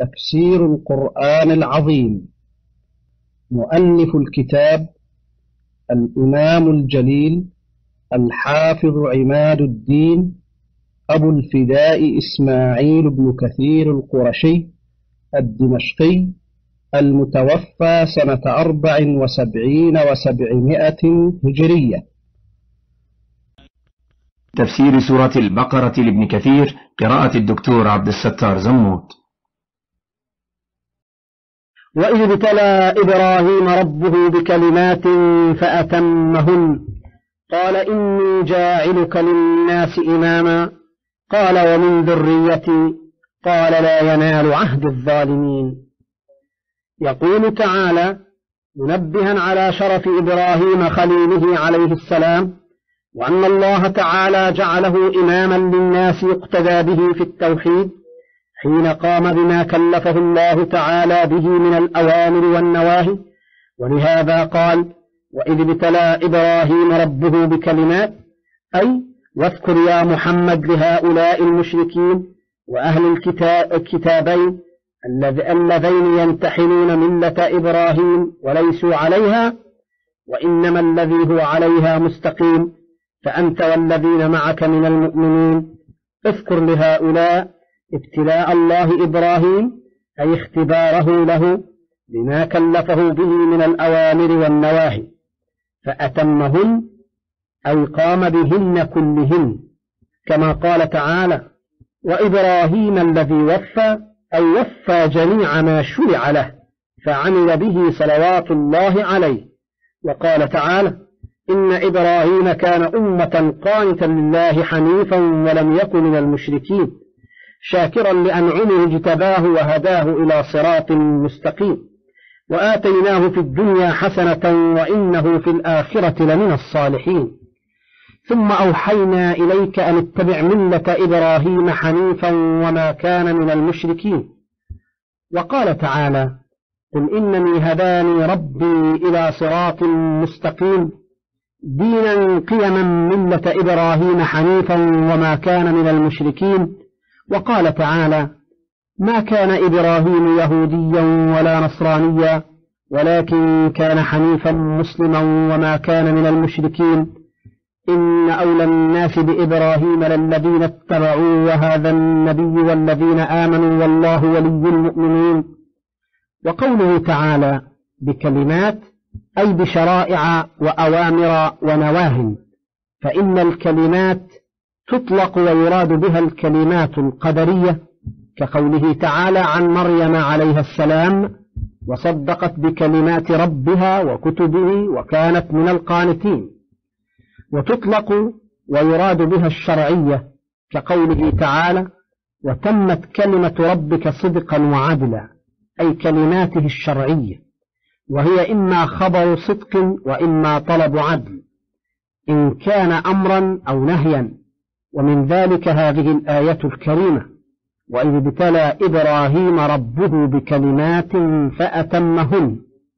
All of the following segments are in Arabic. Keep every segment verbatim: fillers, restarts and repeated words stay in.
تفسير القرآن العظيم. مؤلف الكتاب الإمام الجليل الحافظ عماد الدين أبو الفداء إسماعيل بن كثير القرشي الدمشقي المتوفى سنة أربع وسبعين وسبعمائة هجرية. تفسير سورة البقرة لابن كثير، قراءة الدكتور عبد الستار زموت. وإذ ابتلى إبراهيم ربه بكلمات فأتمهن قال إني جاعلك للناس إماما قال ومن ذريتي قال لا ينال عهد الظالمين. يقول تعالى منبها على شرف إبراهيم خليله عليه السلام، وأن الله تعالى جعله إماما للناس يقتدى به في التوحيد حين قام بما كلفه الله تعالى به من الأوامر والنواهي. ولهذا قال وإذ ابتلى إبراهيم ربه بكلمات، أي واذكر يا محمد لهؤلاء المشركين وأهل الكتابين اللذين ينتحلون ملة إبراهيم وليسوا عليها، وإنما الذي هو عليها مستقيم، فأنت والذين معك من المؤمنين. اذكر لهؤلاء ابتلاء الله إبراهيم، أي اختباره له بما كلفه به من الأوامر والنواهي، فأتمهن أي قام بهن كلهن، كما قال تعالى وإبراهيم الذي وفى، أي وفى جميع ما شرع له فعمل به صلوات الله عليه. وقال تعالى إن إبراهيم كان أمة قانتا لله حنيفا ولم يكن من المشركين شاكرا لأنعمه اجتباه وهداه إلى صراط مستقيم، وآتيناه في الدنيا حسنة وإنه في الآخرة لمن الصالحين. ثم أوحينا إليك أن اتبع ملة إبراهيم حنيفا وما كان من المشركين. وقال تعالى قل إنني هداني ربي إلى صراط مستقيم دينا قيما ملة إبراهيم حنيفا وما كان من المشركين. وقال تعالى ما كان إبراهيم يهوديا ولا نصرانيا ولكن كان حنيفا مسلما وما كان من المشركين. إن أولى الناس بإبراهيم للذين اتبعوا وهذا النبي والذين آمنوا والله ولي المؤمنين. وقوله تعالى بكلمات أي بشرائع وأوامر ونواه، فإن الكلمات تطلق ويراد بها الكلمات القدرية، كقوله تعالى عن مريم عليها السلام وصدقت بكلمات ربها وكتبه وكانت من القانتين. وتطلق ويراد بها الشرعية، كقوله تعالى وتمت كلمة ربك صدقا وعدلا، أي كلماته الشرعية، وهي إما خبر صدق وإما طلب عدل إن كان أمرا أو نهيا. ومن ذلك هذه الآية الكريمة وإذ ابتلى إبراهيم ربه بكلمات فأتمهن،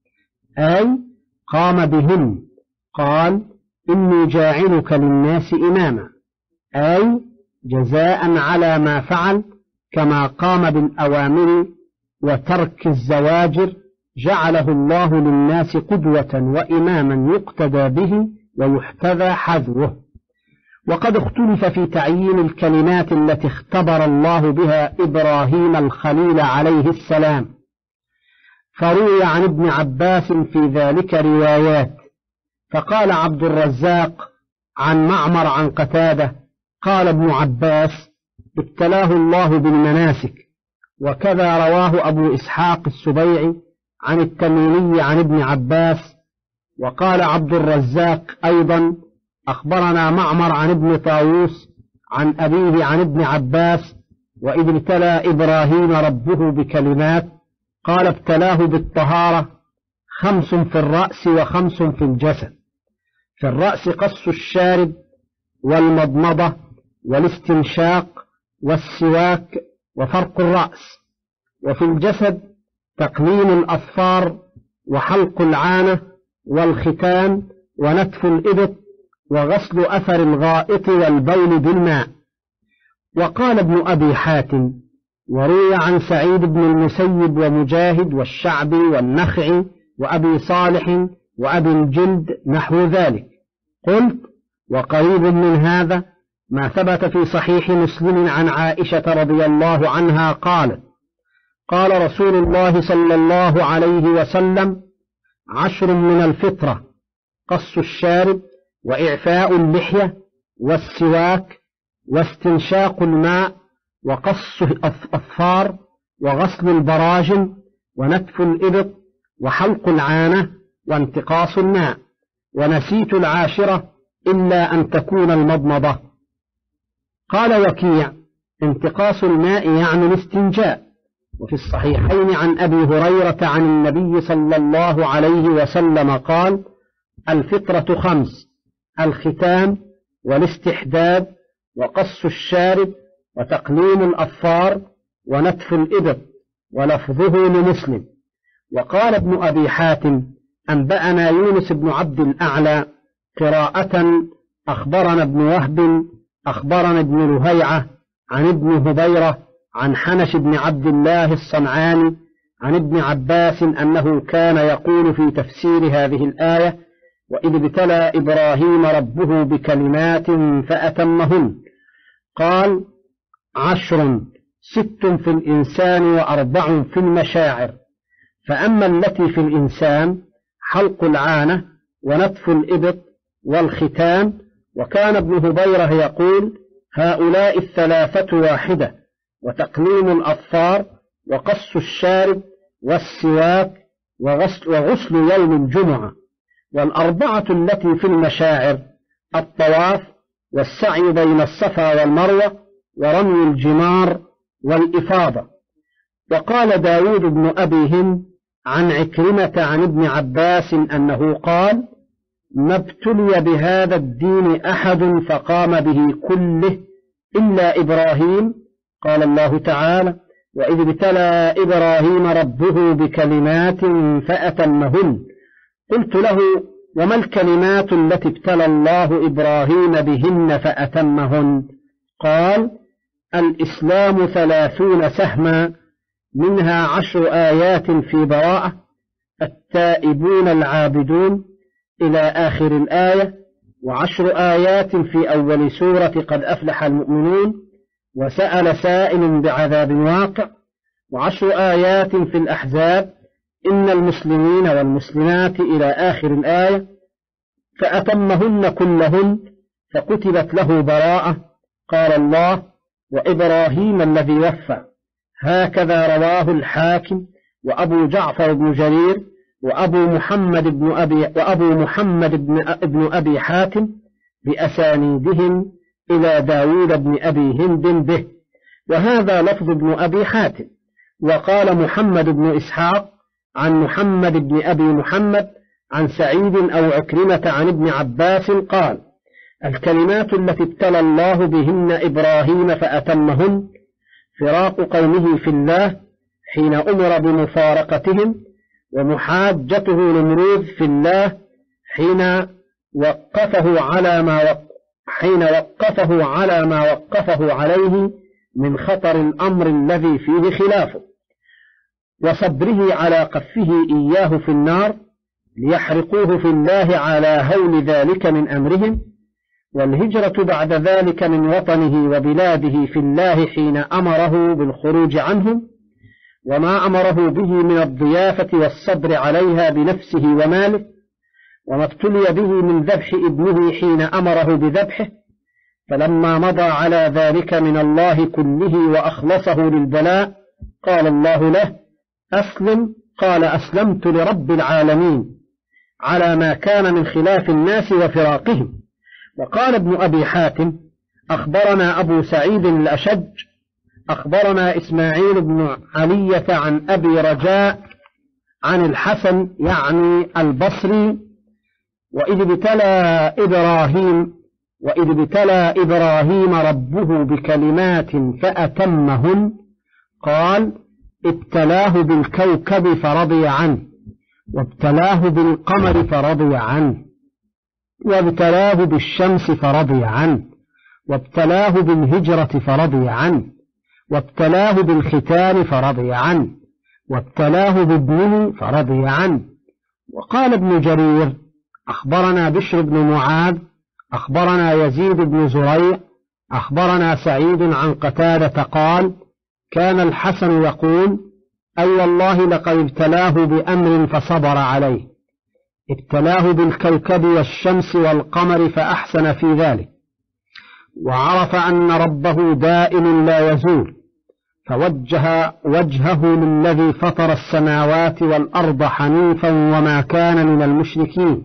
أي قام بهن. قال إني جاعلك للناس إماما، أي جزاء على ما فعل، كما قام بالأوامر وترك الزواجر جعله الله للناس قدوة وإماما يقتدى به ويحتذى حذوه. وقد اختلف في تعيين الكلمات التي اختبر الله بها إبراهيم الخليل عليه السلام، فروي عن ابن عباس في ذلك روايات. فقال عبد الرزاق عن معمر عن قتادة قال ابن عباس ابتلاه الله بالمناسك. وكذا رواه أبو إسحاق السبيعي عن التميمي عن ابن عباس. وقال عبد الرزاق أيضا أخبرنا معمر عن ابن طاووس عن أبيه عن ابن عباس وإذ ابتلى إبراهيم ربه بكلمات قال ابتلاه بالطهارة خمس في الرأس وخمس في الجسد. في الرأس قص الشارب والمضمضة والاستنشاق والسواك وفرق الرأس، وفي الجسد تقليم الأظفار وحلق العانة والختان ونتف الإبط وغسل أثر الغائط والبول بالماء. وقال ابن أبي حاتم وروي عن سعيد بن المسيب ومجاهد والشعبي والنخعي وأبي صالح وأبي الجلد نحو ذلك. قلت: وقريب من هذا ما ثبت في صحيح مسلم عن عائشة رضي الله عنها قالت: قال رسول الله صلى الله عليه وسلم: عشر من الفطرة: قص الشارب، وإعفاء اللحية، والسواك، واستنشاق الماء، وقص الأظفار، وغسل البراجم، ونتف الإبط، وحلق العانة، وانتقاص الماء. ونسيت العاشرة إلا أن تكون المضمضة. قال وكيع: انتقاص الماء يعني الاستنجاء. وفي الصحيحين عن أبي هريرة عن النبي صلى الله عليه وسلم قال: الفطرة خمس: الختان، والاستحداد، وقص الشارب، وتقليم الأظفار، ونتف الإبط. ولفظه لمسلم. وقال ابن أبي حاتم: أنبأنا يونس بن عبد الأعلى قراءة: أخبرنا ابن وهب أخبرنا ابن لهيعة عن ابن هبيرة عن حنش بن عبد الله الصنعاني عن ابن عباس أنه كان يقول في تفسير هذه الآية: وإذ ابتلى إبراهيم ربه بكلمات فأتمهن. قال: عشر: ست في الإنسان وأربع في المشاعر. فأما التي في الإنسان حلق العانة، ونتف الإبط، والختان. وكان ابن هبيرة يقول: هؤلاء الثلاثة واحدة: وتقليم الأظفار، وقص الشارب، والسواك، وغسل, وغسل يوم الجمعة. والأربعة التي في المشاعر: الطواف، والسعي بين الصفا والمروة، ورمي الجمار، والإفاضة. وقال داود بن أبي هند عن عكرمة عن ابن عباس أنه قال: ما ابتلي بهذا الدين أحد فقام به كله إلا إبراهيم. قال الله تعالى: وإذ ابتلى إبراهيم ربه بكلمات فأتمهن. قلت له: وما الكلمات التي ابتلى الله إبراهيم بهن فأتمهن؟ قال: الإسلام ثلاثون سهما، منها عشر آيات في براءة، التائبون العابدون إلى آخر الآية، وعشر آيات في أول سورة قد أفلح المؤمنون، وسأل سائل بعذاب واقع، وعشر آيات في الأحزاب، إن المسلمين والمسلمات إلى آخر الآية، فأتمهن كلهن فكتبت له براءة. قال الله: وإبراهيم الذي وفى. هكذا رواه الحاكم وأبو جعفر بن جرير وأبو محمد بن أبي وأبو محمد بن ابن أبي حاتم بأسانيدهم إلى داود بن أبي هند به. وهذا لفظ ابن أبي حاتم. وقال محمد بن إسحاق عن محمد بن أبي محمد عن سعيد أو عكرمة عن ابن عباس قال: الكلمات التي ابتلى الله بهن إبراهيم فأتمهن: فراق قومه في الله حين أمر بمفارقتهم، ومحاجته نمرود في الله حين وقفه على ما وق... حين وقفه على ما وقفه عليه من خطر الأمر الذي فيه خلافه، وصبره على قفه إياه في النار ليحرقوه في الله على هول ذلك من أمرهم، والهجرة بعد ذلك من وطنه وبلاده في الله حين أمره بالخروج عنهم، وما أمره به من الضيافة والصبر عليها بنفسه وماله، وما ابتلي به من ذبح ابنه حين أمره بذبحه، فلما مضى على ذلك من الله كله وأخلصه للبلاء قال الله له: أسلم. قال: أسلمت لرب العالمين، على ما كان من خلاف الناس وفراقهم. وقال ابن أبي حاتم: أخبرنا أبو سعيد الأشج أخبرنا إسماعيل بن علية عن أبي رجاء عن الحسن يعني البصري: وإذ ابتلى إبراهيم وإذ ابتلى إبراهيم ربه بكلمات فأتمهن، قال: ابتلاه بالكوكب فرضي عنه، وابتلاه بالقمر فرضي عنه، وابتلاه بالشمس فرضي عنه، وابتلاه بالهجرة فرضي عنه، وابتلاه بالختان فرضي عنه، وابتلاه بابنه فرضي عنه. وقال ابن جرير: أخبرنا بشر بن معاذ أخبرنا يزيد بن زريع أخبرنا سعيد عن قتادة قال: كان الحسن يقول: أي والله لقد ابتلاه بأمر فصبر عليه، ابتلاه بالكوكب والشمس والقمر فأحسن في ذلك، وعرف أن ربه دائم لا يزول، فوجه وجهه للذي فطر السماوات والأرض حنيفا وما كان من المشركين.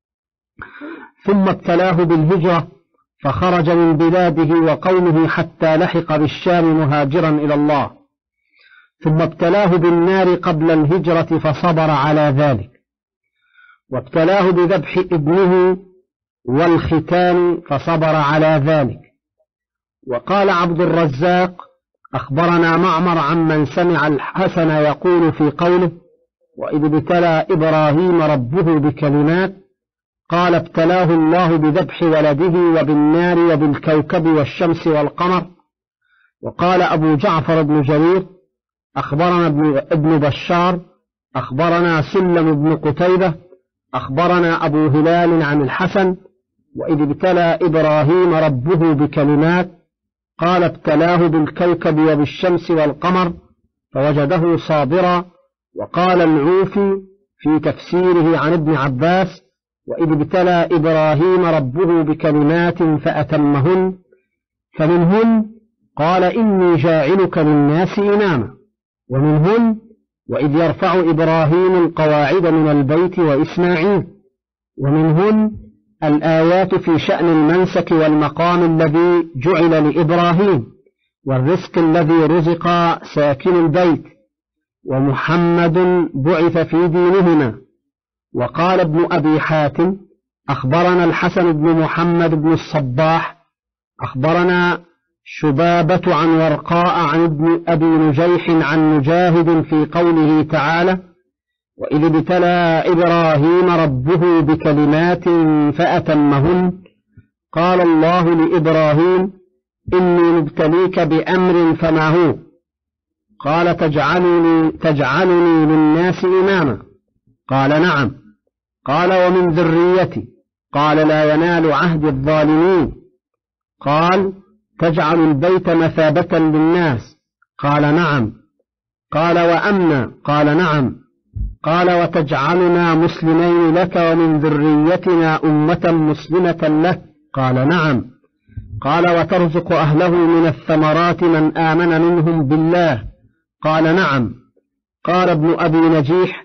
ثم ابتلاه بالهجرة فخرج من بلاده وقومه حتى لحق بالشام مهاجرا إلى الله. ثم ابتلاه بالنار قبل الهجرة فصبر على ذلك. وابتلاه بذبح ابنه والختان فصبر على ذلك. وقال عبد الرزاق: أخبرنا معمر عمن سمع الحسن يقول في قوله: وإذ ابتلى إبراهيم ربه بكلمات، قال: ابتلاه الله بذبح ولده وبالنار وبالكوكب والشمس والقمر. وقال أبو جعفر بن جرير: أخبرنا ابن بشار أخبرنا سلم بن قتيبة أخبرنا أبو هلال عن الحسن: وإذ ابتلى إبراهيم ربه بكلمات، قال: ابتلاه بالكوكب وبالشمس والقمر فوجده صابرا. وقال العوفي في تفسيره عن ابن عباس: وإذ ابتلى إبراهيم ربه بكلمات فأتمهن، فمنهن قال: إني جاعلك للناس إماما، ومنهن: وإذ يرفع إبراهيم القواعد من البيت وإسماعيل، ومنهن الآيات في شأن المنسك والمقام الذي جعل لإبراهيم، والرزق الذي رزق ساكن البيت، ومحمد بعث في دينهما. وقال ابن أبي حاتم: أخبرنا الحسن بن محمد بن الصباح أخبرنا شبابة عن ورقاء عن ابن أبي نجيح عن مجاهد في قوله تعالى: وإذ ابتلى إبراهيم ربه بكلمات فأتمهن، قال الله لإبراهيم: إني مبتليك بأمر فما هو؟ قال: تجعلني, تجعلني للناس إماما. قال: نعم. قال: ومن ذريتي؟ قال: لا ينال عهد الظالمين. قال: تجعل البيت مثابة للناس؟ قال: نعم. قال: وأمنا؟ قال: نعم. قال: وتجعلنا مسلمين لك ومن ذريتنا أمة مسلمة لك؟ قال: نعم. قال: وترزق أهله من الثمرات من آمن منهم بالله؟ قال: نعم. قال ابن أبي نجيح: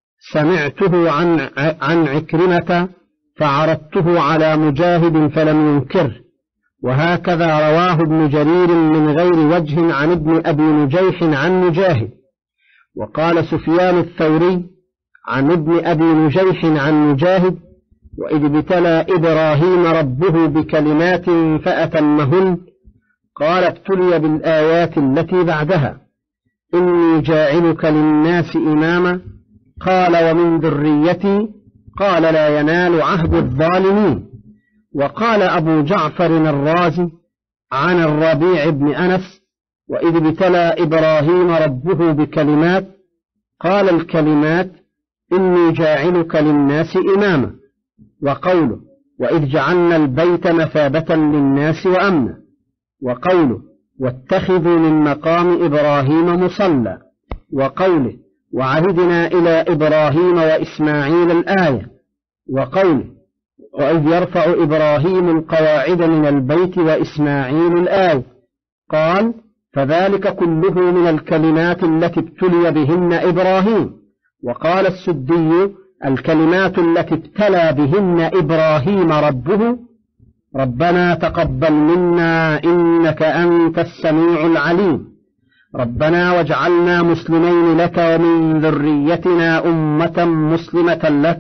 سمعته عن, عن عكرمة فعرضته على مجاهد فلم ينكره، وهكذا رواه ابن جرير من غير وجه عن ابن أبي نجيح عن مجاهد. وقال سفيان الثوري عن ابن أبي نجيح عن مجاهد: وإذ ابتلى إبراهيم ربه بكلمات فأتمهن، قال: ابتلي بالآيات التي بعدها: إني جاعلك للناس إماما. قال: ومن ذريتي؟ قال: لا ينال عهد الظالمين. وقال أبو جعفر الرازي عن الربيع بن أنس: وإذ ابتلى إبراهيم ربه بكلمات، قال الكلمات: إني جاعلك للناس إماما. وقوله: وإذ جعلنا البيت مثابة للناس وأمنا. وقوله: واتخذوا من مقام إبراهيم مصلى. وقوله: وعهدنا إلى إبراهيم وإسماعيل الآية. وقوله: وإذ يرفع إبراهيم القواعد من البيت وإسماعيل الآية. قال: فذلك كله من الكلمات التي ابتلي بهن إبراهيم. وقال السدي: الكلمات التي ابتلى بهن إبراهيم ربه: ربنا تقبل منا إنك أنت السميع العليم، ربنا واجعلنا مسلمين لك ومن ذريتنا أمة مسلمة لك،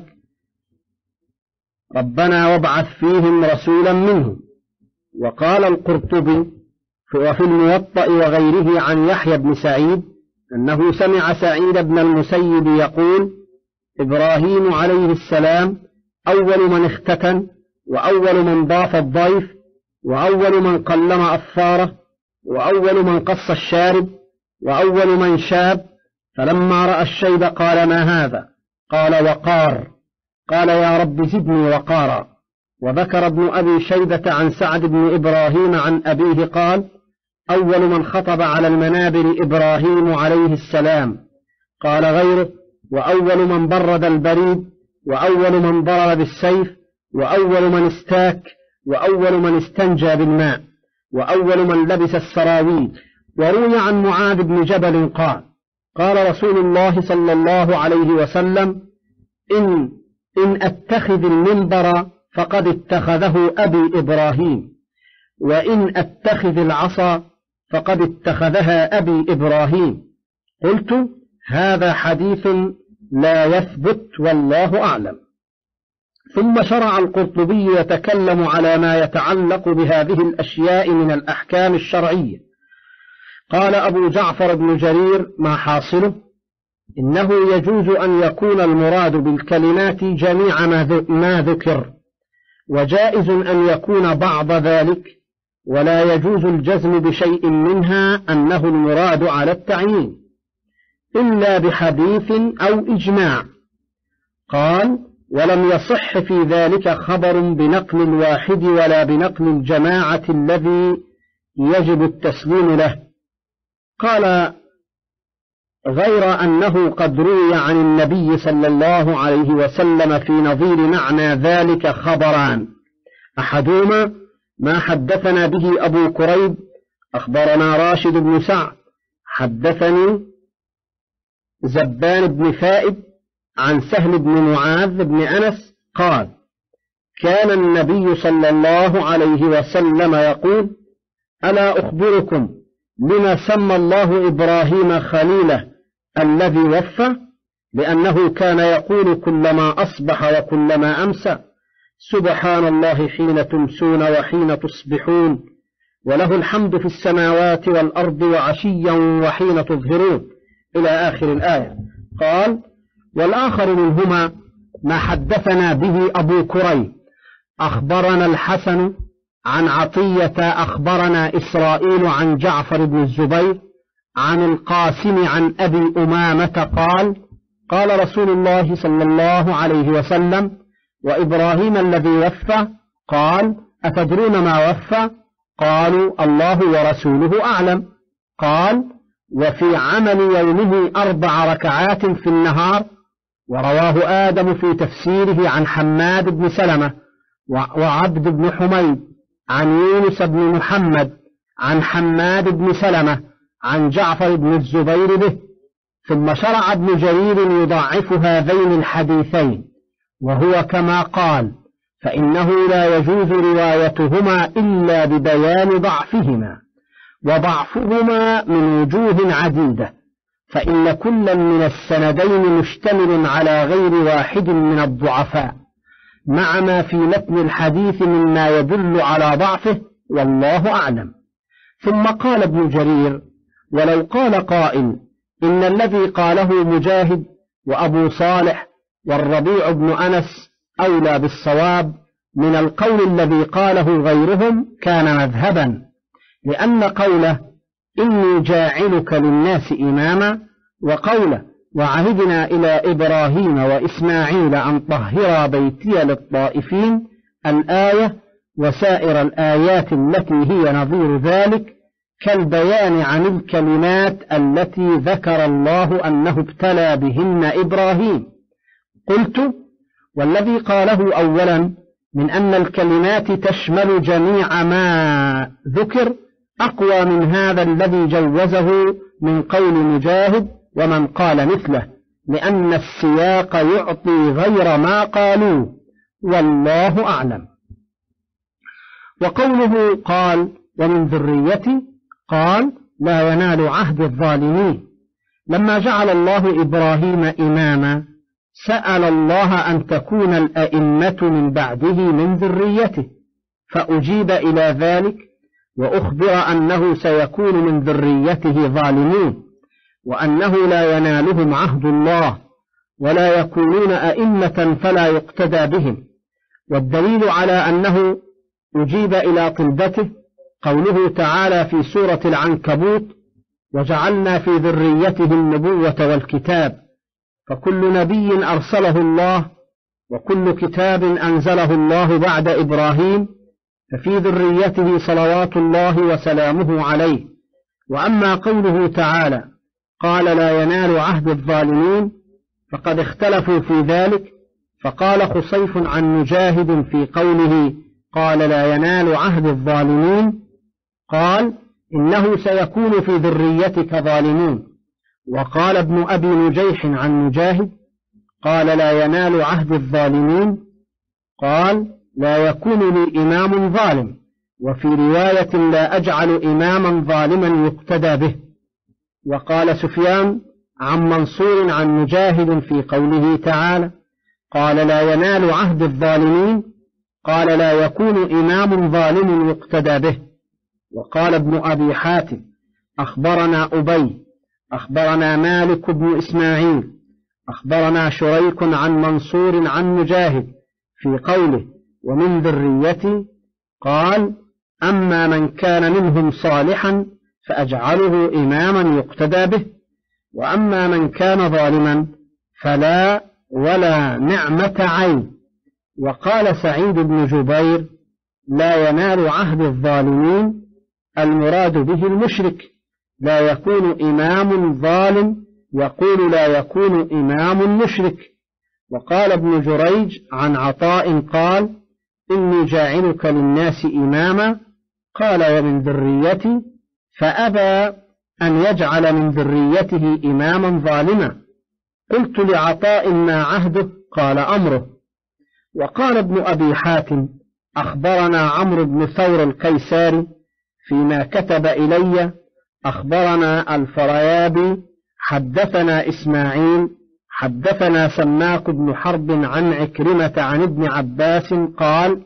ربنا وابعث فيهم رسولا منهم. وقال القرطبي وفي الموطأ وغيره عن يحيى بن سعيد أنه سمع سعيد بن المسيب يقول: إبراهيم عليه السلام أول من اختتن، وأول من ضاف الضيف، وأول من قلم أظفاره، وأول من قص الشارب وأول من شاب، فلما رأى الشيب قال ما هذا؟ قال وقار. قال يا رب زدني وقارا. وذكر ابن أبي شيبة عن سعد بن إبراهيم عن أبيه قال أول من خطب على المنابر إبراهيم عليه السلام. قال غيره وأول من برد البريد، وأول من ضرب بالسيف، وأول من استاك، وأول من استنجى بالماء، وأول من لبس السراويل. وروي عن معاذ بن جبل قال قال رسول الله صلى الله عليه وسلم إن, إن أتخذ المنبر فقد اتخذه أبي إبراهيم، وإن أتخذ العصا فقد اتخذها أبي إبراهيم. قلت هذا حديث لا يثبت والله أعلم. ثم شرع القرطبي يتكلم على ما يتعلق بهذه الأشياء من الأحكام الشرعية. قال أبو جعفر بن جرير ما حاصله؟ إنه يجوز أن يكون المراد بالكلمات جميع ما ذكر، وجائز أن يكون بعض ذلك، ولا يجوز الجزم بشيء منها أنه المراد على التعيين إلا بحديث أو إجماع. قال ولم يصح في ذلك خبر بنقل الواحد ولا بنقل الجماعة الذي يجب التسليم له. قال غير أنه قد روي عن النبي صلى الله عليه وسلم في نظير معنى ذلك خبران، أحدهما ما حدثنا به أبو كريب أخبرنا راشد بن سعد حدثني زبان بن فائد عن سهل بن معاذ بن أنس قال كان النبي صلى الله عليه وسلم يقول ألا أخبركم لما سمى الله إبراهيم خليله الذي وفى؟ لأنه كان يقول كلما أصبح وكلما أمسى سبحان الله حين تمسون وحين تصبحون، وله الحمد في السماوات والأرض وعشيا وحين تظهرون، إلى آخر الآية. قال والآخر منهما ما حدثنا به أبو كريب أخبرنا الحسن عن عطية أخبرنا إسرائيل عن جعفر بن الزبير عن القاسم عن أبي أمامة قال قال رسول الله صلى الله عليه وسلم وإبراهيم الذي وفى؟ قال أتدرون ما وفى؟ قالوا الله ورسوله أعلم. قال وفي عمل يومه أربع ركعات في النهار. ورواه آدم في تفسيره عن حماد بن سلمة وعبد بن حميد عن يونس بن محمد عن حماد بن سلمة عن جعفر بن الزبير به. ثم شرع ابن جرير يضعف هذين الحديثين، وهو كما قال فإنه لا يجوز روايتهما إلا ببيان ضعفهما، وضعفهما من وجوه عديدة، فإن كلا من السندين مشتمل على غير واحد من الضعفاء مع ما في متن الحديث مما يدل على ضعفه، والله أعلم. ثم قال ابن جرير ولو قال قائل إن الذي قاله مجاهد وأبو صالح والربيع بن أنس أولى بالصواب من القول الذي قاله غيرهم كان مذهبا، لأن قوله إني جاعلك للناس إماما وقوله وعهدنا إلى إبراهيم وإسماعيل أن طهرا بيتي للطائفين الآية وسائر الآيات التي هي نظير ذلك كالبيان عن الكلمات التي ذكر الله أنه ابتلى بهن إبراهيم. قلت والذي قاله أولا من أن الكلمات تشمل جميع ما ذكر أقوى من هذا الذي جوزه من قول مجاهد ومن قال مثله، لأن السياق يعطي غير ما قالوه، والله أعلم. وقوله قال ومن ذريتي قال لا ينال عهد الظالمين. لما جعل الله إبراهيم إماما سأل الله أن تكون الأئمة من بعده من ذريته، فأجيب إلى ذلك وأخبر أنه سيكون من ذريته ظالمون، وأنه لا ينالهم عهد الله ولا يكونون أئمة فلا يقتدى بهم. والدليل على أنه أجيب إلى طلبته قوله تعالى في سورة العنكبوت: وجعلنا في ذريته النبوة والكتاب، فكل نبي أرسله الله وكل كتاب أنزله الله بعد إبراهيم ففي ذريته صلوات الله وسلامه عليه. وأما قوله تعالى: قال لا ينال عهد الظالمين، فقد اختلفوا في ذلك، فقال خصيف عن مجاهد في قوله: قال لا ينال عهد الظالمين، قال: إنه سيكون في ذريتك ظالمون. وقال ابن أبي نجيح عن مجاهد: قال لا ينال عهد الظالمين، قال: لا يكون لي إمام ظالم. وفي رواية: لا أجعل إماما ظالما يقتدى به. وقال سفيان عن منصور عن مجاهد في قوله تعالى: قال لا ينال عهد الظالمين، قال: لا يكون إمام ظالم يقتدى به. وقال ابن أبي حاتم: أخبرنا أبي أخبرنا مالك بن إسماعيل أخبرنا شريك عن منصور عن مجاهد في قوله: ومن ذريتي، قال: أما من كان منهم صالحا فأجعله إماما يقتدى به، وأما من كان ظالما فلا ولا نعمة عين. وقال سعيد بن جبير: لا ينال عهد الظالمين، المراد به المشرك، لا يكون إمام ظالم يقول لا يكون إمام مشرك. وقال ابن جريج عن عطاء قال: إني جاعلك للناس إماما، قال: ومن ذريتي، فأبى أن يجعل من ذريته إماما ظالما. قلت لعطاء: ما عهده؟ قال: أمره. وقال ابن أبي حاتم: أخبرنا عمرو بن ثور القيساري فيما كتب إلي، أخبرنا الفريابي حدثنا إسماعيل حدثنا سماك بن حرب عن عكرمة عن ابن عباس قال: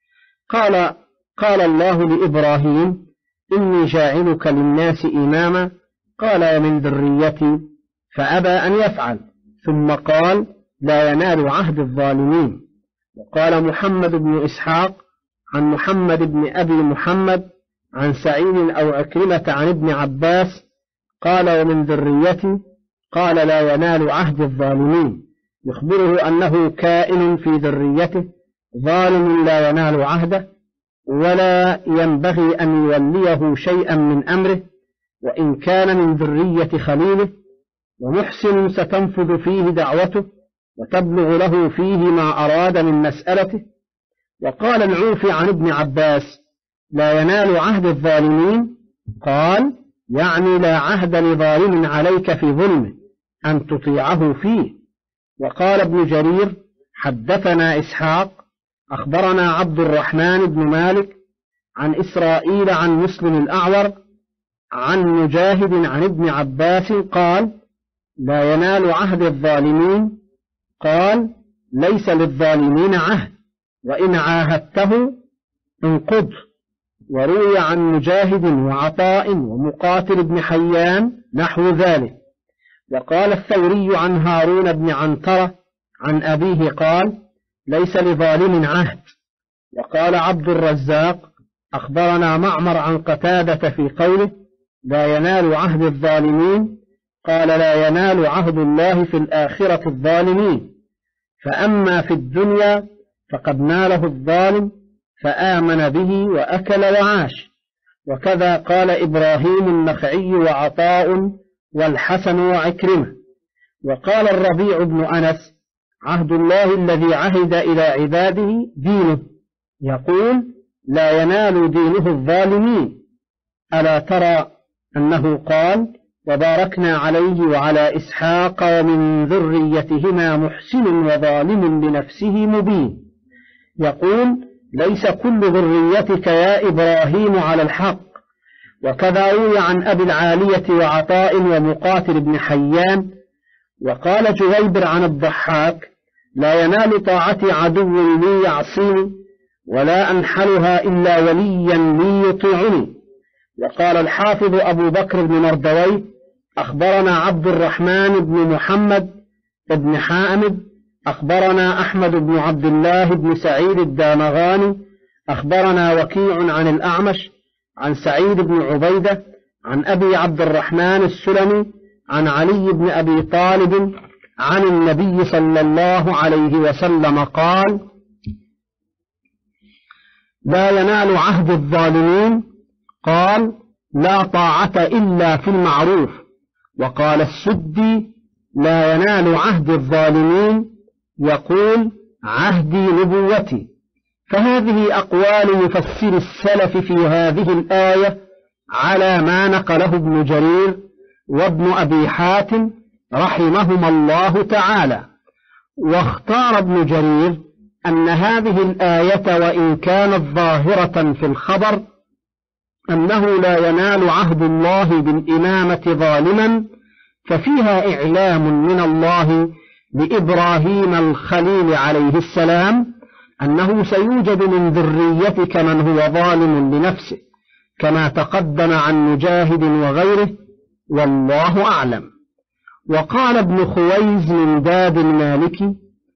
قال قال الله لإبراهيم: إني جاعلك للناس إماما، قال: ومن ذريتي، فأبى أن يفعل، ثم قال: لا ينال عهد الظالمين. وقال محمد بن إسحاق عن محمد بن أبي محمد عن سعيد أو عكرمة عن ابن عباس قال: ومن ذريتي، قال: لا ينال عهد الظالمين، يخبره أنه كائن في ذريته ظالم لا ينال عهده، ولا ينبغي أن يوليه شيئا من أمره، وإن كان من ذرية خليله، ومحسن ستنفذ فيه دعوته وتبلغ له فيه ما أراد من مسألته. وقال العوفي عن ابن عباس: لا ينال عهد الظالمين، قال: يعني لا عهد لظالم عليك في ظلمه أن تطيعه فيه. وقال ابن جرير: حدثنا إسحاق أخبرنا عبد الرحمن بن مالك عن إسرائيل عن مسلم الأعور عن مجاهد عن ابن عباس قال: لا ينال عهد الظالمين، قال: ليس للظالمين عهد، وإن عاهدته انقض. وروي عن مجاهد وعطاء ومقاتل بن حيان نحو ذلك. وقال الثوري عن هارون بن عنترة عن أبيه قال: ليس لظالم عهد. وقال عبد الرزاق أخبرنا معمر عن قتادة في قوله: لا ينال عهد الظالمين، قال: لا ينال عهد الله في الآخرة الظالمين، فأما في الدنيا فقد ناله الظالم فآمن به وأكل وعاش. وكذا قال إبراهيم النخعي وعطاء والحسن وعكرمة. وقال الربيع بن أنس: عهد الله الذي عهد إلى عباده دينه، يقول: لا ينال دينه الظالمين. ألا ترى أنه قال: وباركنا عليه وعلى إسحاق ومن ذريتهما محسن وظالم لنفسه مبين. يقول: ليس كل ذريتك يا إبراهيم على الحق. وكذا روي عن أبي العالية وعطاء ومقاتل بن حيان. وقال جويبر عن الضحاك: لا ينال طاعتي عدو لي يعصيني، ولا أنحلها إلا وليا لي يطيعني. وقال الحافظ أبو بكر بن مردوي أخبرنا عبد الرحمن بن محمد بن حامد أخبرنا أحمد بن عبد الله بن سعيد الدامغاني أخبرنا وكيع عن الأعمش عن سعيد بن عبيدة عن أبي عبد الرحمن السلمي عن علي بن أبي طالب عن النبي صلى الله عليه وسلم قال: لا ينال عهد الظالمين. قال: لا طاعة إلا في المعروف. وقال السدي: لا ينال عهد الظالمين، يقول: عهدي نبوتي. فهذه أقوال مفسر السلف في هذه الآية على ما نقله ابن جرير وابن أبي حاتم رحمهما الله تعالى. واختار ابن جرير أن هذه الآية وإن كانت ظاهرة في الخبر أنه لا ينال عهد الله بالإمامة ظالما، ففيها إعلام من الله لإبراهيم الخليل عليه السلام أنه سيوجد من ذريتك من هو ظالم لنفسه، كما تقدم عن مجاهد وغيره، والله أعلم. وقال ابن خويز من باب المالكي: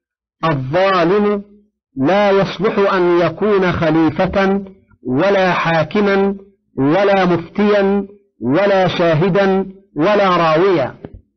الظالم لا يصلح أن يكون خليفة ولا حاكما ولا مفتيا ولا شاهدا ولا راويا.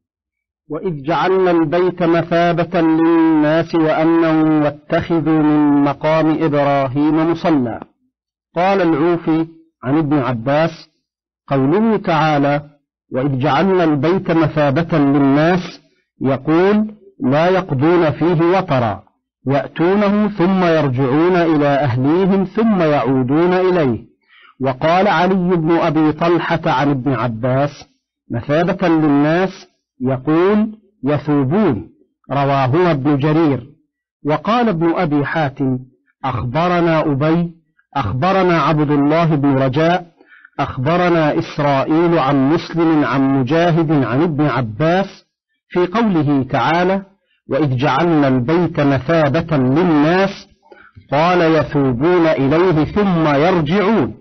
وإذ جعلنا البيت مثابة للناس وأمنا واتخذوا من مقام إبراهيم مصلى. قال العوفي عن ابن عباس: قوله تعالى: وإذ جعلنا البيت مثابة للناس، يقول: لا يقضون فيه وطرا، يأتونه ثم يرجعون إلى أهليهم ثم يعودون إليه. وقال علي بن أبي طلحة عن ابن عباس: مثابة للناس، يقول: يثوبون. رواهما ابن جرير. وقال ابن أبي حاتم: أخبرنا أبي أخبرنا عبد الله بن رجاء أخبرنا إسرائيل عن مسلم عن مجاهد عن ابن عباس في قوله تعالى: وإذ جعلنا البيت مثابة للناس، قال: يثوبون إليه ثم يرجعون.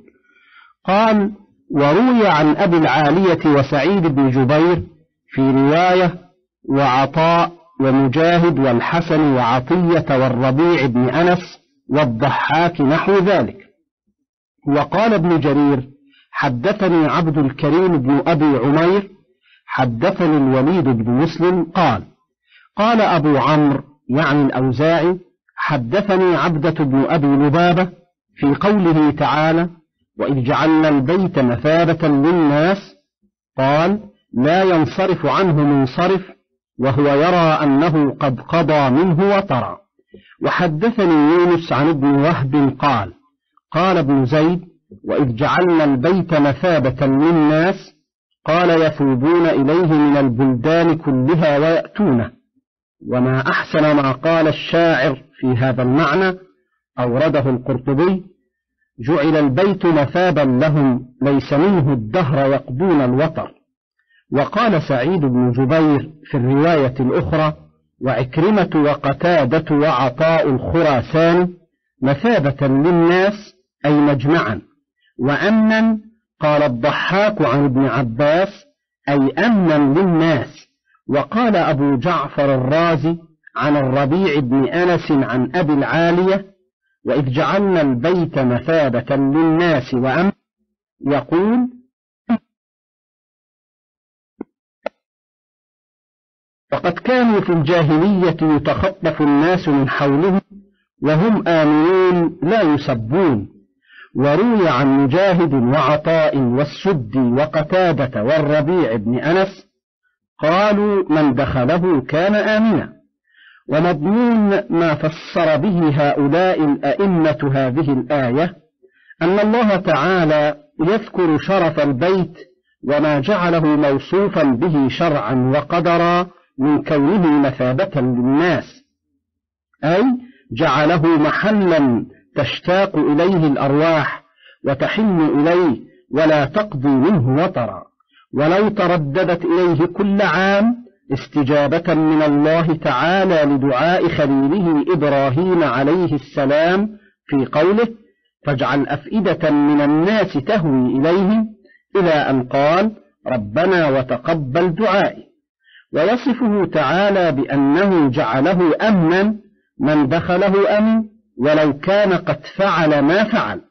قال: وروي عن أبي العالية وسعيد بن جبير في رواية، وعطاء ومجاهد والحسن وعطية والربيع بن أنس والضحاك نحو ذلك. وقال ابن جرير: حدثني عبد الكريم بن أبي عمير حدثني الوليد بن مسلم قال: قال أبو عمرو يعني الأوزاعي: حدثني عبدة بن أبي لبابة في قوله تعالى: وإذ جعلنا البيت مثابة للناس، قال: لا ينصرف عنه منصرف، وهو يرى أنه قد قضى منه وطرا. وحدثني يونس عن ابن وهب قال: قال ابن زيد: وإذ جعلنا البيت مثابة للناس، قال: يثوبون إليه من البلدان كلها ويأتونه. وما أحسن ما قال الشاعر في هذا المعنى، أورده القرطبي: جعل البيت مثابا لهم، ليس منه الدهر يقضون الوطر. وقال سعيد بن جبير في الرواية الأخرى: وعكرمة وقتادة وعطاء الخراسان مثابة للناس، أي مجمعا. وأمنا قال الضحاك عن ابن عباس: أي أمنا للناس. وقال أبو جعفر الرازي عن الربيع بن أنس عن أبي العالية: وإذ جعلنا البيت مثابة للناس وأمنا، يقول: وقد كانوا في الجاهلية يتخطف الناس من حولهم وهم آمنون لا يسبون. وروي عن مجاهد وعطاء والسدي وقتادة والربيع بن أنس قالوا: من دخله كان آمنا. ومضمون ما فسر به هؤلاء الأئمة هذه الآية أن الله تعالى يذكر شرف البيت وما جعله موصوفا به شرعا وقدرا من كونه مثابة للناس، أي جعله محلا تشتاق إليه الأرواح وتحن إليه ولا تقضي منه وطرا، ولو ترددت إليه كل عام استجابة من الله تعالى لدعاء خليله إبراهيم عليه السلام في قوله: فاجعل أفئدة من الناس تهوي إليهم، إلى أن قال: ربنا وتقبل دعائي. ويصفه تعالى بأنه جعله أمنا، من دخله أمن ولو كان قد فعل ما فعل.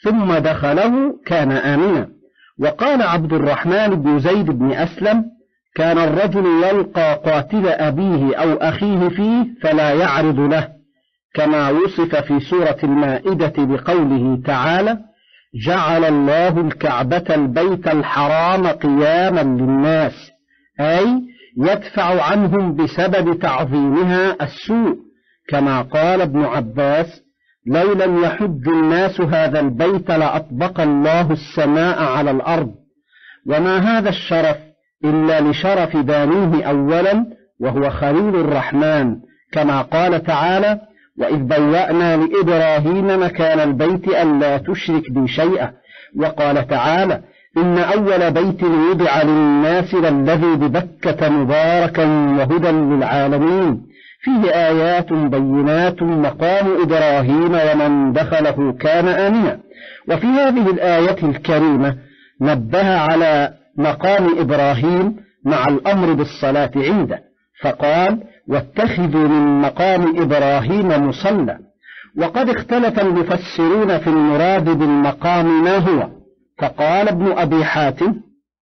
ثم دخله كان آمنا. وقال عبد الرحمن بن زيد بن أسلم: كان الرجل يلقى قاتل أبيه أو أخيه فيه فلا يعرض له، كما وصف في سورة المائدة بقوله تعالى: جعل الله الكعبة البيت الحرام قياما للناس، أي يدفع عنهم بسبب تعظيمها السوء، كما قال ابن عباس: لو لم يحج الناس هذا البيت لأطبق الله السماء على الأرض. وما هذا الشرف إلا لشرف بانيه أولا، وهو خليل الرحمن، كما قال تعالى: وإذ بوأنا لإبراهيم مكان البيت ألا تشرك بي شيئا. وقال تعالى: إن أول بيت وضع للناس للذي ببكة مباركا وهدى للعالمين، فيه آيات بينات مقام إبراهيم ومن دخله كان آمنا. وفي هذه الآية الكريمة نبه على مقام إبراهيم مع الأمر بالصلاة عنده، فقال: واتخذوا من مقام إبراهيم مصلى. وقد اختلف المفسرون في المراد بالمقام ما هو، فقال ابن أبي حاتم: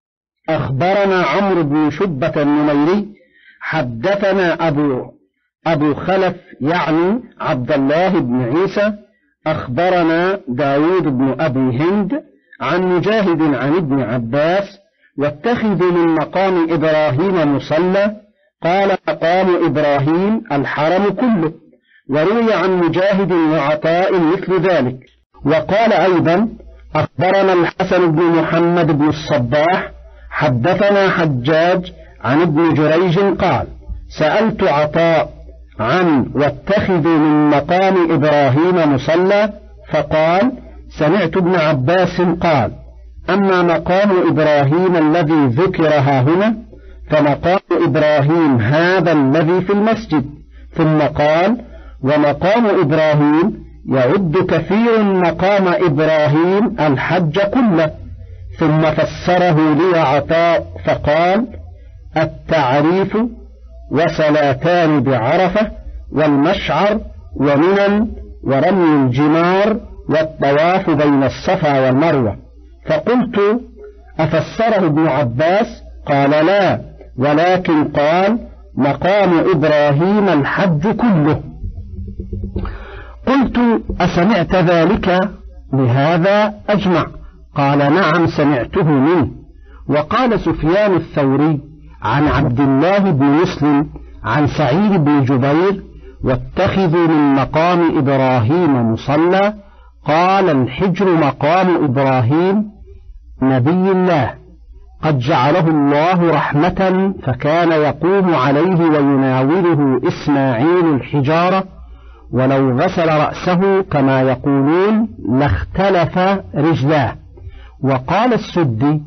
أخبرنا عمرو بن شبة النميري حدثنا أبو أبو خلف يعني عبد الله بن عيسى أخبرنا داود بن أبي هند عن مجاهد عن ابن عباس: واتخذوا من مقام إبراهيم مصلى. قال: مقام إبراهيم الحرم كله. وروي عن مجاهد وعطاء مثل ذلك. وقال أيضا: أخبرنا الحسن بن محمد بن الصباح حدثنا حجاج عن ابن جريج قال: سألت عطاء عن واتخذوا من مقام إبراهيم مصلى، فقال: سمعت ابن عباس قال: أما مقام إبراهيم الذي ذكر ها هنا فمقام إبراهيم هذا الذي في المسجد. ثم قال: ومقام إبراهيم يعد كثير مقام إبراهيم الحج كله. ثم فسره لي عطاء فقال: التعريف وصلاتان بعرفة والمشعر ومنى ورمي الجمار والطواف بين الصفا والمروة. فقلت: أفسره ابن عباس؟ قال: لا، ولكن قال: مقام إبراهيم الحج كله. قلت: أسمعت ذلك لهذا أجمع؟ قال: نعم سمعته منه. وقال سفيان الثوري عن عبد الله بن مسلم عن سعيد بن جبير: واتخذوا من مقام إبراهيم مصلى. قال: الحجر مقام إبراهيم نبي الله، قد جعله الله رحمة، فكان يقوم عليه ويناوله إسماعيل الحجارة، ولو غسل رأسه كما يقولون لاختلف رجلاه. وقال السدي: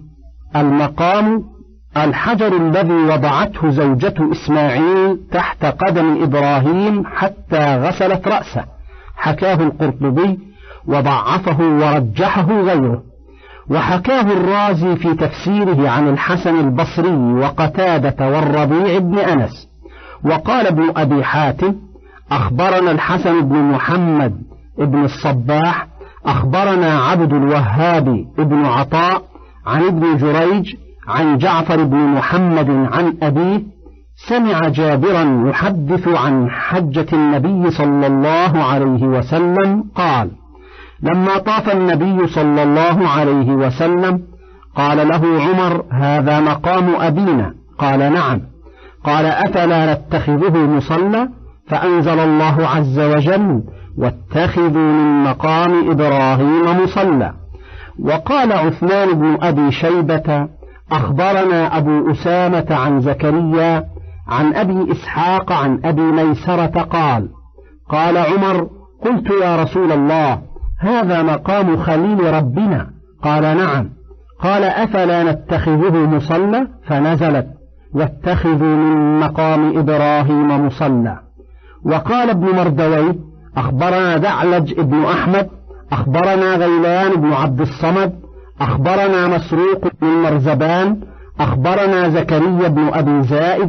المقام الحجر الذي وضعته زوجة إسماعيل تحت قدم إبراهيم حتى غسلت رأسه، حكاه القرطبي وضعفه ورجحه غيره. وحكاه الرازي في تفسيره عن الحسن البصري وقتادة والربيع بن أنس. وقال ابن أبي حاتم: أخبرنا الحسن بن محمد بن الصباح أخبرنا عبد الوهاب بن عطاء عن ابن جريج عن جعفر بن محمد عن أبيه سمع جابرا يحدث عن حجة النبي صلى الله عليه وسلم قال: لما طاف النبي صلى الله عليه وسلم قال له عمر: هذا مقام أبينا. قال: نعم. قال: أفلا نتخذه مصلى؟ فأنزل الله عز وجل: واتخذوا من مقام إبراهيم مصلى. وقال عثمان بن أبي شيبة: أخبرنا أبو أسامة عن زكريا عن أبي إسحاق عن أبي ميسرة قال: قال عمر: قلت يا رسول الله، هذا مقام خليل ربنا. قال: نعم. قال: أفلا نتخذه مصلى؟ فنزلت: واتخذوا من مقام إبراهيم مصلى. وقال ابن مردوي: أخبرنا دعلج ابن أحمد أخبرنا غيلان بن عبد الصمد أخبرنا مسروق بن المرزبان أخبرنا زكريا بن أبي زائد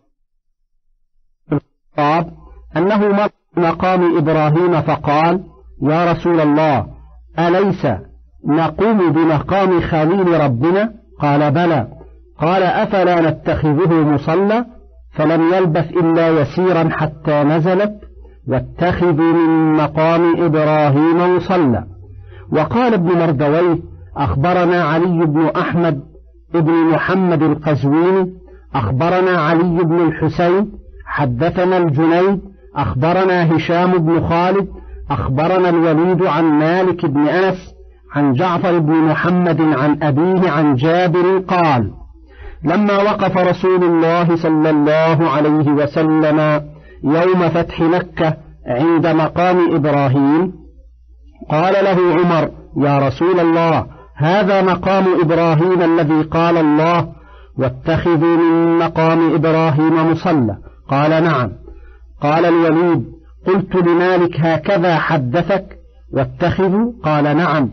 أنه مر مقام إبراهيم فقال: يا رسول الله أليس نقوم بمقام خليل ربنا؟ قال بلى. قال أفلا نتخذه مصلى؟ فلم يلبث إلا يسيرا حتى نزلت واتخذوا من مقام إبراهيم مصلى. وقال ابن مردويه أخبرنا علي بن أحمد بن محمد القزويني أخبرنا علي بن الحسين حدثنا الجنيد أخبرنا هشام بن خالد أخبرنا الوليد عن مالك بن أنس عن جعفر بن محمد عن أبيه عن جابر قال لما وقف رسول الله صلى الله عليه وسلم يوم فتح مكة عند مقام إبراهيم قال له عمر يا رسول الله هذا مقام إبراهيم الذي قال الله واتخذوا من مقام إبراهيم مصلى؟ قال نعم. قال الوليد قلت لمالك هكذا حدثك واتخذوا؟ قال نعم.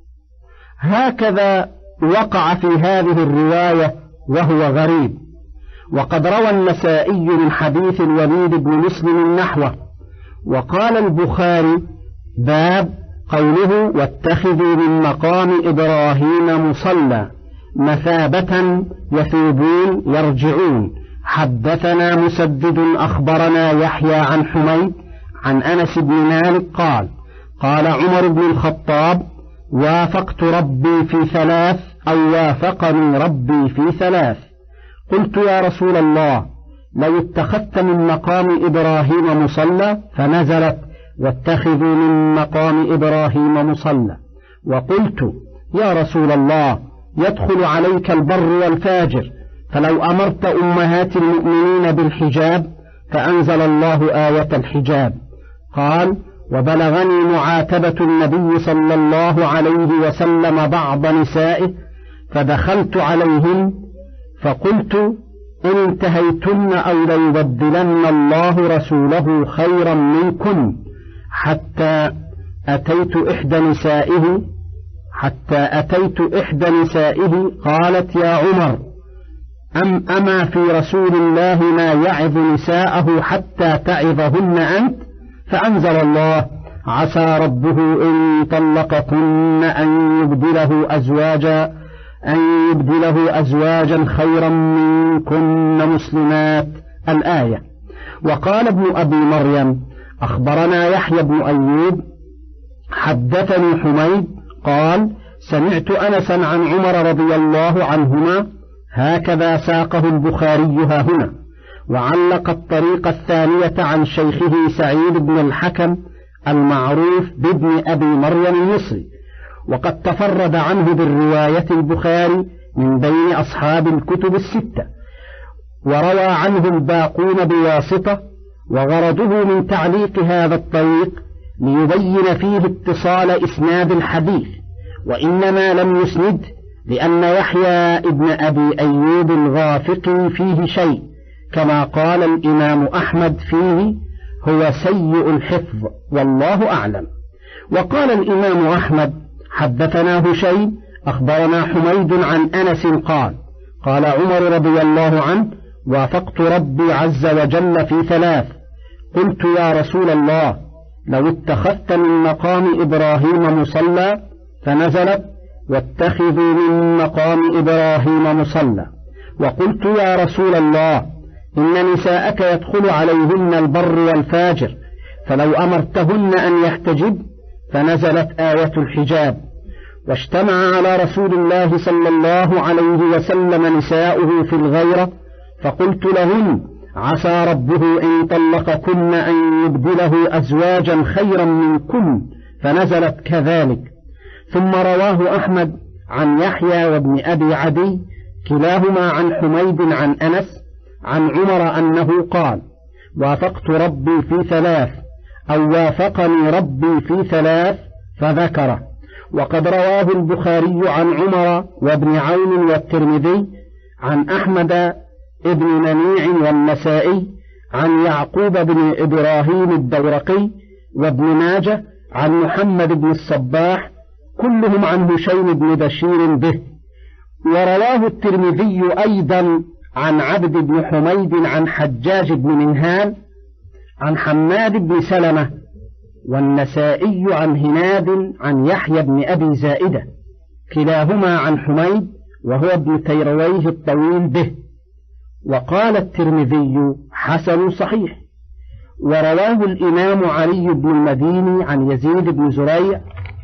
هكذا وقع في هذه الرواية وهو غريب. وقد روى النسائي من حديث الوليد بن مسلم نحوه. وقال البخاري باب قوله واتخذوا من مقام إبراهيم مصلى مثابة يثوبون يرجعون. حدثنا مسدد أخبرنا يحيى عن حميد عن أنس بن مالك قال قال عمر بن الخطاب وافقت ربي في ثلاث أو وافقني ربي في ثلاث. قلت يا رسول الله لو اتخذت من مقام إبراهيم مصلى؟ فنزلت واتخذوا من مقام إبراهيم مصلى. وقلت يا رسول الله يدخل عليك البر والفاجر فلو أمرت أمهات المؤمنين بالحجاب؟ فأنزل الله آية الحجاب. قال وبلغني معاتبة النبي صلى الله عليه وسلم بعض نسائه فدخلت عليهن فقلت إن انتهيتن أو ليبدلن الله رسوله خيرا منكن حتى أتيت إحدى نسائه حتى أتيت إحدى نسائه قالت يا عمر أم أما في رسول الله ما يعظ نساءه حتى تعظهن أنت؟ فأنزل الله عسى ربه إن طلقكن أن يبدله أزواجا أن يبدله أزواجا خيرا منكن مسلمات الآية. وقال ابن أبي مريم أخبرنا يحيى بن أيوب حدثني حميد قال سمعت أنسا عن عمر رضي الله عنهما هكذا ساقه البخاري هاهنا. وعلق الطريق الثانية عن شيخه سعيد بن الحكم المعروف بابن أبي مريم المصري. وقد تفرد عنه بالرواية البخاري من بين أصحاب الكتب الستة وروى عنه الباقون بواسطة. وغرضه من تعليق هذا الطريق ليبين فيه اتصال إسناد الحديث وإنما لم يسند لأن يحيى ابن أبي أيوب الغافقي فيه شيء كما قال الإمام أحمد فيه هو سيء الحفظ والله أعلم. وقال الإمام أحمد حدثنا هشيم أخبرنا حميد عن أنس قال قال عمر رضي الله عنه وافقت ربي عز وجل في ثلاث. قلت يا رسول الله لو اتخذت من مقام إبراهيم مصلى؟ فنزلت واتخذوا من مقام إبراهيم مصلى. وقلت يا رسول الله إن نساءك يدخل عليهن البر والفاجر فلو أمرتهن أن يحتجب؟ فنزلت آية الحجاب. واجتمع على رسول الله صلى الله عليه وسلم نساؤه في الغيرة فقلت لهن عسى ربه إن طلقكن أن يبدله أزواجا خيرا منكن فنزلت كذلك. ثم رواه أحمد عن يحيى وابن أبي عدي كلاهما عن حميد عن أنس عن عمر أنه قال وافقت ربي في ثلاث أو وافقني ربي في ثلاث فذكره. وقد رواه البخاري عن عمر وابن عون والترمذي عن أحمد ابن منيع والنسائي عن يعقوب بن إبراهيم الدورقي وابن ماجه عن محمد بن الصباح كلهم عن هشيم بن بشير به. ورواه الترمذي أيضا عن عبد بن حميد عن حجاج بن منهال عن حماد بن سلمة والنسائي عن هناد عن يحيى بن أبي زائدة كلاهما عن حميد وهو ابن تيرويه الطويل به. وقال الترمذي حسن صحيح. ورواه الإمام علي بن المديني عن يزيد بن زريع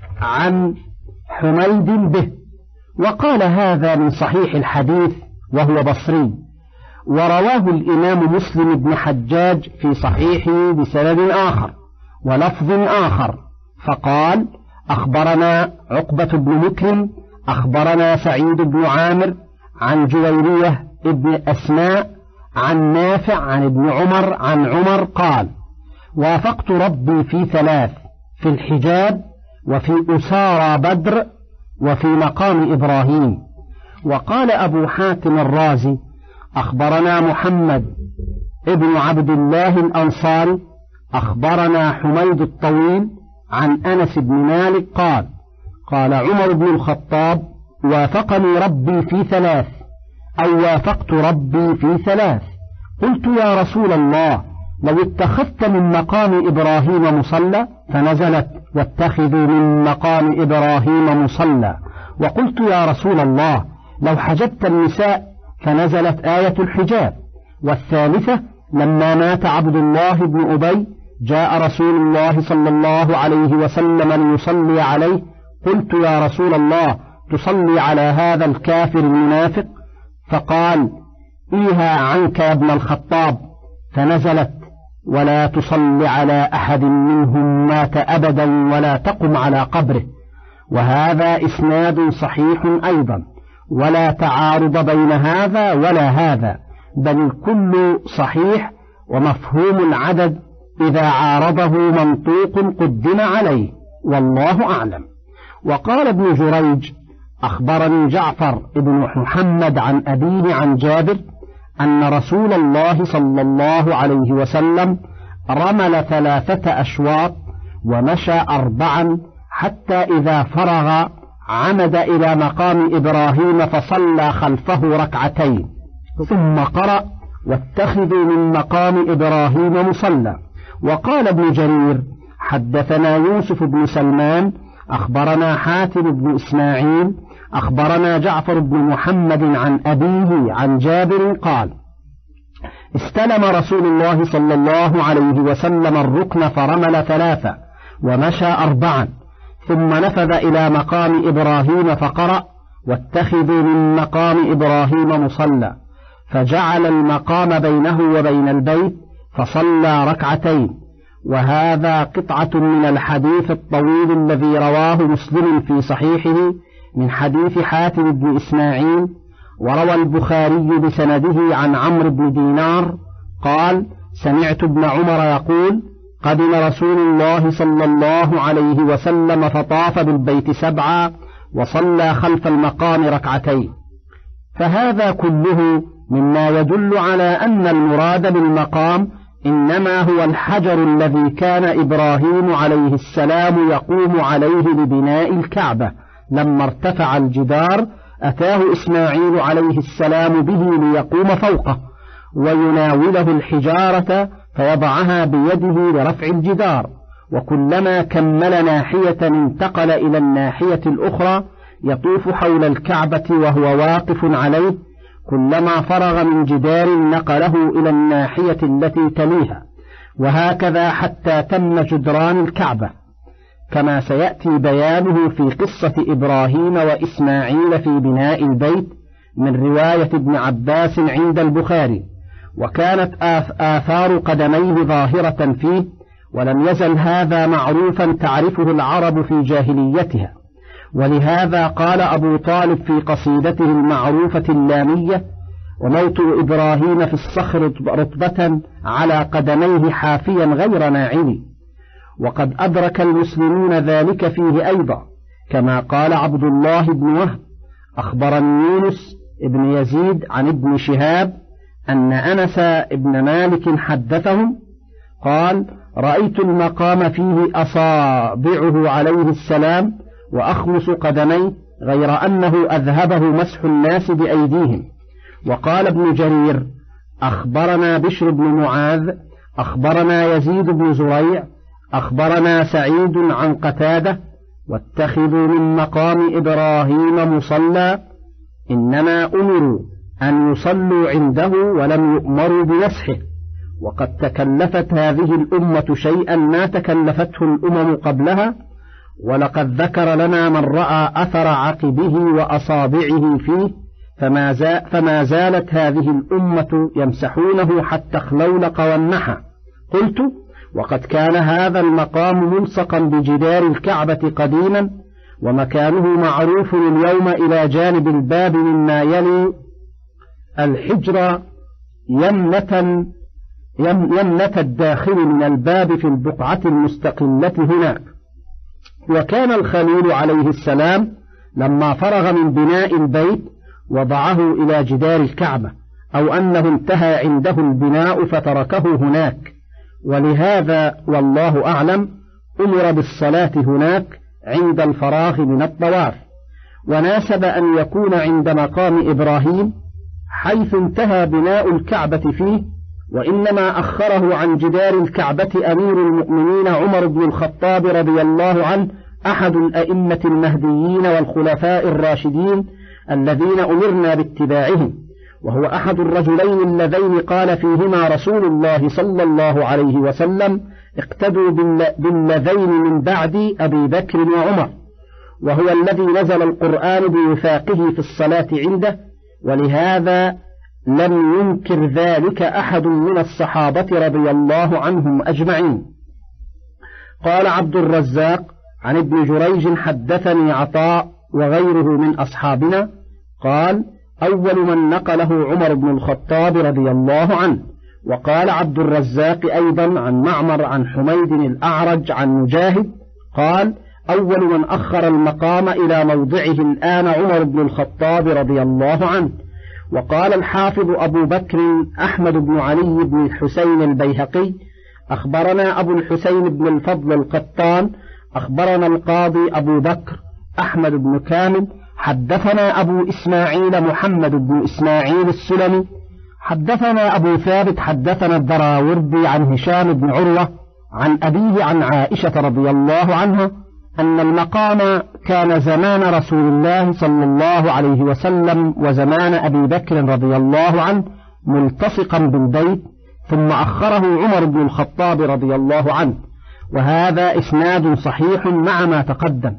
عن حميد به، وقال هذا من صحيح الحديث وهو بصري. ورواه الإمام مسلم بن حجاج في صحيحه بسند آخر ولفظ آخر فقال: أخبرنا عقبة بن مكرم أخبرنا سعيد بن عامر عن جويرية ابن أسماء عن نافع عن ابن عمر عن عمر قال: وافقت ربي في ثلاث: في الحجاب، وفي أسارى بدر، وفي مقام إبراهيم. وقال أبو حاتم الرازي: أخبرنا محمد ابن عبد الله الأنصاري أخبرنا حميد الطويل عن أنس بن مالك قال: قال عمر بن الخطاب: وافقني ربي في ثلاث، أو وافقت ربي في ثلاث. قلت: يا رسول الله، لو اتخذت من مقام إبراهيم مصلى، فنزلت: واتخذوا من مقام إبراهيم مصلى. وقلت: يا رسول الله، لو حجبت النساء، فنزلت آية الحجاب. والثالثة: لما مات عبد الله بن أبي جاء رسول الله صلى الله عليه وسلم ليصلي عليه، قلت: يا رسول الله، تصلي على هذا الكافر المنافق؟ فقال: إيها عنك يا ابن الخطاب. فنزلت: ولا تصل على أحد منهم مات أبدا ولا تقم على قبره. وهذا إسناد صحيح أيضا، ولا تعارض بين هذا ولا هذا، بل الكل صحيح، ومفهوم العدد إذا عارضه منطوق قدم عليه، والله أعلم. وقال ابن جريج: أخبرني جعفر ابن محمد عن أبيه عن جابر أن رسول الله صلى الله عليه وسلم رمل ثلاثة أشواط ومشى أربعا، حتى إذا فرغ عمد إلى مقام إبراهيم فصلى خلفه ركعتين، ثم قرأ: واتخذوا من مقام إبراهيم مصلى. وقال ابن جرير: حدثنا يوسف بن سلمان أخبرنا حاتم بن إسماعيل أخبرنا جعفر بن محمد عن أبيه عن جابر قال: استلم رسول الله صلى الله عليه وسلم الركن فرمل ثلاثة ومشى أربعا، ثم نفذ إلى مقام إبراهيم فقرأ: واتخذوا من مقام إبراهيم مصلى، فجعل المقام بينه وبين البيت فصلى ركعتين. وهذا قطعة من الحديث الطويل الذي رواه مسلم في صحيحه من حديث حاتم بن إسماعيل. وروى البخاري بسنده عن عمرو بن دينار قال: سمعت ابن عمر يقول: قدم رسول الله صلى الله عليه وسلم فطاف بالبيت سبعا وصلى خلف المقام ركعتين. فهذا كله مما يدل على أن المراد بالمقام إنما هو الحجر الذي كان إبراهيم عليه السلام يقوم عليه لبناء الكعبة. لما ارتفع الجدار أتاه إسماعيل عليه السلام به ليقوم فوقه ويناوله الحجارة فيضعها بيده لرفع الجدار، وكلما كمل ناحية انتقل إلى الناحية الأخرى يطوف حول الكعبة وهو واقف عليه، كلما فرغ من جدار نقله إلى الناحية التي تليها، وهكذا حتى تم جدران الكعبة، كما سيأتي بيانه في قصة إبراهيم وإسماعيل في بناء البيت من رواية ابن عباس عند البخاري. وكانت آثار قدميه ظاهرة فيه، ولم يزل هذا معروفا تعرفه العرب في جاهليتها. ولهذا قال أبو طالب في قصيدته المعروفة اللامية: وموطئ إبراهيم في الصخر رطبة على قدميه حافيا غير ناعل. وقد أدرك المسلمون ذلك فيه أيضا، كما قال عبد الله بن وهب: أخبرني يونس ابن يزيد عن ابن شهاب أن أنس ابن مالك حدثهم قال: رأيت المقام فيه أصابعه عليه السلام وأخمس قدميه، غير أنه أذهبه مسح الناس بأيديهم. وقال ابن جرير: أخبرنا بشر بن معاذ أخبرنا يزيد بن زريع أخبرنا سعيد عن قتادة واتخذوا من مقام إبراهيم مصلى إنما أمروا أن يصلوا عنده ولم يؤمروا بمسحه، وقد تكلفت هذه الأمة شيئا ما تكلفته الأمم قبلها، ولقد ذكر لنا من رأى أثر عقبه وأصابعه فيه، فما, زال فما زالت هذه الأمة يمسحونه حتى اخلولق والنحى. قلت: وقد كان هذا المقام ملصقا بجدار الكعبة قديما، ومكانه معروف اليوم إلى جانب الباب مما يلي الحجر يمنة يمنة الداخل من الباب في البقعة المستقلة هناك. وكان الخليل عليه السلام لما فرغ من بناء البيت وضعه إلى جدار الكعبة، أو أنه انتهى عنده البناء فتركه هناك، ولهذا والله أعلم أمر بالصلاة هناك عند الفراغ من الطواف. وناسب أن يكون عند مقام إبراهيم حيث انتهى بناء الكعبة فيه، وإنما أخره عن جدار الكعبة أمير المؤمنين عمر بن الخطاب رضي الله عنه، أحد الأئمة المهديين والخلفاء الراشدين الذين أمرنا باتباعهم، وهو أحد الرجلين اللذين قال فيهما رسول الله صلى الله عليه وسلم: اقتدوا باللذين من بعد أبي بكر وعمر، وهو الذي نزل القرآن بوفاقه في الصلاة عنده، ولهذا لم ينكر ذلك أحد من الصحابة رضي الله عنهم أجمعين. قال عبد الرزاق عن ابن جريج: حدثني عطاء وغيره من أصحابنا قال: أول من نقله عمر بن الخطاب رضي الله عنه. وقال عبد الرزاق أيضا عن معمر عن حميد الأعرج عن مجاهد قال: أول من أخر المقام إلى موضعه الآن عمر بن الخطاب رضي الله عنه. وقال الحافظ أبو بكر أحمد بن علي بن الحسين البيهقي: أخبرنا أبو الحسين بن الفضل القطان أخبرنا القاضي أبو بكر أحمد بن كامل حدثنا أبو إسماعيل محمد بن إسماعيل السلمي حدثنا أبو ثابت حدثنا الدراوردي عن هشام بن عروة عن أبيه عن عائشة رضي الله عنها أن المقام كان زمان رسول الله صلى الله عليه وسلم وزمان أبي بكر رضي الله عنه ملتصقا بالبيت، ثم أخره عمر بن الخطاب رضي الله عنه، وهذا إسناد صحيح مع ما تقدم.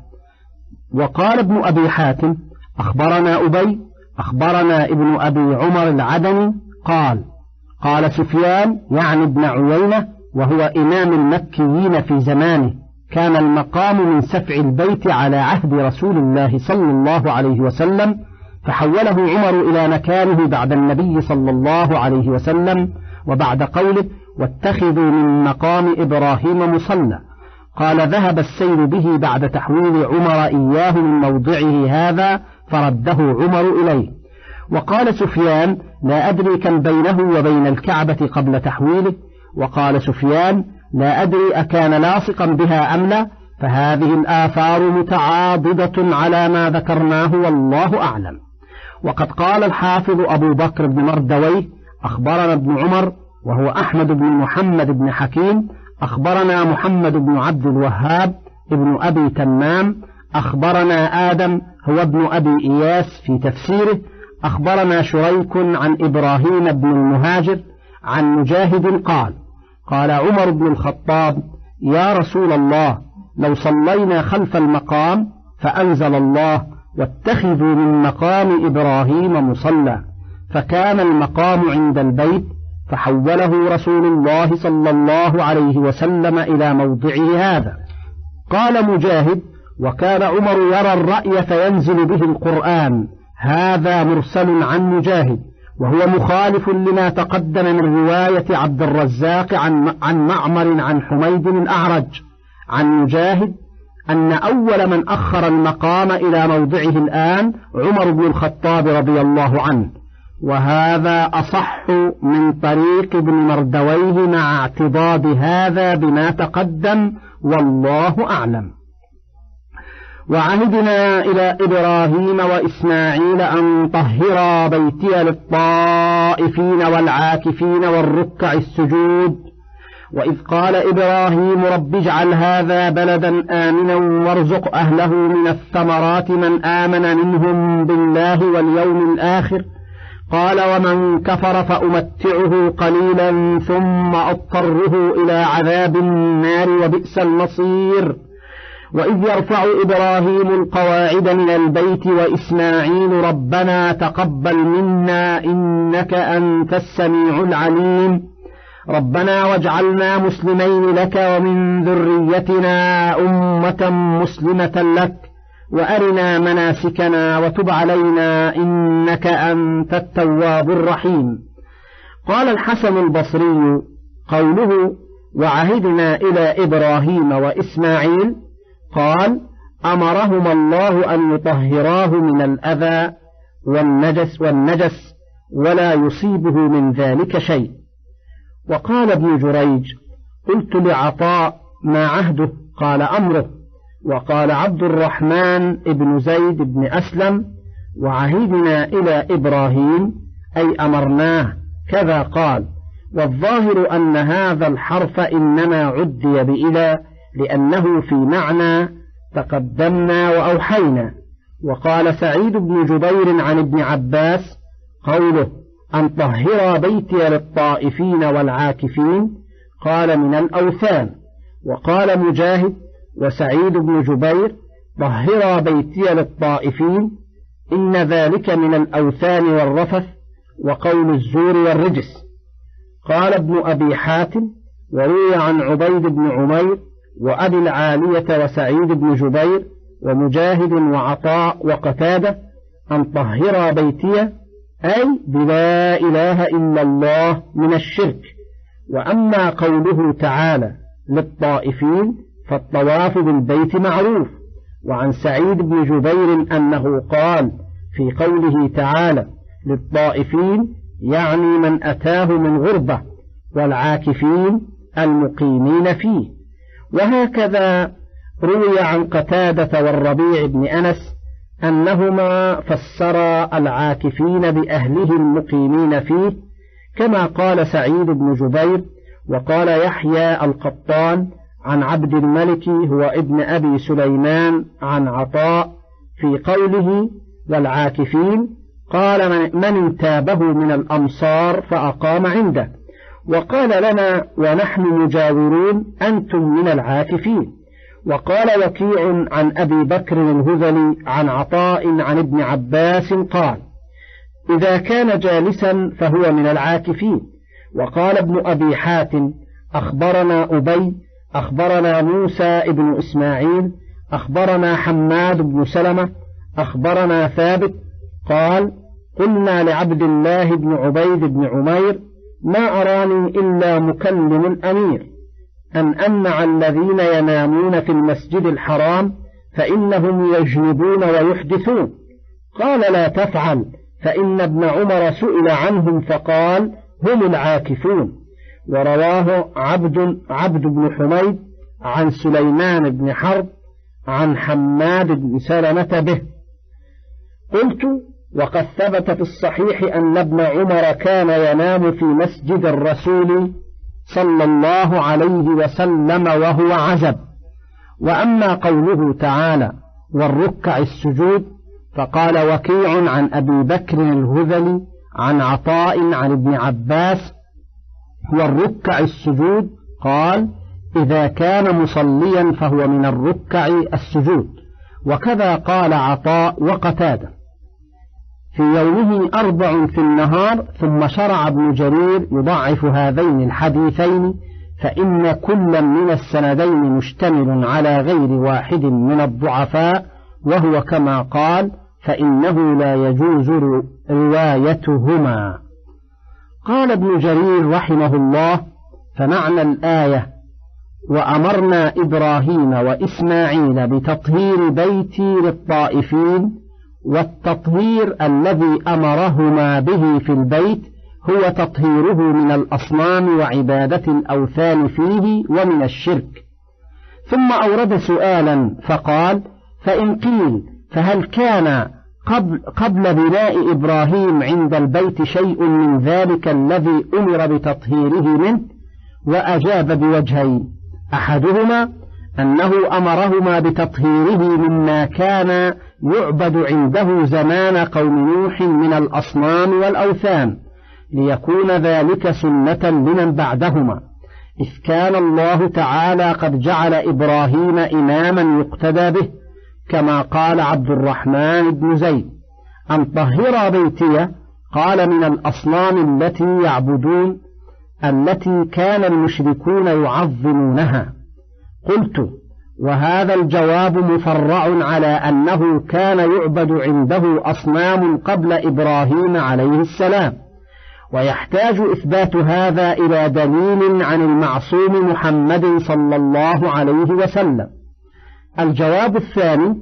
وقال ابن أبي حاتم: أخبرنا أبي أخبرنا ابن أبي عمر العدني قال: قال سفيان يعني ابن عيينة وهو إمام المكيين في زمانه: كان المقام من سفع البيت على عهد رسول الله صلى الله عليه وسلم، فحوله عمر إلى مكانه بعد النبي صلى الله عليه وسلم، وبعد قوله: واتخذوا من مقام إبراهيم مصلى. قال: ذهب السير به بعد تحويل عمر إياه من موضعه هذا فرده عمر إليه. وقال سفيان: لا أدري كم بينه وبين الكعبة قبل تحويله. وقال سفيان: لا أدري أكان لاصقا بها أم لا، فهذه الآثار متعاضدة على ما ذكرناه والله أعلم. وقد قال الحافظ أبو بكر بن مردويه: أخبرنا ابن عمر وهو أحمد بن محمد بن حكيم أخبرنا محمد بن عبد الوهاب ابن أبي تمام أخبرنا آدم هو ابن أبي إياس في تفسيره أخبرنا شريك عن إبراهيم بن المهاجر عن مجاهد قال: قال عمر بن الخطاب: يا رسول الله، لو صلينا خلف المقام، فأنزل الله: واتخذوا من مقام إبراهيم مصلى، فكان المقام عند البيت، فحوله رسول الله صلى الله عليه وسلم إلى موضعه هذا. قال مجاهد: وكان عمر يرى الرأي فينزل به القرآن. هذا مرسل عن مجاهد، وهو مخالف لما تقدم من رواية عبد الرزاق عن عن معمر عن حميد الأعرج عن مجاهد أن أول من أخر المقام إلى موضعه الآن عمر بن الخطاب رضي الله عنه، وهذا أصح من طريق ابن مردويه مع اعتضاد هذا بما تقدم والله أعلم. وعهدنا إلى إبراهيم وإسماعيل أن طهرا بيتي للطائفين والعاكفين والركع السجود. وإذ قال إبراهيم رب اجعل هذا بلدا آمنا وارزق أهله من الثمرات من آمن منهم بالله واليوم الآخر قال ومن كفر فأمتعه قليلا ثم أضطره إلى عذاب النار وبئس المصير وإذ يرفع إبراهيم القواعد من البيت وإسماعيل ربنا تقبل منا إنك أنت السميع العليم ربنا واجعلنا مسلمين لك ومن ذريتنا أمة مسلمة لك وأرنا مناسكنا وتب علينا إنك أنت التواب الرحيم. قال الحسن البصري قوله وعهدنا إلى إبراهيم وإسماعيل قال أمرهما الله أن يطهراه من الأذى والنجس, والنجس ولا يصيبه من ذلك شيء. وقال ابن جريج قلت لعطاء ما عهده قال أمره. وقال عبد الرحمن ابن زيد بن أسلم وعهدنا إلى إبراهيم أي أمرناه كذا قال. والظاهر أن هذا الحرف إنما عدي بإلى لأنه في معنى تقدمنا وأوحينا. وقال سعيد بن جبير عن ابن عباس قوله أن طهر بيتي للطائفين والعاكفين قال من الأوثان. وقال مجاهد وسعيد بن جبير طهر بيتي للطائفين إن ذلك من الأوثان والرفث وقول الزور والرجس. قال ابن أبي حاتم وروي عن عبيد بن عمير وأبي العالية وسعيد بن جبير ومجاهد وعطاء وقتادة أن طهر بيتي أي بلا إله إلا الله من الشرك. وأما قوله تعالى للطائفين فالطواف بالبيت معروف. وعن سعيد بن جبير أنه قال في قوله تعالى للطائفين يعني من أتاه من غربة والعاكفين المقيمين فيه. وهكذا روي عن قتادة والربيع بن أنس أنهما فسرا العاكفين بأهله المقيمين فيه كما قال سعيد بن جبير. وقال يحيى القطان عن عبد الملك هو ابن أبي سليمان عن عطاء في قوله والعاكفين قال من انتابه من الأمصار فأقام عنده. وقال لنا ونحن مجاورون أنتم من العاكفين. وقال وكيع عن أبي بكر الهذلي عن عطاء عن ابن عباس قال إذا كان جالسا فهو من العاكفين. وقال ابن أبي حاتم أخبرنا أبي أخبرنا موسى ابن إسماعيل أخبرنا حماد بن سلمة أخبرنا ثابت قال قلنا لعبد الله بن عبيد بن عمير ما أراني إلا مكلم الأمير أن أمنع الذين ينامون في المسجد الحرام فإنهم يجنبون ويحدثون. قال لا تفعل فإن ابن عمر سئل عنهم فقال هم العاكفون. ورواه عبد, عبد بن حميد عن سليمان بن حرب عن حماد بن سلمة به. قلت وقد ثبت في الصحيح أن ابن عمر كان ينام في مسجد الرسول صلى الله عليه وسلم وهو عزب. وأما قوله تعالى والركع السجود فقال وكيع عن أبي بكر الهذلي عن عطاء عن ابن عباس والركع السجود قال إذا كان مصليا فهو من الركع السجود. وكذا قال عطاء وقتادة. في يومه أربع في النهار. ثم شرع ابن جرير يضعف هذين الحديثين فإن كل من السندين مشتمل على غير واحد من الضعفاء وهو كما قال فإنه لا يجوز روايتهما. قال ابن جرير رحمه الله فمعنى الآية وأمرنا إبراهيم وإسماعيل بتطهير بيتي للطائفين والتطهير الذي أمرهما به في البيت هو تطهيره من الأصنام وعبادة الأوثان فيه ومن الشرك. ثم أورد سؤالا فقال فإن قيل فهل كان قبل, قبل بناء إبراهيم عند البيت شيء من ذلك الذي أمر بتطهيره منه؟ وأجاب بوجهين: أحدهما أنه أمرهما بتطهيره مما كان يعبد عنده زمان قوم نوح من الأصنام والأوثان، ليكون ذلك سنة لمن بعدهما، إذ كان الله تعالى قد جعل إبراهيم إماما يقتدى به، كما قال عبد الرحمن بن زيد: أن طهر بيتي، قال من الأصنام التي يعبدون التي كان المشركون يعظمونها. قلت: وهذا الجواب مفرع على أنه كان يعبد عنده أصنام قبل إبراهيم عليه السلام، ويحتاج إثبات هذا إلى دليل عن المعصوم محمد صلى الله عليه وسلم. الجواب الثاني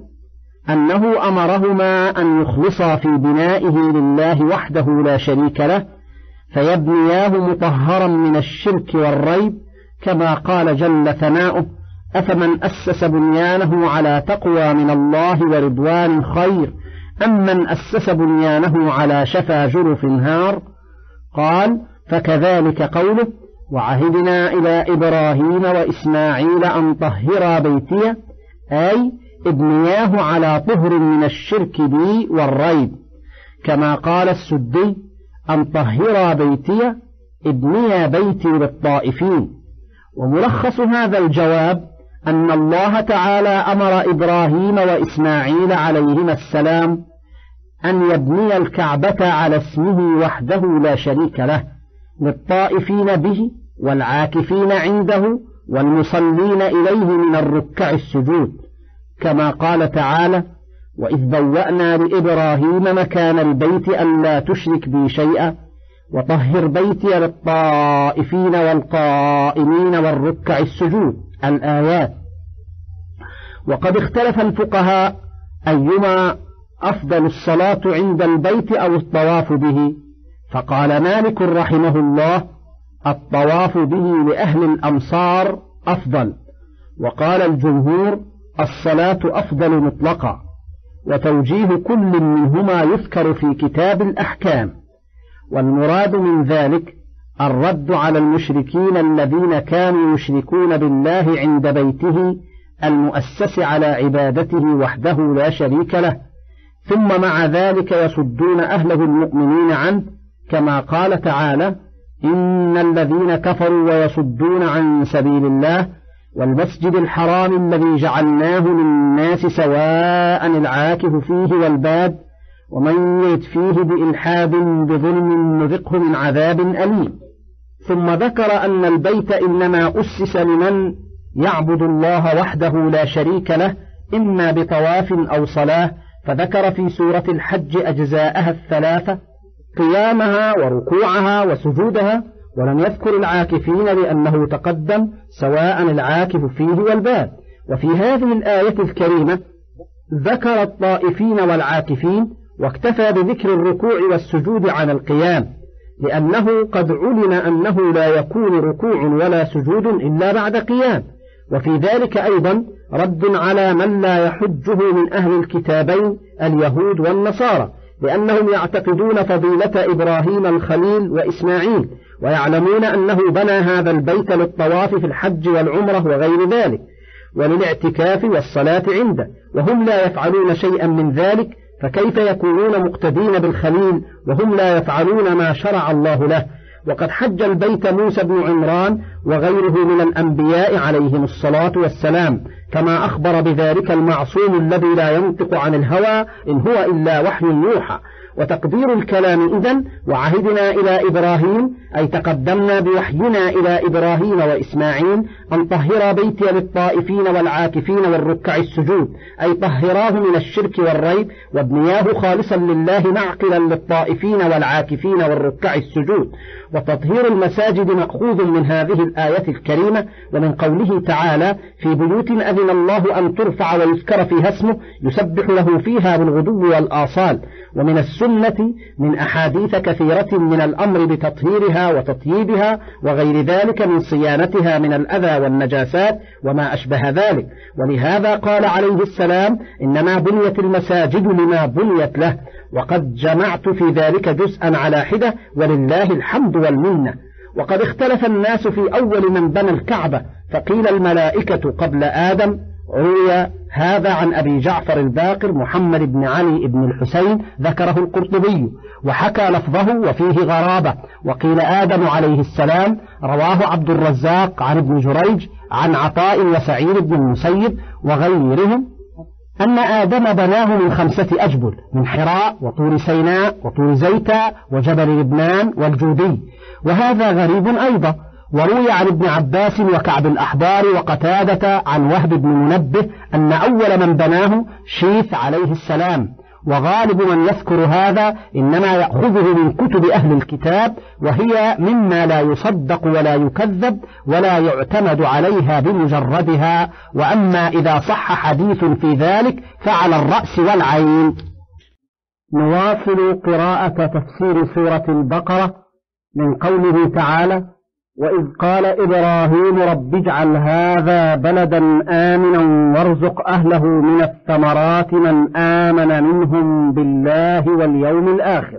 أنه أمرهما أن يخلصا في بنائه لله وحده لا شريك له، فيبنياه مطهرا من الشرك والريب، كما قال جل ثناؤه: أفمن أسس بنيانه على تقوى من الله ورضوان خير أم من أسس بنيانه على شفا جرف هار. قال: فكذلك قوله: وعهدنا إلى إبراهيم وإسماعيل أن طهرا بيتي، أي ابنياه على طهر من الشرك بي والريب، كما قال السدي: أن طهرا بيتي ابنيا بيتي للطائفين. وملخص هذا الجواب أن الله تعالى أمر إبراهيم وإسماعيل عليهما السلام أن يبني الكعبة على اسمه وحده لا شريك له، للطائفين به والعاكفين عنده والمصلين إليه من الركع السجود، كما قال تعالى: وإذ بوأنا لإبراهيم مكان البيت ألا تشرك بي شيئا وطهر بيتي للطائفين والقائمين والركع السجود، الآيات. وقد اختلف الفقهاء أيما أفضل الصلاة عند البيت أو الطواف به، فقال مالك رحمه الله: الطواف به لأهل الأمصار أفضل، وقال الجمهور: الصلاة أفضل مطلقا. وتوجيه كل منهما يذكر في كتاب الأحكام، والمراد من ذلك الرد على المشركين الذين كانوا يشركون بالله عند بيته المؤسس على عبادته وحده لا شريك له، ثم مع ذلك يصدون أهله المؤمنين عنه، كما قال تعالى: إن الذين كفروا ويصدون عن سبيل الله والمسجد الحرام الذي جعلناه للناس سواء العاكف فيه والباد ومن يرد فيه بإلحاد بظلم نذقه من عذاب أليم. ثم ذكر أن البيت إنما أسس لمن يعبد الله وحده لا شريك له، إما بطواف أو صلاة، فذكر في سورة الحج أجزاءها الثلاثة: قيامها وركوعها وسجودها، ولم يذكر العاكفين لأنه تقدم سواء العاكف فيه والباد. وفي هذه الآية الكريمة ذكر الطائفين والعاكفين، واكتفى بذكر الركوع والسجود عن القيام، لأنه قد علم أنه لا يكون ركوع ولا سجود إلا بعد قيام. وفي ذلك أيضا رد على من لا يحجه من أهل الكتابين اليهود والنصارى، لأنهم يعتقدون فضيلة إبراهيم الخليل وإسماعيل، ويعلمون أنه بنى هذا البيت للطواف في الحج والعمرة وغير ذلك، وللاعتكاف والصلاة عنده، وهم لا يفعلون شيئا من ذلك، فكيف يكونون مقتدين بالخليل وهم لا يفعلون ما شرع الله له؟ وقد حج البيت موسى بن عمران وغيره من الأنبياء عليهم الصلاة والسلام، كما أخبر بذلك المعصوم الذي لا ينطق عن الهوى إن هو إلا وحي يوحى. وتقدير الكلام إذن: وعهدنا إلى إبراهيم، أي تقدمنا بوحينا إلى إبراهيم وإسماعيل أن طهرا بيتي للطائفين والعاكفين والركع السجود، أي طهراه من الشرك والريب وابنياه خالصا لله معقلا للطائفين والعاكفين والركع السجود. وتطهير المساجد مأخوذ من هذه الآية الكريمة، ومن قوله تعالى: في بيوت أذن الله أن ترفع ويذكر فيها اسمه يسبح له فيها بالغدو والآصال. ومن السنة من أحاديث كثيرة من الأمر بتطهيرها وتطييبها وغير ذلك من صيانتها من الأذى والنجاسات وما أشبه ذلك. ولهذا قال عليه السلام: إنما بنيت المساجد لما بنيت له. وقد جمعت في ذلك جزءا على حدة، ولله الحمد والمنة. وقد اختلف الناس في أول من بنى الكعبة، فقيل الملائكة قبل آدم. روي هذا عن أبي جعفر الباقر محمد بن علي بن الحسين ذكره القرطبي، وحكى لفظه وفيه غرابة. وقيل آدم عليه السلام، رواه عبد الرزاق عن ابن جريج عن عطاء وسعيد بن المسيب وغيرهم أن آدم بناه من خمسة أجبل، من حراء وطور سيناء وطور زيتا وجبل لبنان والجودي، وهذا غريب أيضا. وروي عن ابن عباس وكعب الأحبار وقتادة عن وهب بن منبه أن أول من بناه شيث عليه السلام. وغالب من يذكر هذا إنما يأخذه من كتب أهل الكتاب، وهي مما لا يصدق ولا يكذب ولا يعتمد عليها بمجردها، وأما إذا صح حديث في ذلك فعلى الرأس والعين. نواصل قراءة تفسير سورة البقرة من قوله تعالى: وإذ قال إبراهيم رب اجعل هذا بلدا آمنا وارزق أهله من الثمرات من آمن منهم بالله واليوم الآخر.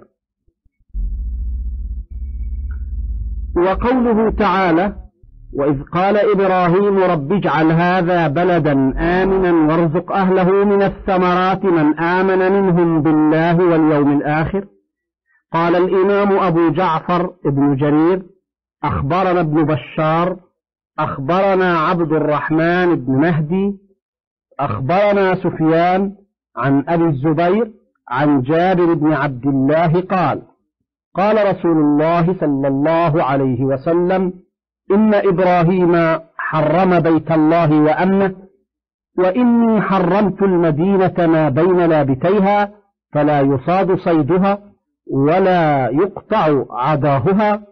وقوله تعالى: وإذ قال إبراهيم رب اجعل هذا بلدا آمنا وارزق أهله من الثمرات من آمن منهم بالله واليوم الآخر. قال الإمام أبو جعفر ابن جرير: أخبرنا ابن بشار أخبرنا عبد الرحمن بن مهدي أخبرنا سفيان عن أبي الزبير عن جابر بن عبد الله قال: قال رسول الله صلى الله عليه وسلم: إن إبراهيم حرم بيت الله وأمنه، وإني حرمت المدينة ما بين لابتيها فلا يصاد صيدها ولا يقطع عداهها.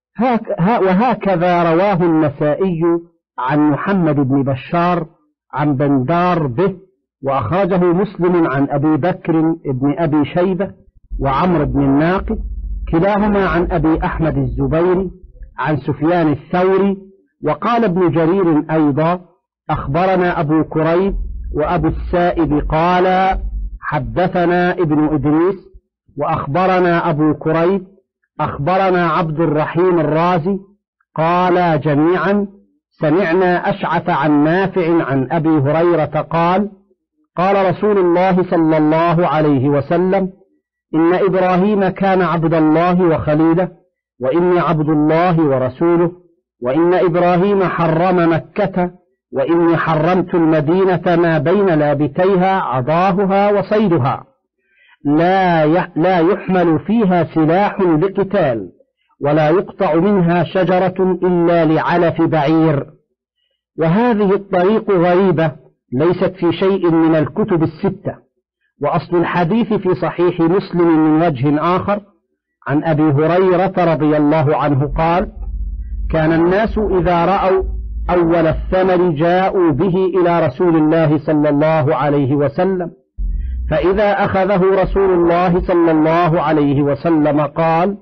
وهكذا رواه النسائي عن محمد بن بشار عن بندار به، وأخرجه مسلم عن أبي بكر بن أبي شيبة وعمر بن الناقد كلاهما عن أبي أحمد الزبيري عن سفيان الثوري. وقال ابن جرير أيضا: أخبرنا أبو كريب وأبو السائب قال حدثنا ابن إدريس، وأخبرنا أبو كريب أخبرنا عبد الرحيم الرازي قال جميعا سمعنا أشعث عن نافع عن أبي هريرة قال: قال رسول الله صلى الله عليه وسلم: إن إبراهيم كان عبد الله وخليله، وإني عبد الله ورسوله، وإن إبراهيم حرم مكة، وإني حرمت المدينة ما بين لابتيها عضاهها وصيدها، لا لا يحمل فيها سلاح لقتال، ولا يقطع منها شجرة إلا لعلف بعير. وهذه الطريق غريبة ليست في شيء من الكتب الستة. وأصل الحديث في صحيح مسلم من وجه آخر عن أبي هريرة رضي الله عنه قال: كان الناس إذا رأوا أول الثمر جاءوا به إلى رسول الله صلى الله عليه وسلم، فإذا أخذه رسول الله صلى الله عليه وسلم قال: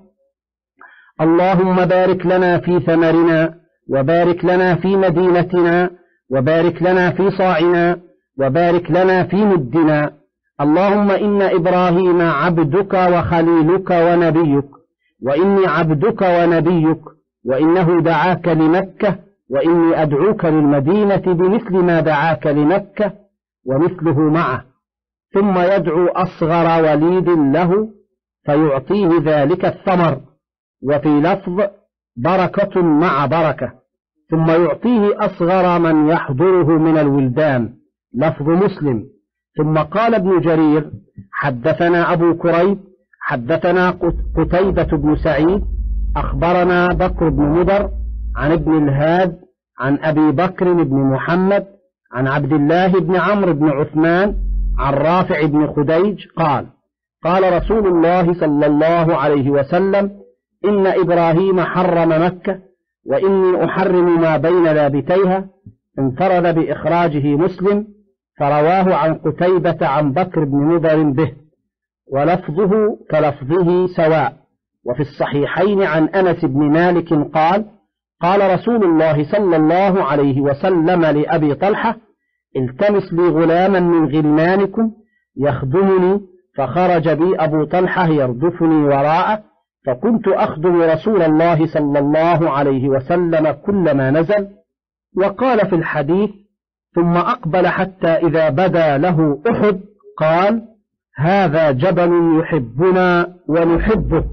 اللهم بارك لنا في ثمرنا، وبارك لنا في مدينتنا، وبارك لنا في صاعنا، وبارك لنا في مدنا. اللهم إن إبراهيم عبدك وخليلك ونبيك، وإني عبدك ونبيك، وإنه دعاك لمكة، وإني أدعوك للمدينة بمثل ما دعاك لمكة ومثله معه. ثم يدعو أصغر وليد له فيعطيه ذلك الثمر، وفي لفظ بركة مع بركة، ثم يعطيه أصغر من يحضره من الولدان، لفظ مسلم. ثم قال ابن جرير: حدثنا أبو كريب حدثنا قتيبة بن سعيد أخبرنا بكر بن مدر عن ابن الهاد عن أبي بكر بن محمد عن عبد الله بن عمرو بن عثمان عن رافع بن خديج قال: قال رسول الله صلى الله عليه وسلم: إن إبراهيم حرم مكة، وإني أحرم ما بين لابتيها. انفرد بإخراجه مسلم، فرواه عن قتيبة عن بكر بن مدر به، ولفظه كلفظه سواء. وفي الصحيحين عن أنس بن مالك قال: قال رسول الله صلى الله عليه وسلم لأبي طلحة: التمس لي غلاما من غلمانكم يخدمني، فخرج بي أبو طلحة يردفني وراءه، فكنت أخدم رسول الله صلى الله عليه وسلم كلما نزل. وقال في الحديث: ثم أقبل حتى إذا بدا له أحد قال: هذا جبل يحبنا ونحبه.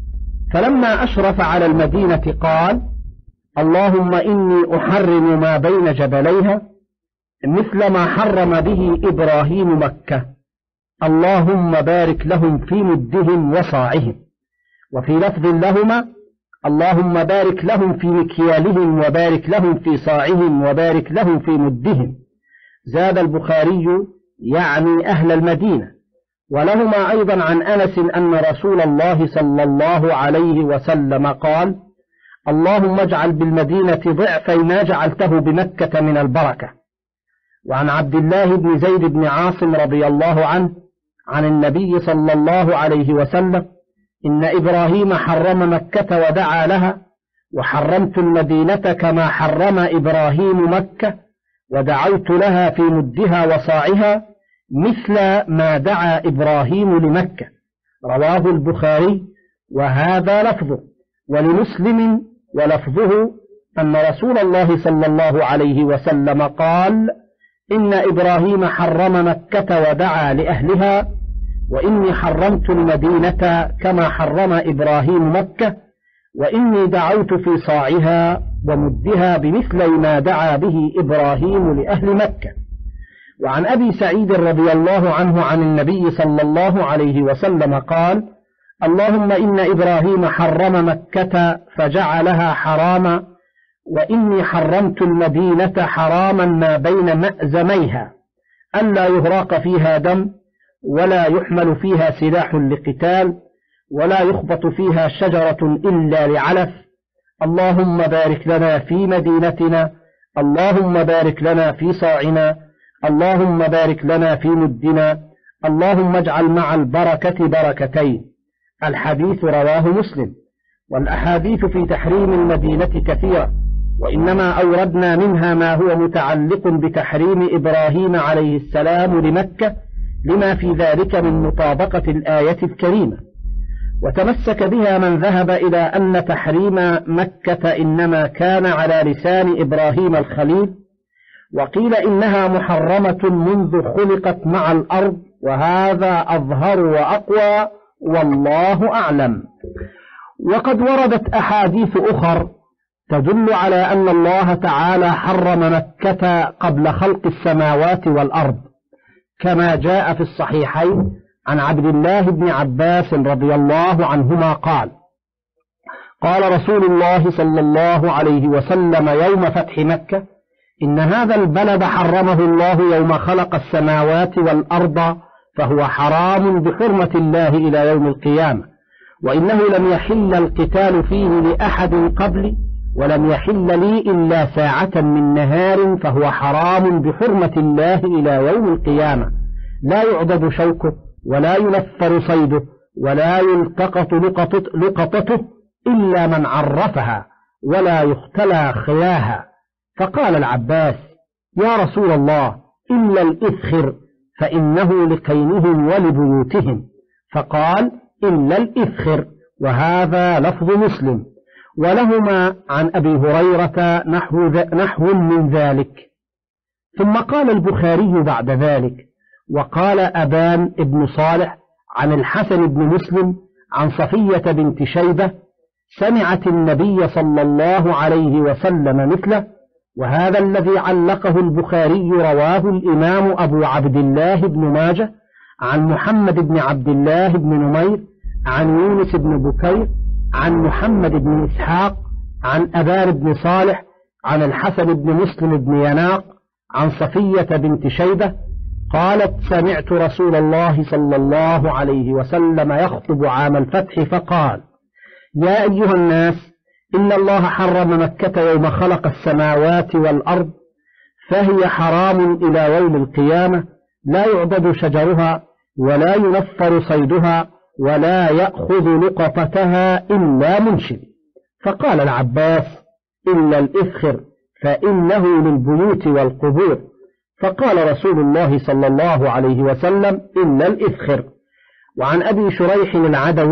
فلما أشرف على المدينة قال: اللهم إني أحرم ما بين جبليها مثل ما حرم به إبراهيم مكة، اللهم بارك لهم في مدهم وصاعهم. وفي لفظ لهما: اللهم بارك لهم في مكيالهم وبارك لهم في صاعهم وبارك لهم في مدهم. زاد البخاري يعني أهل المدينة. ولهما أيضا عن أنس أن رسول الله صلى الله عليه وسلم قال: اللهم اجعل بالمدينة ضعفي ما جعلته بمكة من البركة. وعن عبد الله بن زيد بن عاصم رضي الله عنه عن النبي صلى الله عليه وسلم: إن إبراهيم حرم مكة ودعا لها، وحرمت المدينة كما حرم إبراهيم مكة، ودعوت لها في مدها وصاعها مثل ما دعا إبراهيم لمكة. رواه البخاري وهذا لفظه. ولمسلم ولفظه أن رسول الله صلى الله عليه وسلم قال: إن إبراهيم حرم مكة ودعا لأهلها، وإني حرمت المدينة كما حرم إبراهيم مكة، وإني دعوت في صاعها ومدها بمثل ما دعا به إبراهيم لأهل مكة. وعن أبي سعيد رضي الله عنه عن النبي صلى الله عليه وسلم قال: اللهم إن إبراهيم حرم مكة فجعلها حراما، وإني حرمت المدينة حراما ما بين مأزميها، ألا يهراق فيها دم، ولا يحمل فيها سلاح لقتال، ولا يخبط فيها شجرة إلا لعلف. اللهم بارك لنا في مدينتنا، اللهم بارك لنا في صاعنا، اللهم بارك لنا في مدنا، اللهم اجعل مع البركة بركتين. الحديث رواه مسلم. والأحاديث في تحريم المدينة كثيرة، وإنما أوردنا منها ما هو متعلق بتحريم إبراهيم عليه السلام لمكة، لما في ذلك من مطابقة الآية الكريمة. وتمسك بها من ذهب إلى أن تحريم مكة إنما كان على لسان إبراهيم الخليل، وقيل إنها محرمة منذ خلقت مع الأرض، وهذا أظهر وأقوى والله أعلم. وقد وردت أحاديث أخر تدل على أن الله تعالى حرم مكة قبل خلق السماوات والأرض، كما جاء في الصحيحين عن عبد الله بن عباس رضي الله عنهما قال: قال رسول الله صلى الله عليه وسلم يوم فتح مكة: إن هذا البلد حرمه الله يوم خلق السماوات والأرض، فهو حرام بحرمة الله إلى يوم القيامة، وإنه لم يحل القتال فيه لأحد قبلي، ولم يحل لي إلا ساعة من نهار، فهو حرام بحرمة الله إلى يوم القيامة، لا يعضد شوكه، ولا ينفر صيده، ولا يلتقط لقطته إلا من عرفها، ولا يختلى خلاها. فقال العباس: يا رسول الله، إلا الإذخر فإنه لقينهم ولبيوتهم. فقال: إلا الإذخر. وهذا لفظ مسلم. ولهما عن أبي هريرة نحو, نحو من ذلك. ثم قال البخاري بعد ذلك: وقال أبان ابن صالح عن الحسن بن مسلم عن صفية بنت شيبة: سمعت النبي صلى الله عليه وسلم مثله. وهذا الذي علقه البخاري رواه الإمام أبو عبد الله بن ماجه عن محمد بن عبد الله بن نمير عن يونس بن بكير عن محمد بن إسحاق عن أبان بن صالح عن الحسن بن مسلم بن يناق عن صفية بنت شيبة قالت: سمعت رسول الله صلى الله عليه وسلم يخطب عام الفتح فقال: يا أيها الناس، إن الله حرم مكة يوم خلق السماوات والأرض، فهي حرام إلى يوم القيامة، لا يعضد شجرها، ولا ينفر صيدها، ولا يأخذ لقطتها إلا منشد. فقال العباس: إلا الإذخر فإنه للبيوت والقبور. فقال رسول الله صلى الله عليه وسلم: إلا الإذخر. وعن أبي شريح العدوي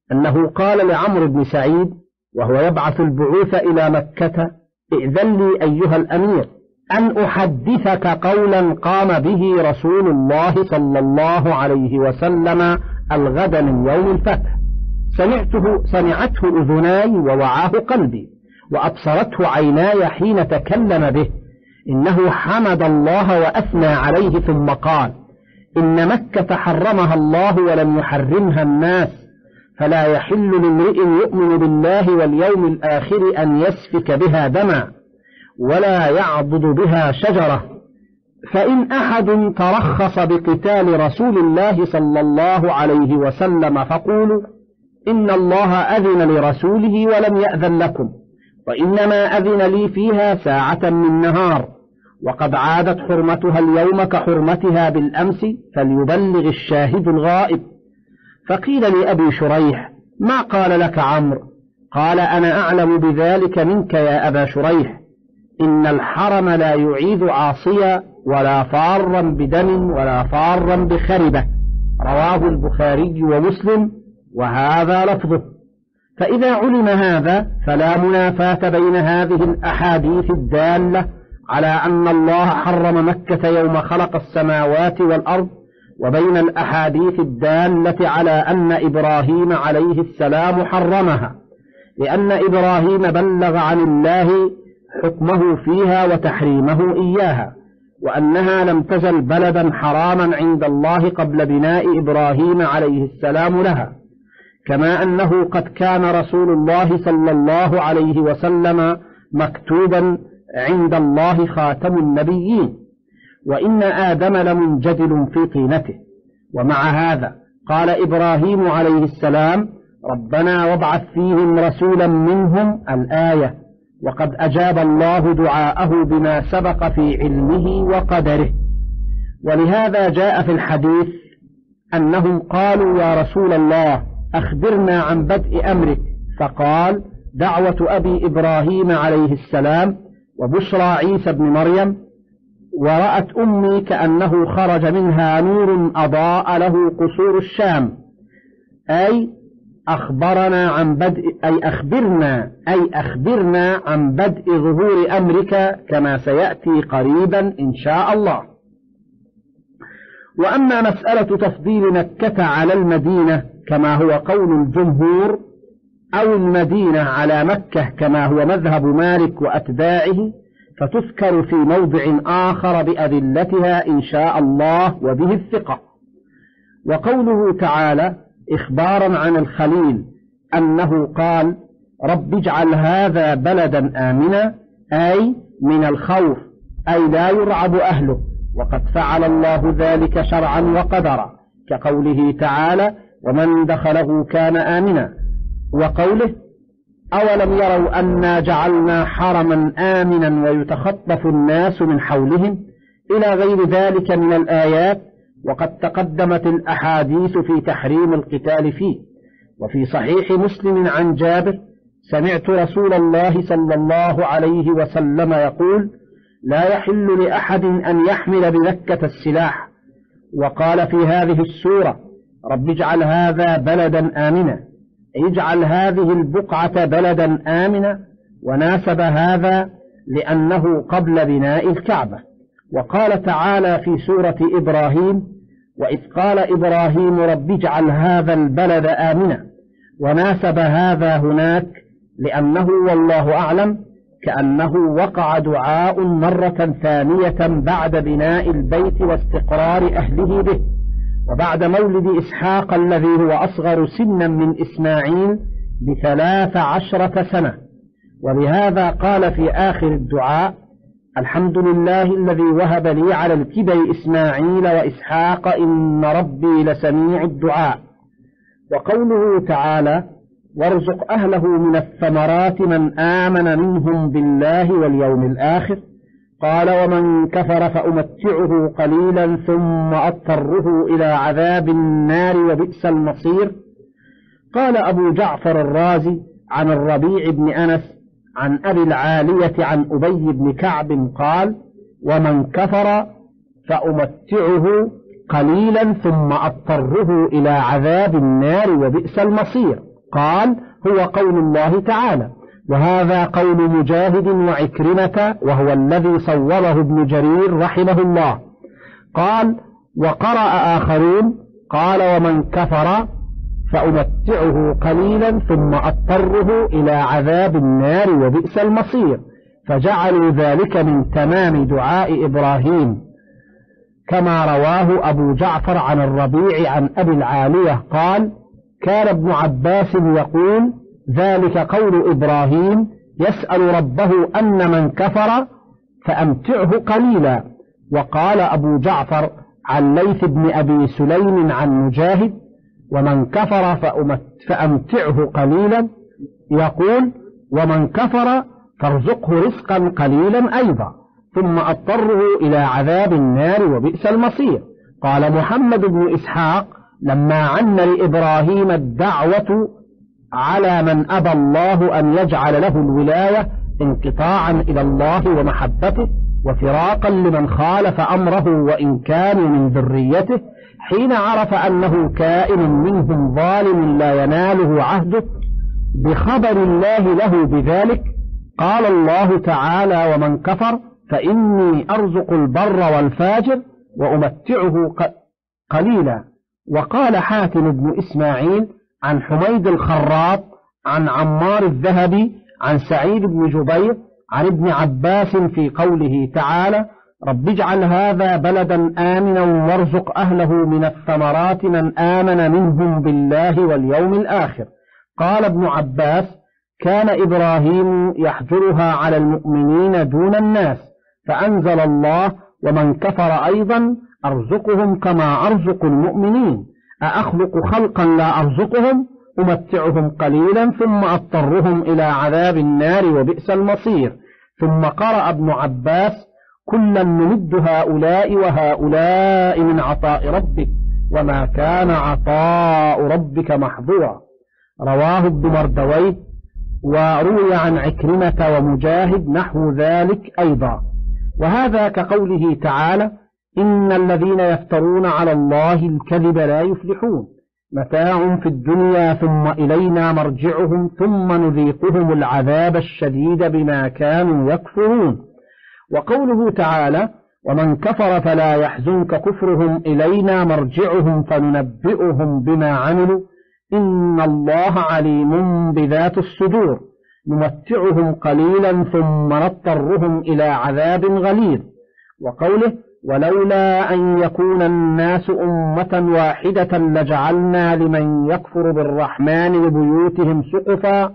أنه قال لعمرو بن سعيد وهو يبعث البعوث إلى مكة: ائذن لي أيها الأمير أن أحدثك قولا قام به رسول الله صلى الله عليه وسلم الغد من يوم الفتح، سمعته سمعته أذناي ووعاه قلبي وأبصرته عيناي حين تكلم به. إنه حمد الله وأثنى عليه ثم قال: إن مكة حرمها الله ولم يحرمها الناس، فلا يحل لامرئ يؤمن بالله واليوم الآخر أن يسفك بها دما ولا يعضد بها شجرة. فإن أحد ترخص بقتال رسول الله صلى الله عليه وسلم فقولوا: إن الله أذن لرسوله ولم يأذن لكم، وإنما أذن لي فيها ساعة من نهار، وقد عادت حرمتها اليوم كحرمتها بالأمس، فليبلغ الشاهد الغائب. فقيل لأبي شريح: ما قال لك عمرو؟ قال: أنا أعلم بذلك منك يا أبا شريح. إن الحرم لا يعيذ عاصيا ولا فارا بدم ولا فارا بخربة. رواه البخاري ومسلم وهذا لفظه. فإذا علم هذا فلا منافاة بين هذه الأحاديث الدالة على أن الله حرم مكة يوم خلق السماوات والأرض وبين الأحاديث الدالة على أن إبراهيم عليه السلام حرمها، لأن إبراهيم بلغ عن الله حكمه فيها وتحريمه إياها، وأنها لم تزل بلدا حراما عند الله قبل بناء إبراهيم عليه السلام لها، كما أنه قد كان رسول الله صلى الله عليه وسلم مكتوبا عند الله خاتم النبيين، وإن آدم لمنجدل في طينته. ومع هذا قال إبراهيم عليه السلام: ربنا وابعث فيهم رسولا منهم الآية، وقد أجاب الله دعاءه بما سبق في علمه وقدره. ولهذا جاء في الحديث أنهم قالوا: يا رسول الله أخبرنا عن بدء أمرك، فقال: دعوة أبي إبراهيم عليه السلام وبشرى عيسى بن مريم، ورأت أمي كأنه خرج منها نور أضاء له قصور الشام. أي أخبرنا عن بدء أي أخبرنا أي أخبرنا عن بدء ظهور أمرك كما سيأتي قريبا إن شاء الله. وأما مسألة تفضيل مكة على المدينة كما هو قول الجمهور، أو المدينة على مكة كما هو مذهب مالك وأتباعه، فتذكر في موضع آخر بأدلتها إن شاء الله وبه الثقة. وقوله تعالى إخبارا عن الخليل أنه قال: رب اجعل هذا بلدا آمنا، أي من الخوف، أي لا يرعب أهله، وقد فعل الله ذلك شرعا وقدرا، كقوله تعالى: ومن دخله كان آمنا. وقوله: أولم يروا أنا جعلنا حرما آمنا ويتخطف الناس من حولهم، إلى غير ذلك من الآيات. وقد تقدمت الأحاديث في تحريم القتال فيه. وفي صحيح مسلم عن جابر: سمعت رسول الله صلى الله عليه وسلم يقول: لا يحل لأحد أن يحمل بمكة السلاح. وقال في هذه السورة: رب اجعل هذا بلدا آمنا، اجعل هذه البقعة بلدا آمنا، وناسب هذا لأنه قبل بناء الكعبة. وقال تعالى في سورة إبراهيم: وإذ قال إبراهيم رب اجعل هذا البلد آمنا، وناسب هذا هناك لأنه والله أعلم كأنه وقع دعاء مرة ثانية بعد بناء البيت واستقرار أهله به، وبعد مولد إسحاق الذي هو أصغر سنا من إسماعيل بثلاث عشرة سنة. ولهذا قال في آخر الدعاء: الحمد لله الذي وهب لي على الكبر إسماعيل وإسحاق إن ربي لسميع الدعاء. وقوله تعالى: وارزق أهله من الثمرات من آمن منهم بالله واليوم الآخر، قال: ومن كفر فأمتعه قليلا ثم أضطره إلى عذاب النار وبئس المصير. قال أبو جعفر الرازي عن الربيع بن أنس عن أبي العالية عن أبي بن كعب قال: ومن كفر فأمتعه قليلا ثم أضطره إلى عذاب النار وبئس المصير. قال هو قول الله تعالى، وهذا قول مجاهد وعكرمة وهو الذي صوره ابن جرير رحمه الله. قال وقرأ آخرون قال ومن كفر فأمتعه قليلا ثم أضطره إلى عذاب النار وبئس المصير، فجعلوا ذلك من تمام دعاء إبراهيم، كما رواه أبو جعفر عن الربيع عن أبي العالية قال كان ابن عباس يقول ذلك قول إبراهيم يسأل ربه أن من كفر فأمتعه قليلا. وقال أبو جعفر عن ليث بن أبي سليم عن مجاهد ومن كفر فأمتعه قليلا يقول ومن كفر فارزقه رزقا قليلا أيضا ثم أضطره إلى عذاب النار وبئس المصير. قال محمد بن إسحاق لما عن لإبراهيم الدعوة على من أبى الله أن يجعل له الولاية انقطاعا إلى الله ومحبته وفراقا لمن خالف أمره وإن كانوا من ذريته، حين عرف أنه كائن منهم ظالم لا يناله عهده بخبر الله له بذلك، قال الله تعالى ومن كفر فإني أرزق البر والفاجر وأمتعه قليلا. وقال حاتم بن إسماعيل عن حميد الخراط عن عمار الذهبي عن سعيد بن جبير عن ابن عباس في قوله تعالى رب اجعل هذا بلدا آمنا وارزق أهله من الثمرات من آمن منهم بالله واليوم الآخر. قال ابن عباس كان إبراهيم يحجرها على المؤمنين دون الناس، فأنزل الله ومن كفر أيضا أرزقهم كما أرزق المؤمنين، أأخلق خلقا لا أرزقهم أمتعهم قليلا ثم أضطرهم إلى عذاب النار وبئس المصير. ثم قرأ ابن عباس كلا نمد هؤلاء وهؤلاء من عطاء ربك وما كان عطاء ربك محظورا. رواه ابن مردويه وروي عن عكرمة ومجاهد نحو ذلك أيضا. وهذا كقوله تعالى إن الذين يفترون على الله الكذب لا يفلحون، متاع في الدنيا ثم إلينا مرجعهم ثم نذيقهم العذاب الشديد بما كانوا يكفرون. وقوله تعالى ومن كفر فلا يحزنك كفرهم إلينا مرجعهم فننبئهم بما عملوا إن الله عليم بذات الصدور، نمتعهم قليلا ثم نضطرهم إلى عذاب غليظ. وقوله ولولا أن يكون الناس أمة واحدة لجعلنا لمن يكفر بالرحمن لبيوتهم سقفا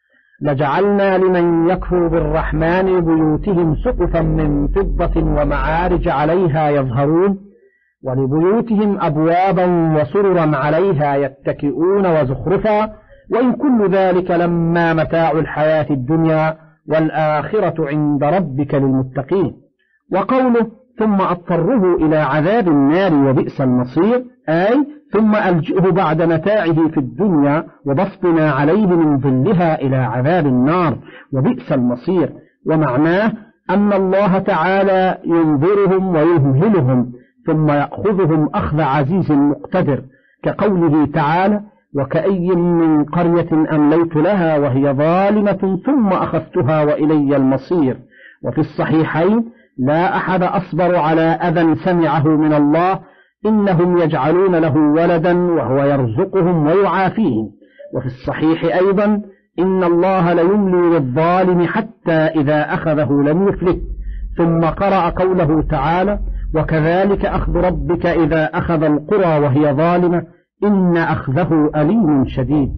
لجعلنا لمن يكفر بالرحمن لبيوتهم سقفا من فضة ومعارج عليها يظهرون ولبيوتهم أبوابا وسررا عليها يتكئون وزخرفا وإن كل ذلك لما متاع الحياة الدنيا والآخرة عند ربك للمتقين. وقوله ثم أضطره إلى عذاب النار وبئس المصير أي ثم ألجئه بعد متاعه في الدنيا وبسطنا عليه من ظلها إلى عذاب النار وبئس المصير. ومعناه أن الله تعالى ينظرهم ويهملهم ثم يأخذهم أخذ عزيز مقتدر، كقوله تعالى وكأي من قرية أمليت لها وهي ظالمة ثم أخذتها وإلي المصير. وفي الصحيحين لا أحد أصبر على أذى سمعه من الله إنهم يجعلون له ولدا وهو يرزقهم ويعافيهم. وفي الصحيح أيضا إن الله ليملي للظالم حتى إذا أخذه لم يفلت. ثم قرأ قوله تعالى وكذلك أخذ ربك إذا أخذ القرى وهي ظالمة إن أخذه أليم شديد.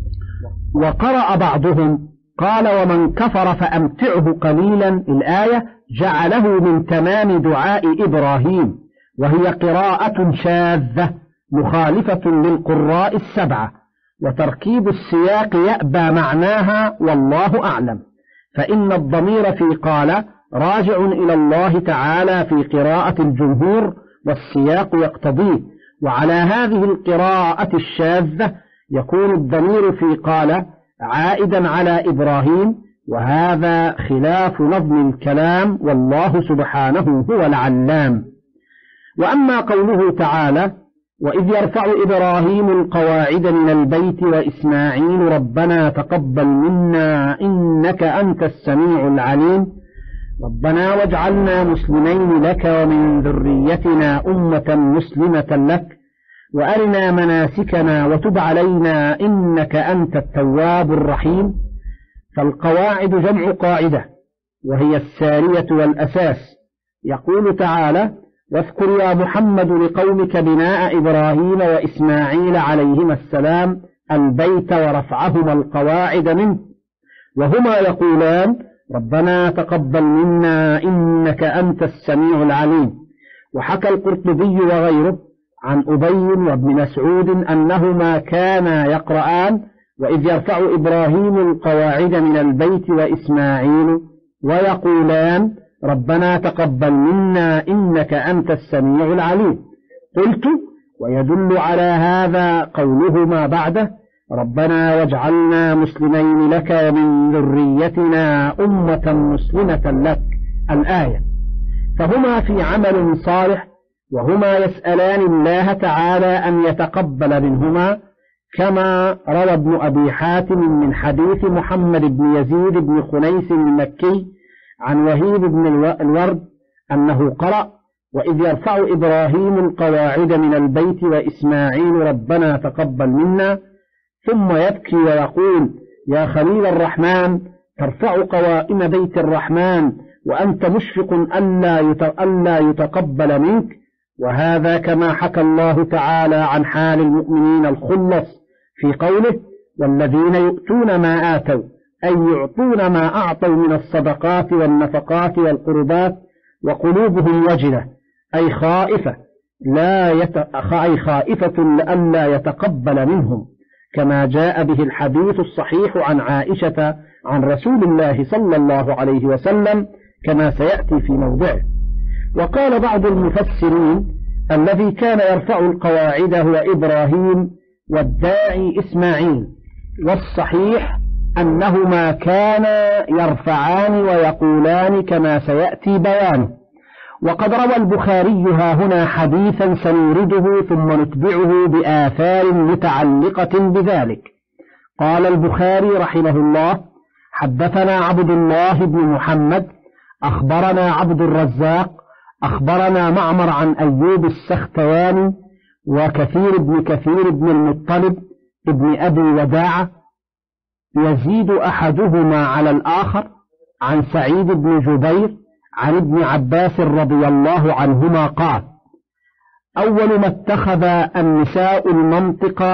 وقرأ بعضهم قال ومن كفر فأمتعه قليلا الآية جعله من تمام دعاء إبراهيم، وهي قراءة شاذة مخالفة للقراء السبعة، وتركيب السياق يأبى معناها والله أعلم، فإن الضمير في قال راجع إلى الله تعالى في قراءة الجمهور والسياق يقتضيه. وعلى هذه القراءة الشاذة يكون الضمير في قال عائدا على إبراهيم، وهذا خلاف نظم الكلام والله سبحانه هو العلام. وأما قوله تعالى وإذ يرفع إبراهيم القواعد من البيت وإسماعيل ربنا تقبل منا إنك أنت السميع العليم ربنا واجعلنا مسلمين لك ومن ذريتنا أمة مسلمة لك وأرنا مناسكنا وتب علينا إنك أنت التواب الرحيم. فالقواعد جمع قاعدة وهي السارية والأساس. يقول تعالى واذكر يا محمد لقومك بناء إبراهيم وإسماعيل عليهما السلام البيت ورفعهما القواعد منه وهما يقولان ربنا تقبل منا إنك أنت السميع العليم. وحكى القرطبي وغيره عن أبي وابن مسعود أنهما كانا يقرآن وإذ يرفع إبراهيم القواعد من البيت وإسماعيل ويقولان ربنا تقبل منا إنك أنت السميع العليم. قلت ويدل على هذا قولهما بعده ربنا واجعلنا مسلمين لك ومن ذريتنا أمة مسلمة لك الآية. فهما في عمل صالح وهما يسألان الله تعالى أن يتقبل منهما كما روى ابن أبي حاتم من حديث محمد بن يزيد بن خنيس المكي عن وهيب بن الورد أنه قرأ وإذ يرفع إبراهيم القواعد من البيت وإسماعيل ربنا تقبل منا ثم يبكي ويقول يا خليل الرحمن ترفع قوائم بيت الرحمن وأنت مشفق ألا يتقبل منك. وهذا كما حكى الله تعالى عن حال المؤمنين الخلص في قوله والذين يؤتون ما آتوا أي يعطون ما أعطوا من الصدقات والنفقات والقربات وقلوبهم وجلة أي خائفة لا يت... أي خائفة لئلا يتقبل منهم كما جاء به الحديث الصحيح عن عائشة عن رسول الله صلى الله عليه وسلم كما سيأتي في موضعه. وقال بعض المفسرين الذي كان يرفع القواعد هو إبراهيم والداعي إسماعيل والصحيح أنهما كانا يرفعان ويقولان كما سيأتي بيانه. وقد روى البخاري ها هنا حديثا سنورده ثم نتبعه بآثار متعلقة بذلك. قال البخاري رحمه الله حدثنا عبد الله بن محمد أخبرنا عبد الرزاق أخبرنا معمر عن أيوب السختياني وكثير بن كثير بن المطلب ابن أبي وداعة يزيد أحدهما على الآخر عن سعيد بن جبير عن ابن عباس رضي الله عنهما قال أول ما اتخذ النساء المنطق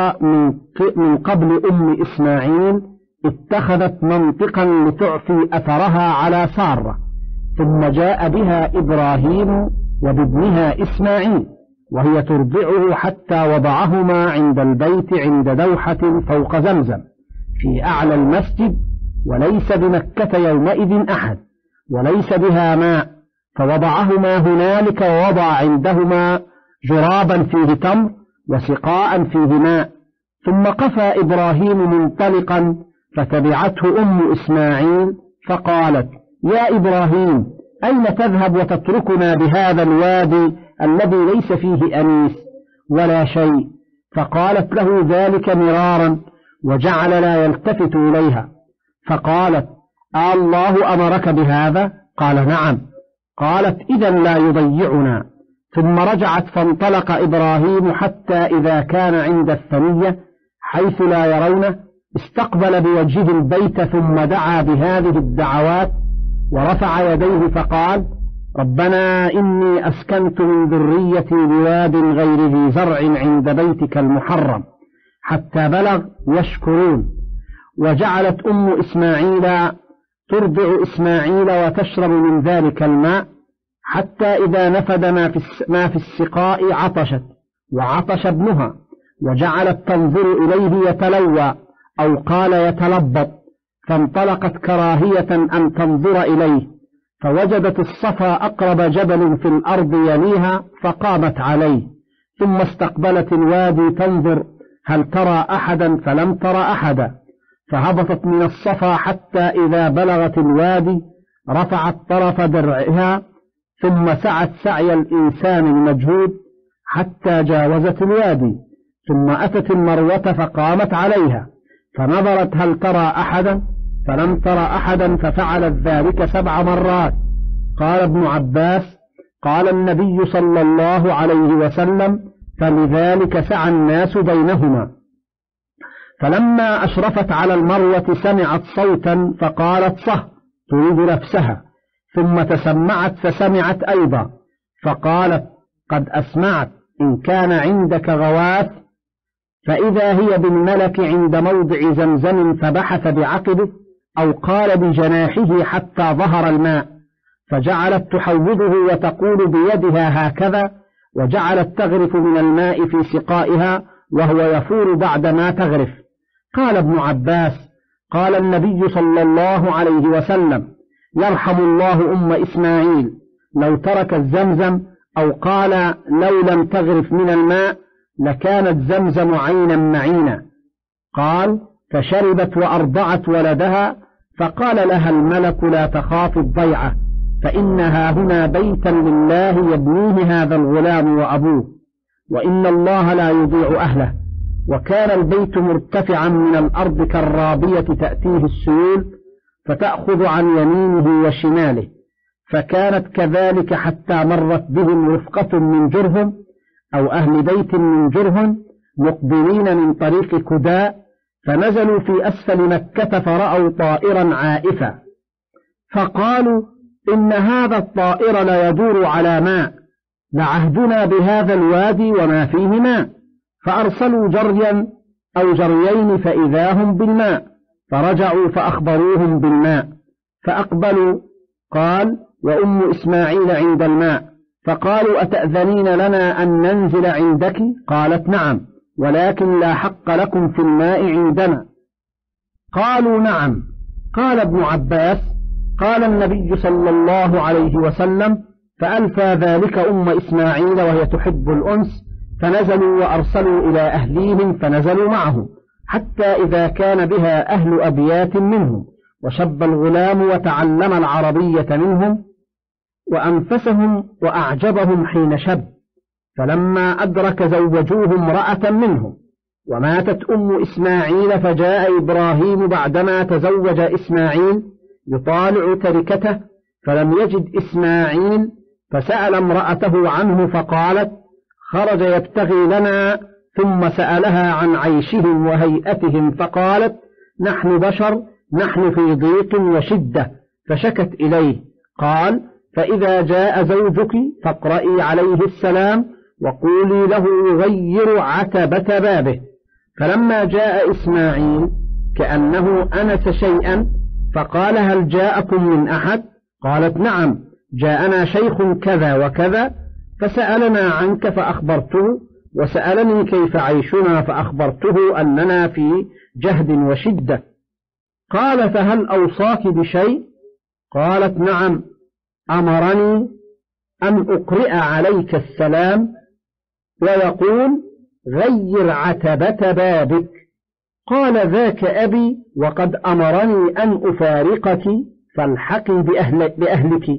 من قبل أم إسماعيل اتخذت منطقا لتعفي أثرها على سارة ثم جاء بها إبراهيم وبابنها إسماعيل وهي ترضعه حتى وضعهما عند البيت عند دوحة فوق زمزم في أعلى المسجد وليس بمكة يومئذ أحد وليس بها ماء فوضعهما هنالك ووضع عندهما جرابا فيه تمر وسقاء فيه ماء ثم قفى إبراهيم منطلقا فتبعته أم إسماعيل فقالت يا إبراهيم أين تذهب وتتركنا بهذا الوادي الذي ليس فيه أنيس ولا شيء؟ فقالت له ذلك مرارا وجعل لا يلتفت إليها. فقالت الله أمرك بهذا؟ قال نعم. قالت إذا لا يضيعنا. ثم رجعت فانطلق إبراهيم حتى إذا كان عند الثنية حيث لا يرونه استقبل بوجهه البيت ثم دعا بهذه الدعوات ورفع يديه فقال ربنا إني أسكنت من ذريتي بواد غير ذي زرع عند بيتك المحرم حتى بلغ يشكرون. وجعلت أم إسماعيل ترضع إسماعيل وتشرب من ذلك الماء حتى إذا نفد ما في السقاء عطشت وعطش ابنها وجعلت تنظر إليه يتلوى أو قال يتلبط فانطلقت كراهية أن تنظر إليه فوجدت الصفا أقرب جبل في الأرض يليها فقامت عليه ثم استقبلت الوادي تنظر هل ترى أحدا فلم ترى أحدا فهبطت من الصفا حتى إذا بلغت الوادي رفعت طرف درعها ثم سعت سعي الإنسان المجهود حتى جاوزت الوادي، ثم أتت المروة فقامت عليها فنظرت هل ترى أحدا، فلم ترى أحدا، ففعلت ذلك سبع مرات. قال ابن عباس: قال النبي صلى الله عليه وسلم: فلذلك سعى الناس بينهما. فلما أشرفت على المروة سمعت صوتا فقالت: صه، تريد نفسها، ثم تسمعت فسمعت أيضا، فقالت: قد أسمعت، إن كان عندك غواث. فإذا هي بالملك عند موضع زمزم، فبحث بعقبه أو قال بجناحه حتى ظهر الماء، فجعلت تحوضه وتقول بيدها هكذا، وجعلت تغرف من الماء في سقائها وهو يفور بعدما تغرف. قال ابن عباس: قال النبي صلى الله عليه وسلم: يرحم الله أم إسماعيل، لو تركت زمزم، أو قال لو لم تغرف من الماء لكانت زمزم عينا معينا. قال: فشربت وأرضعت ولدها، فقال لها الملك: لا تخاف الضيعة، فإنها هنا بيتا لله يبنيه هذا الغلام وأبوه، وإن الله لا يضيع أهله. وكان البيت مرتفعا من الأرض كالرابية تأتيه السيول فتأخذ عن يمينه وشماله، فكانت كذلك حتى مرت بهم رفقة من جرهم أو أهل بيت من جرهم مقبلين من طريق كداء، فنزلوا في أسفل مكة فرأوا طائرا عائفا، فقالوا: إن هذا الطائر لا يدور على ماء، لعهدنا بهذا الوادي وما فيه ماء. فأرسلوا جريا أو جريين فإذا هم بالماء، فرجعوا فأخبروهم بالماء، فأقبلوا. قال: وأم إسماعيل عند الماء، فقالوا: أتأذنين لنا أن ننزل عندك؟ قالت: نعم، ولكن لا حق لكم في الماء عندنا. قالوا: نعم. قال ابن عباس: قال النبي صلى الله عليه وسلم: فألفى ذلك أم إسماعيل وهي تحب الأنس، فنزلوا وأرسلوا إلى أهليهم فنزلوا معهم، حتى إذا كان بها أهل أبيات منهم، وشب الغلام وتعلم العربية منهم، وأنفسهم وأعجبهم حين شب، فلما أدرك زوجوه امرأة منهم. وماتت أم إسماعيل، فجاء إبراهيم بعدما تزوج إسماعيل يطالع تركته، فلم يجد إسماعيل، فسأل امرأته عنه، فقالت: خرج يبتغي لنا. ثم سألها عن عيشهم وهيئتهم، فقالت: نحن بشر، نحن في ضيق وشدة، فشكت إليه. قال: فإذا جاء زوجك فاقرئي عليه السلام وقولي له يغير عتبة بابه. فلما جاء إسماعيل كأنه أنس شيئا، فقال: هل جاءكم من أحد؟ قالت: نعم، جاءنا شيخ كذا وكذا، فسألنا عنك فأخبرته، وسألني كيف عيشنا فأخبرته أننا في جهد وشدة. قال: فهل أوصاك بشيء؟ قالت: نعم، أمرني أن أقرئ عليك السلام ويقول غير عتبة بابك. قال: ذاك أبي، وقد أمرني أن أفارقك فالحقي بأهل بأهلك.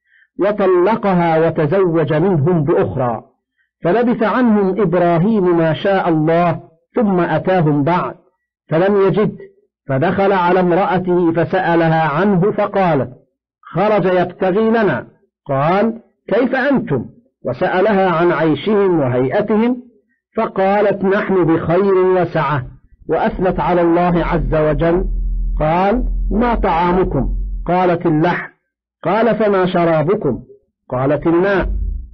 وطلقها وتزوج منهم بأخرى. فلبث عنهم إبراهيم ما شاء الله، ثم أتاهم بعد فلم يجد، فدخل على امرأته فسألها عنه، فقالت: خرج يبتغي لنا. قال: كيف أنتم؟ وسألها عن عيشهم وهيئتهم، فقالت: نحن بخير وسعة، وأثنت على الله عز وجل. قال: ما طعامكم؟ قالت: اللحم. قال: فما شرابكم؟ قالت: الماء.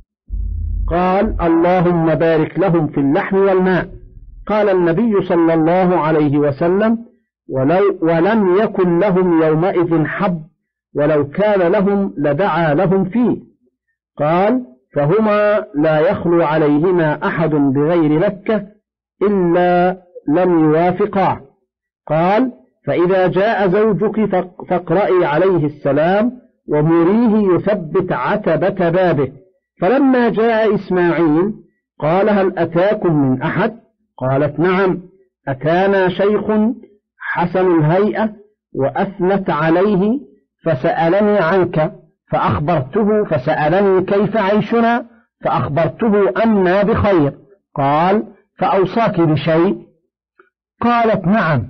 قال: اللهم بارك لهم في اللحم والماء. قال النبي صلى الله عليه وسلم: ولو ولم يكن لهم يومئذ حب، ولو كان لهم لدعا لهم فيه. قال: فهما لا يخلو عليهما أحد بغير مكة إلا لم يوافقاه. قال: فإذا جاء زوجك فاقرئي عليه السلام ومريه يثبت عتبة بابه. فلما جاء إسماعيل قال: هل أتاكم من أحد؟ قالت: نعم، أتانا شيخ حسن الهيئة، وأثنت عليه فسألني عنك، فأخبرته، فسألني كيف عيشنا، فأخبرته أنا بخير. قال: فأوصاك بشيء؟ قالت: نعم،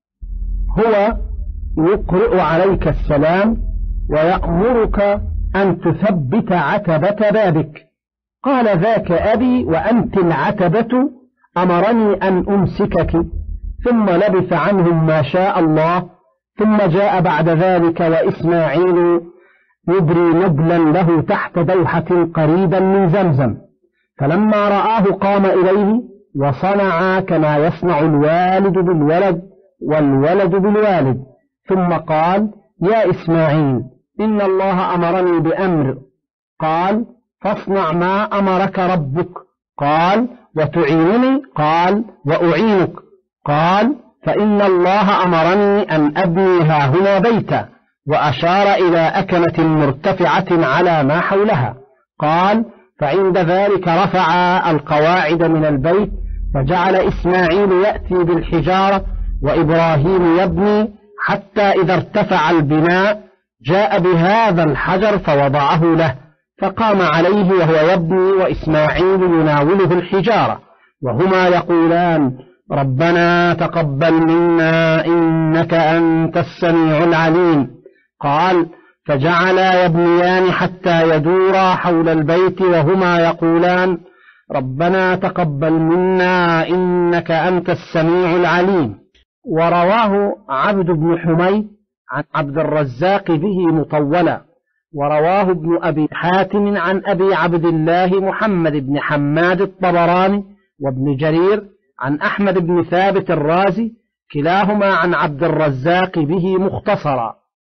هو يقرئ عليك السلام ويأمرك أن تثبت عتبة بابك. قال: ذاك أبي وأنت العتبة، أمرني أن أمسكك. ثم لبث عنهم ما شاء الله، ثم جاء بعد ذلك وإسماعيل يبري نبلا له تحت دوحة قريبا من زمزم، فلما رآه قام إليه وصنع كما يصنع الوالد بالولد والولد بالوالد، ثم قال: يا إسماعيل، إن الله أمرني بأمر. قال: فاصنع ما أمرك ربك. قال: وتعينني؟ قال: وأعينك. قال: فإن الله أمرني أن أبني هاهنا بيتا، وأشار إلى أكنة مرتفعة على ما حولها. قال: فعند ذلك رفع القواعد من البيت، فجعل إسماعيل يأتي بالحجارة وإبراهيم يبني، حتى إذا ارتفع البناء جاء بهذا الحجر فوضعه له، فقام عليه وهو يبني وإسماعيل يناوله الحجارة، وهما يقولان: ربنا تقبل منا إنك أنت السميع العليم. قال: فجعلا يبنيان حتى يدورا حول البيت وهما يقولان: ربنا تقبل منا إنك أنت السميع العليم. ورواه عبد بن حميد عن عبد الرزاق به مطولا، ورواه ابن أبي حاتم عن أبي عبد الله محمد بن حماد الطبراني وابن جرير عن أحمد بن ثابت الرازي، كلاهما عن عبد الرزاق به مختصرا.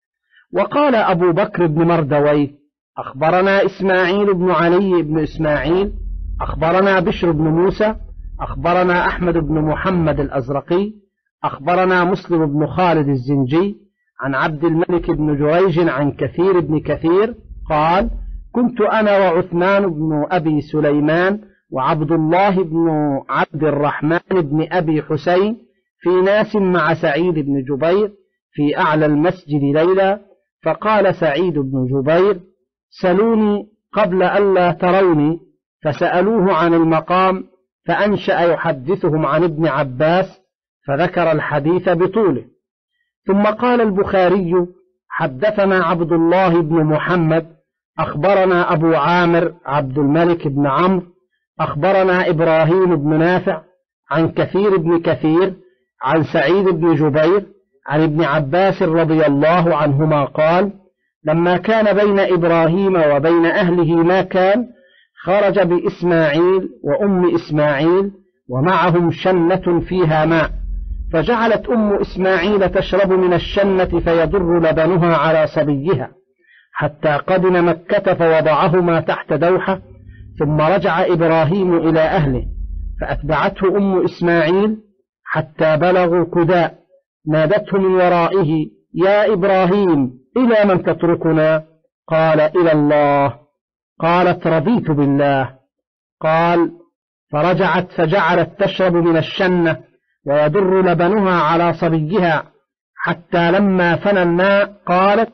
وقال أبو بكر بن مردويه: أخبرنا إسماعيل بن علي بن إسماعيل، أخبرنا بشر بن موسى، أخبرنا أحمد بن محمد الأزرقي، أخبرنا مسلم بن خالد الزنجي عن عبد الملك بن جريج عن كثير بن كثير قال: كنت أنا وعثمان بن أبي سليمان وعبد الله بن عبد الرحمن بن أبي حسين في ناس مع سعيد بن جبير في أعلى المسجد ليلة، فقال سعيد بن جبير: سلوني قبل ألا تروني، فسألوه عن المقام، فأنشأ يحدثهم عن ابن عباس، فذكر الحديث بطوله. ثم قال البخاري: حدثنا عبد الله بن محمد، أخبرنا أبو عامر عبد الملك بن عمرو، أخبرنا إبراهيم بن نافع عن كثير بن كثير عن سعيد بن جبير عن ابن عباس رضي الله عنهما قال: لما كان بين إبراهيم وبين أهله ما كان، خرج بإسماعيل وأم إسماعيل ومعهم شنة فيها ماء، فجعلت أم إسماعيل تشرب من الشنة فيضر لبنها على صبيها، حتى قدم مكة فوضعهما تحت دوحة، ثم رجع إبراهيم إلى أهله، فأتبعته أم إسماعيل حتى بلغوا كداء، نادته من ورائه: يا إبراهيم، إلى من تتركنا؟ قال: إلى الله. قالت: رضيت بالله. قال: فرجعت فجعلت تشرب من الشنة ويضر لبنها على صبيها، حتى لما فنى الماء قالت: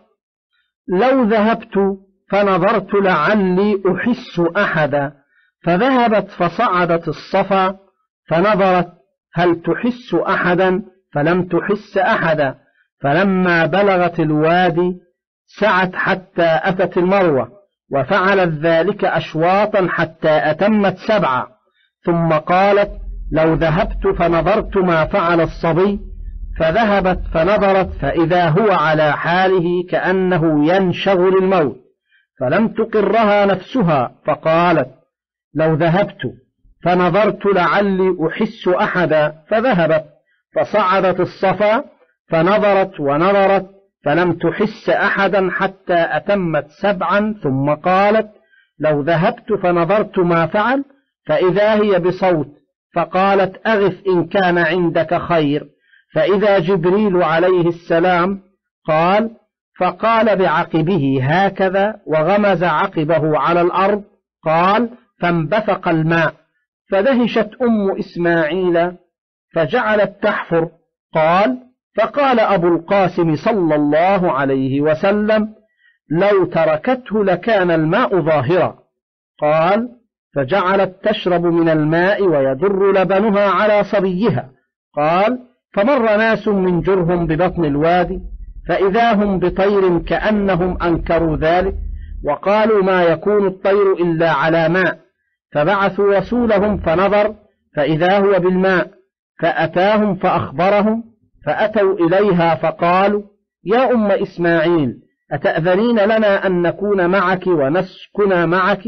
لو ذهبت فنظرت لعلي أحس أحدا، فذهبت فصعدت الصفا فنظرت هل تحس أحدا، فلم تحس أحدا، فلما بلغت الوادي سعت حتى أتت المروة، وفعلت ذلك أشواطا حتى أتمت سبعة، ثم قالت: لو ذهبت فنظرت ما فعل الصبي، فذهبت فنظرت فإذا هو على حاله كأنه ينشغل الموت، فلم تقرها نفسها، فقالت: لو ذهبت فنظرت لعلي أحس أحدا، فذهبت فصعدت الصفا فنظرت ونظرت فلم تحس أحدا حتى أتمت سبعا، ثم قالت: لو ذهبت فنظرت ما فعل، فإذا هي بصوت، فقالت: أغث إن كان عندك خير، فإذا جبريل عليه السلام قال، فقال بعقبه هكذا وغمز عقبه على الأرض، قال: فانبثق الماء، فدهشت أم إسماعيل فجعلت تحفر. قال: فقال أبو القاسم صلى الله عليه وسلم: لو تركته لكان الماء ظاهرا. قال: فجعلت تشرب من الماء ويدر لبنها على صبيها. قال: فمر ناس من جرهم ببطن الوادي، فإذا هم بطير كأنهم أنكروا ذلك، وقالوا: ما يكون الطير إلا على ماء. فبعثوا رسولهم فنظر، فإذا هو بالماء، فأتاهم فأخبرهم، فأتوا إليها فقالوا: يا أم إسماعيل، أتأذنين لنا أن نكون معك ونسكن معك؟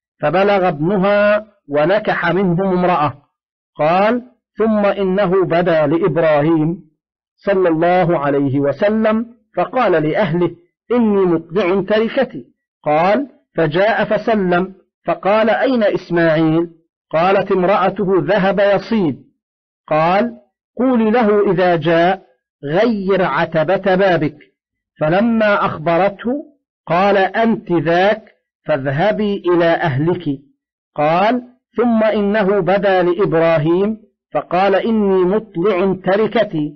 فبلغ ابنها ونكح منهم امرأة. قال: ثم إنه بدا لإبراهيم صلى الله عليه وسلم فقال لأهله: إني مطلع تركتي. قال: فجاء فسلم، فقال: أين إسماعيل؟ قالت امرأته: ذهب يصيد. قال: قولي له إذا جاء غير عتبة بابك. فلما أخبرته قال: أنت ذاك، فاذهبي إلى أهلك. قال: ثم إنه بدا لإبراهيم فقال: إني مطلع تركتي.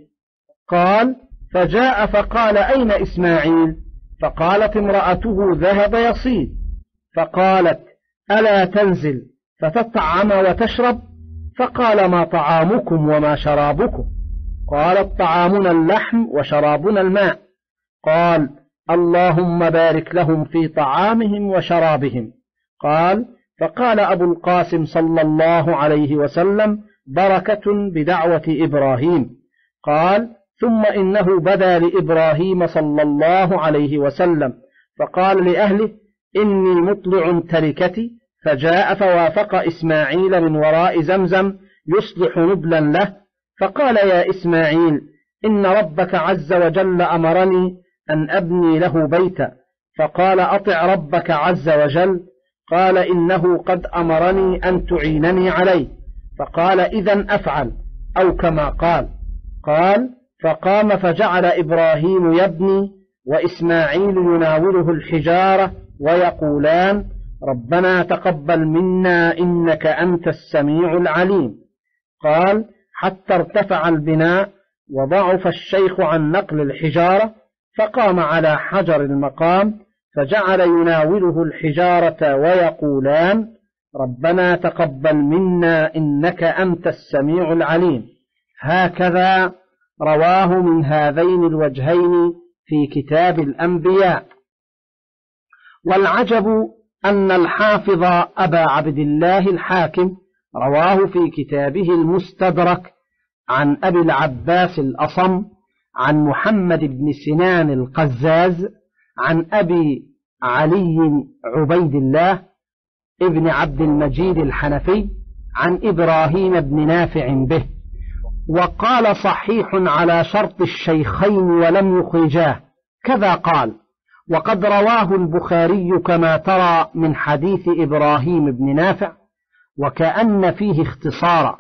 قال: فجاء فقال: أين إسماعيل؟ فقالت امرأته: ذهب يصيد. فقالت: ألا تنزل فتطعم وتشرب؟ فقال: ما طعامكم وما شرابكم؟ قالت: طعامنا اللحم وشرابنا الماء. قال: اللهم بارك لهم في طعامهم وشرابهم. قال: فقال أبو القاسم صلى الله عليه وسلم: بركة بدعوة إبراهيم. قال: ثم إنه بدا لإبراهيم صلى الله عليه وسلم فقال لأهله: إني مطلع تركتي. فجاء فوافق إسماعيل من وراء زمزم يصلح نبلا له، فقال: يا إسماعيل، إن ربك عز وجل أمرني أن أبني له بيتا. فقال: أطع ربك عز وجل. قال: إنه قد أمرني أن تعينني عليه. فقال: إذن أفعل، أو كما قال. قال: فقام فجعل إبراهيم يبني وإسماعيل يناوله الحجارة ويقولان: ربنا تقبل منا إنك أنت السميع العليم. قال: حتى ارتفع البناء وضعف الشيخ عن نقل الحجارة، فقام على حجر المقام فجعل يناوله الحجارة ويقولان: ربنا تقبل منا إنك أنت السميع العليم. هكذا رواه من هذين الوجهين في كتاب الأنبياء. والعجب أن الحافظ أبا عبد الله الحاكم رواه في كتابه المستدرك عن أبي العباس الأصم عن محمد بن سنان القزاز عن أبي علي عبيد الله ابن عبد المجيد الحنفي عن إبراهيم بن نافع به، وقال: صحيح على شرط الشيخين ولم يخرجاه. كذا قال: وقد رواه البخاري كما ترى من حديث إبراهيم بن نافع، وكأن فيه اختصارا،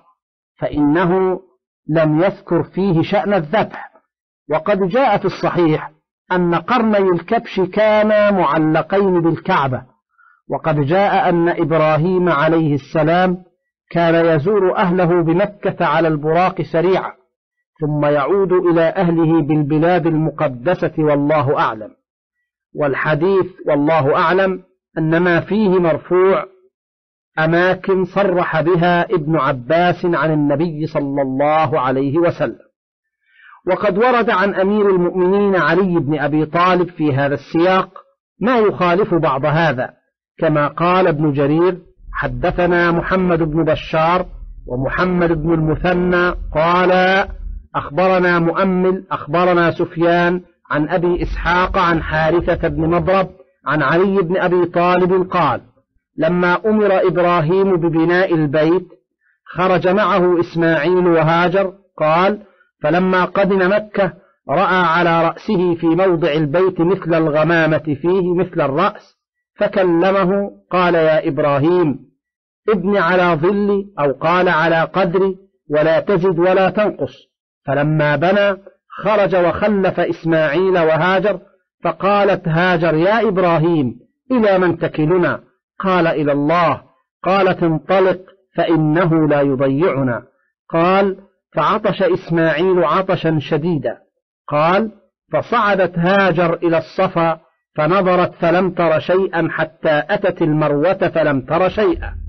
فإنه لم يذكر فيه شأن الذبح. وقد جاء في الصحيح أن قرني الكبش كانا معلقين بالكعبة. وقد جاء أن إبراهيم عليه السلام كان يزور أهله بمكة على البراق سريعا، ثم يعود إلى أهله بالبلاد المقدسة، والله أعلم. والحديث والله أعلم أنما فيه مرفوع أماكن صرح بها ابن عباس عن النبي صلى الله عليه وسلم. وقد ورد عن أمير المؤمنين علي بن أبي طالب في هذا السياق ما يخالف بعض هذا، كما قال ابن جرير: حدثنا محمد بن بشار ومحمد بن المثنى قال أخبرنا مؤمل أخبرنا سفيان عن أبي إسحاق عن حارثة بن مضرب عن علي بن أبي طالب قال: لما أمر إبراهيم ببناء البيت خرج معه إسماعيل وهاجر. قال: فلما قدم مكة رأى على رأسه في موضع البيت مثل الغمامة فيه مثل الرأس، فكلمه قال: يا إبراهيم، ابن على ظلي، أو قال على قدري، ولا تزد ولا تنقص. فلما بنى خرج وخلف إسماعيل وهاجر، فقالت هاجر: يا إبراهيم، إلى من تكلنا؟ قال: إلى الله. قالت: انطلق فإنه لا يضيعنا. قال: فعطش إسماعيل عطشا شديدا. قال: فصعدت هاجر إلى الصفا فنظرت فلم تر شيئا حتى أتت المروة فلم تر شيئا،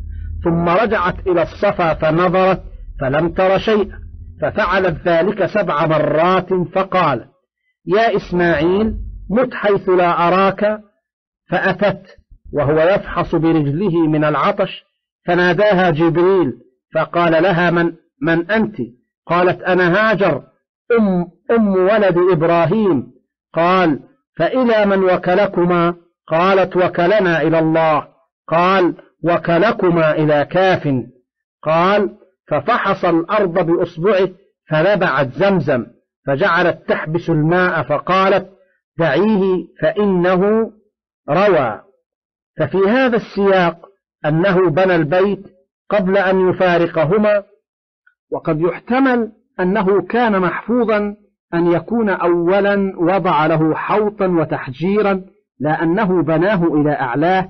ثم رجعت إلى الصفا فنظرت فلم تر شيئا، ففعلت ذلك سبع مرات فقالت: يا إسماعيل مت حيث لا أراك. فأتت وهو يفحص برجله من العطش، فناداها جبريل فقال لها: من, من أنت؟ قالت: أنا هاجر أم, أم ولد إبراهيم. قال: فإلى من وكلكما؟ قالت: وكلنا إلى الله. قال: وكلكما إلى كاف. قال: ففحص الأرض بأصبعه فنبعت زمزم، فجعلت تحبس الماء، فقالت: دعيه فإنه روى. ففي هذا السياق أنه بنى البيت قبل أن يفارقهما، وقد يحتمل أنه كان محفوظا أن يكون أولا وضع له حوطا وتحجيرا، لا أنه بناه إلى أعلاه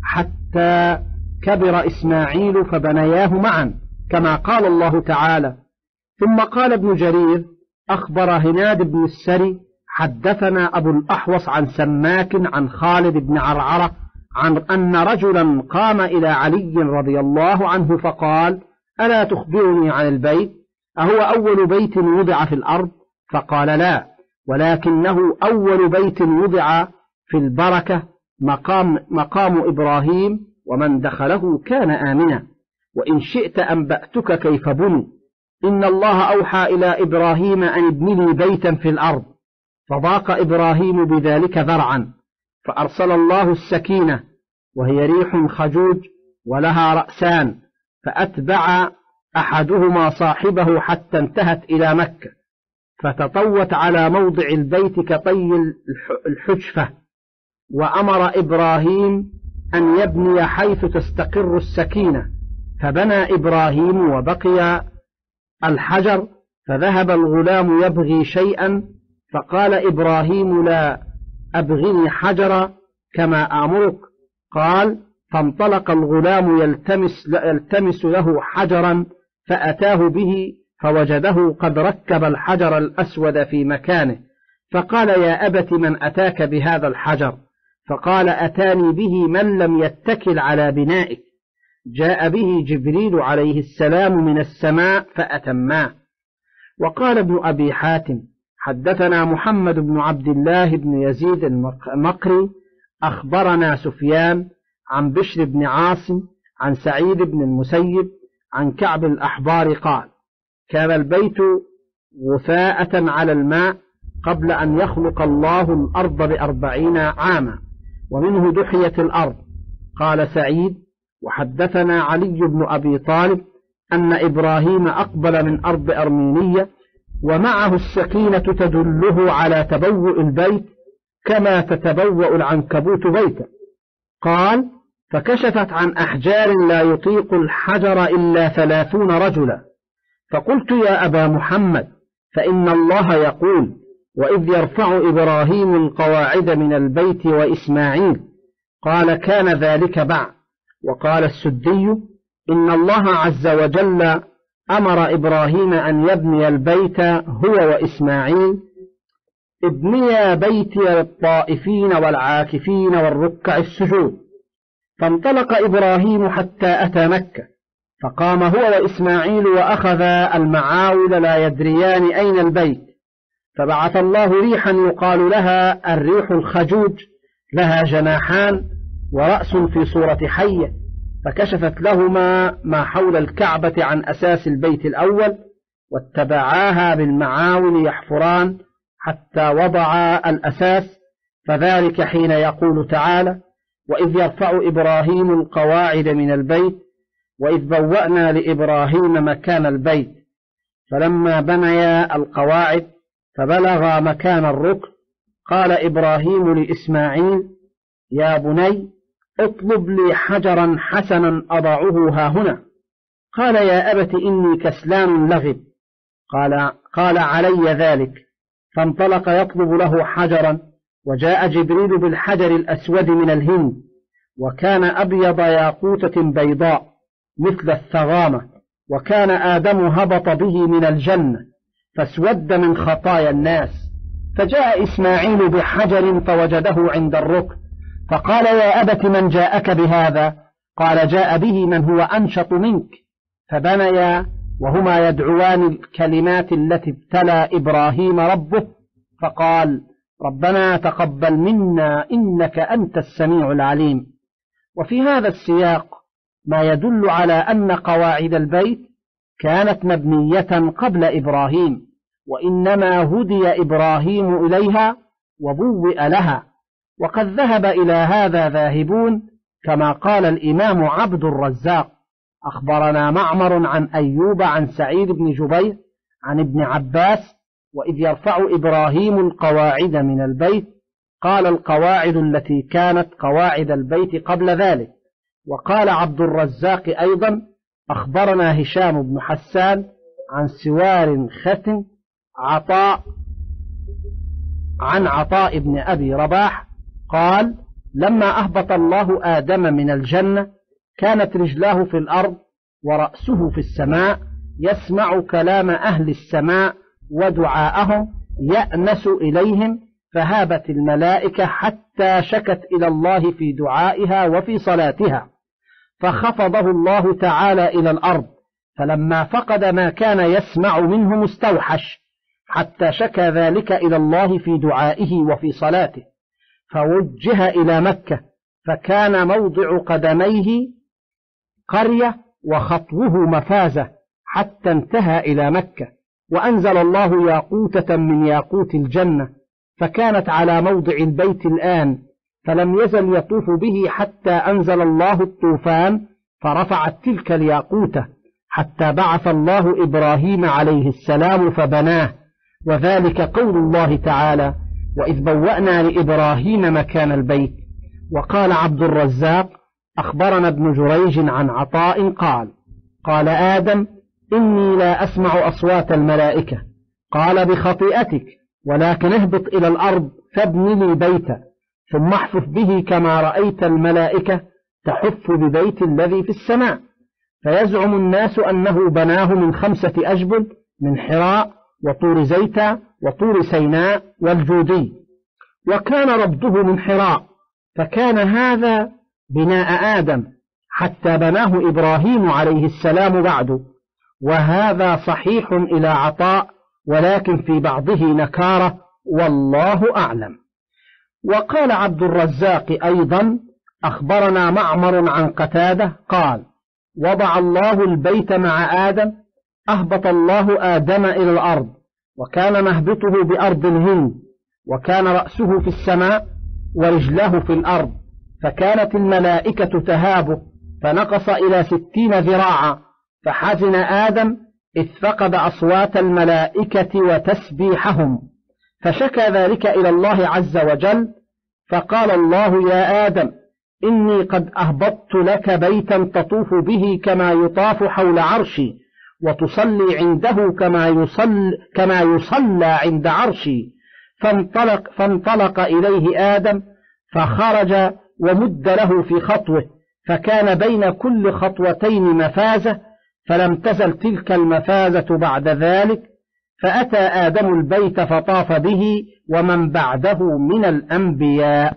حتى كبر إسماعيل فبنياه معا كما قال الله تعالى. ثم قال ابن جرير: أخبر هناد بن السري حدثنا أبو الأحوص عن سماك عن خالد بن عرعرة عن أن رجلا قام إلى علي رضي الله عنه فقال: ألا تخبرني عن البيت؟ أهو أول بيت وضع في الأرض؟ فقال: لا، ولكنه أول بيت وضع في البركة، مقام, مقام إبراهيم، ومن دخله كان آمنا. وإن شئت أنبأتك كيف بني. إن الله أوحى إلى إبراهيم أن ابن لي بيتا في الأرض، فضاق إبراهيم بذلك ذرعا، فأرسل الله السكينة وهي ريح خجوج ولها رأسان، فأتبع أحدهما صاحبه حتى انتهت إلى مكة، فتطوت على موضع البيت كطي الحجفة. وأمر إبراهيم أن يبني حيث تستقر السكينة، فبنى إبراهيم وبقي الحجر. فذهب الغلام يبغي شيئا، فقال إبراهيم: لا أبغني حجرا كما آمرك. قال: فانطلق الغلام يلتمس, يلتمس له حجرا، فأتاه به فوجده قد ركب الحجر الأسود في مكانه، فقال: يا أبت من أتاك بهذا الحجر؟ فقال: أتاني به من لم يتكل على بنائك، جاء به جبريل عليه السلام من السماء فأتماه. وقال ابن أبي حاتم: حدثنا محمد بن عبد الله بن يزيد المقري أخبرنا سفيان عن بشر بن عاصم عن سعيد بن المسيب عن كعب الأحبار قال: كان البيت وثاءة على الماء قبل أن يخلق الله الأرض بأربعين عاما، ومنه دحيت الأرض. قال سعيد: وحدثنا علي بن أبي طالب أن إبراهيم أقبل من أرض أرمينية، ومعه السكينة تدله على تبوء البيت كما تتبوأ العنكبوت بيتا. قال: فكشفت عن أحجار لا يطيق الحجر إلا ثلاثون رجلا، فقلت: يا أبا محمد، فإن الله يقول: وإذ يرفع إبراهيم القواعد من البيت وإسماعيل. قال: كان ذلك بعد. وقال السدي: إن الله عز وجل أمر إبراهيم أن يبني البيت هو وإسماعيل: ابنيا بيتي للطائفين والعاكفين والركع السجود. فانطلق إبراهيم حتى أتى مكة، فقام هو وإسماعيل وأخذا المعاول لا يدريان أين البيت، فبعث الله ريحا يقال لها الريح الخجوج، لها جناحان ورأس في صورة حية، فكشفت لهما ما حول الكعبة عن أساس البيت الأول، واتبعاها بالمعاول يحفران حتى وضعا الأساس. فذلك حين يقول تعالى: وإذ يرفع إبراهيم القواعد من البيت وإذ بوأنا لإبراهيم مكان البيت. فلما بنيا القواعد فبلغا مكان الركن، قال إبراهيم لإسماعيل: يا بني اطلب لي حجرا حسنا أضعه ها هنا. قال: يا أبت إني كسلان لغب. قال, قال علي ذلك. فانطلق يطلب له حجرا، وجاء جبريل بالحجر الأسود من الهند، وكان أبيض ياقوتة بيضاء مثل الثغامة، وكان آدم هبط به من الجنة فاسود من خطايا الناس. فجاء إسماعيل بحجر فوجده عند الركن، فقال: يا أبت من جاءك بهذا؟ قال جاء به من هو أنشط منك، فبنيا وهما يدعوان الكلمات التي ابتلى إبراهيم ربه، فقال ربنا تقبل منا إنك أنت السميع العليم. وفي هذا السياق ما يدل على أن قواعد البيت كانت مبنية قبل إبراهيم، وإنما هدي إبراهيم إليها وبوئ لها، وقد ذهب إلى هذا ذاهبون كما قال الإمام عبد الرزاق: أخبرنا معمر عن أيوب عن سعيد بن جبير عن ابن عباس: وإذ يرفع إبراهيم القواعد من البيت، قال القواعد التي كانت قواعد البيت قبل ذلك. وقال عبد الرزاق أيضا: أخبرنا هشام بن حسان عن سوار ختن عطاء عن عطاء بن أبي رباح قال: لما أهبط الله آدم من الجنة كانت رجلاه في الأرض ورأسه في السماء، يسمع كلام أهل السماء ودعاءهم، يأنس إليهم، فهابت الملائكة حتى شكت إلى الله في دعائها وفي صلاتها، فخفضه الله تعالى إلى الأرض، فلما فقد ما كان يسمع منه مستوحش، حتى شكى ذلك إلى الله في دعائه وفي صلاته، فوجه إلى مكة، فكان موضع قدميه قرية وخطوه مفازة حتى انتهى إلى مكة. وأنزل الله ياقوتة من ياقوت الجنة، فكانت على موضع البيت الآن، فلم يزل يطوف به حتى أنزل الله الطوفان فرفعت تلك الياقوتة، حتى بعث الله إبراهيم عليه السلام فبناه، وذلك قول الله تعالى: وإذ بوأنا لإبراهيم مكان البيت. وقال عبد الرزاق: أخبرنا ابن جريج عن عطاء قال: قال آدم: إني لا أسمع أصوات الملائكة. قال: بخطيئتك، ولكن اهبط إلى الأرض فابن لي بيتا، ثم احفف به كما رأيت الملائكة تحف ببيت الذي في السماء. فيزعم الناس أنه بناه من خمسة أجبل، من حراء وطور زيتا وطور سيناء والجودي، وكان ربطه من حراء، فكان هذا بناء آدم حتى بناه إبراهيم عليه السلام بعد. وهذا صحيح إلى عطاء، ولكن في بعضه نكارة، والله أعلم. وقال عبد الرزاق أيضا: أخبرنا معمر عن قتادة قال: وضع الله البيت مع آدم، أهبط الله آدم إلى الأرض، وكان مهبطه بأرض الهند، وكان رأسه في السماء ورجله في الأرض، فكانت الملائكة تهابه، فنقص إلى ستين ذراعا، فحزن آدم إذ فقد أصوات الملائكة وتسبيحهم، فشكى ذلك إلى الله عز وجل، فقال الله: يا آدم، إني قد أهبطت لك بيتا تطوف به كما يطاف حول عرشي، وتصلي عنده كما يصل كما يصلى عند عرشي. فانطلق, فانطلق إليه آدم، فخرج ومد له في خطوه، فكان بين كل خطوتين مفازة، فلم تزل تلك المفازة بعد ذلك، فأتى آدم البيت فطاف به ومن بعده من الأنبياء.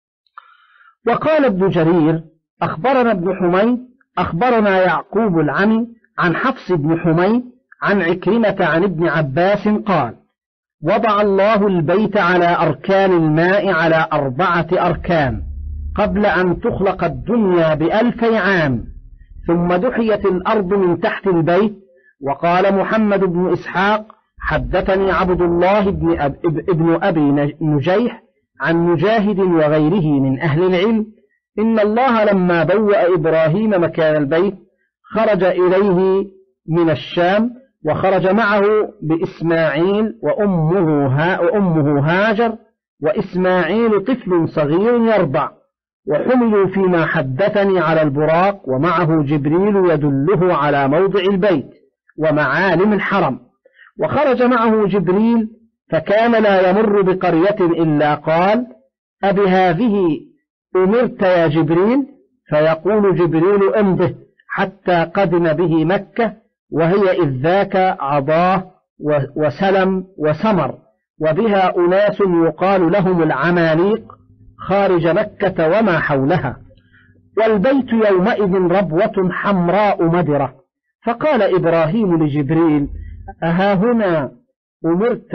وقال ابن جرير: أخبرنا ابن حميد أخبرنا يعقوب العمي عن حفص بن حميد عن عكرمة عن ابن عباس قال: وضع الله البيت على أركان الماء على أربعة أركان قبل أن تخلق الدنيا بألفي عام، ثم دحيت الأرض من تحت البيت. وقال محمد بن إسحاق: حدثني عبد الله بن, أب ابن أبي نجيح عن مجاهد وغيره من أهل العلم إن الله لما بوأ إبراهيم مكان البيت خرج إليه من الشام، وخرج معه بإسماعيل وأمه, ها وأمه هاجر، وإسماعيل طفل صغير يرضع، وحملوا فيما حدثني على البراق، ومعه جبريل يدله على موضع البيت ومعالم الحرم. وخرج معه جبريل فكان لا يمر بقرية إلا قال: أبي هذه أمرت يا جبريل؟ فيقول جبريل: امضه، حتى قدم به مكة، وهي إذ ذاك عضاه وسلم وسمر، وبها أناس يقال لهم العماليق، خارج مكة وما حولها. والبيت يومئذ ربوة حمراء مدرة. فقال إبراهيم لجبريل: أها هنا أمرت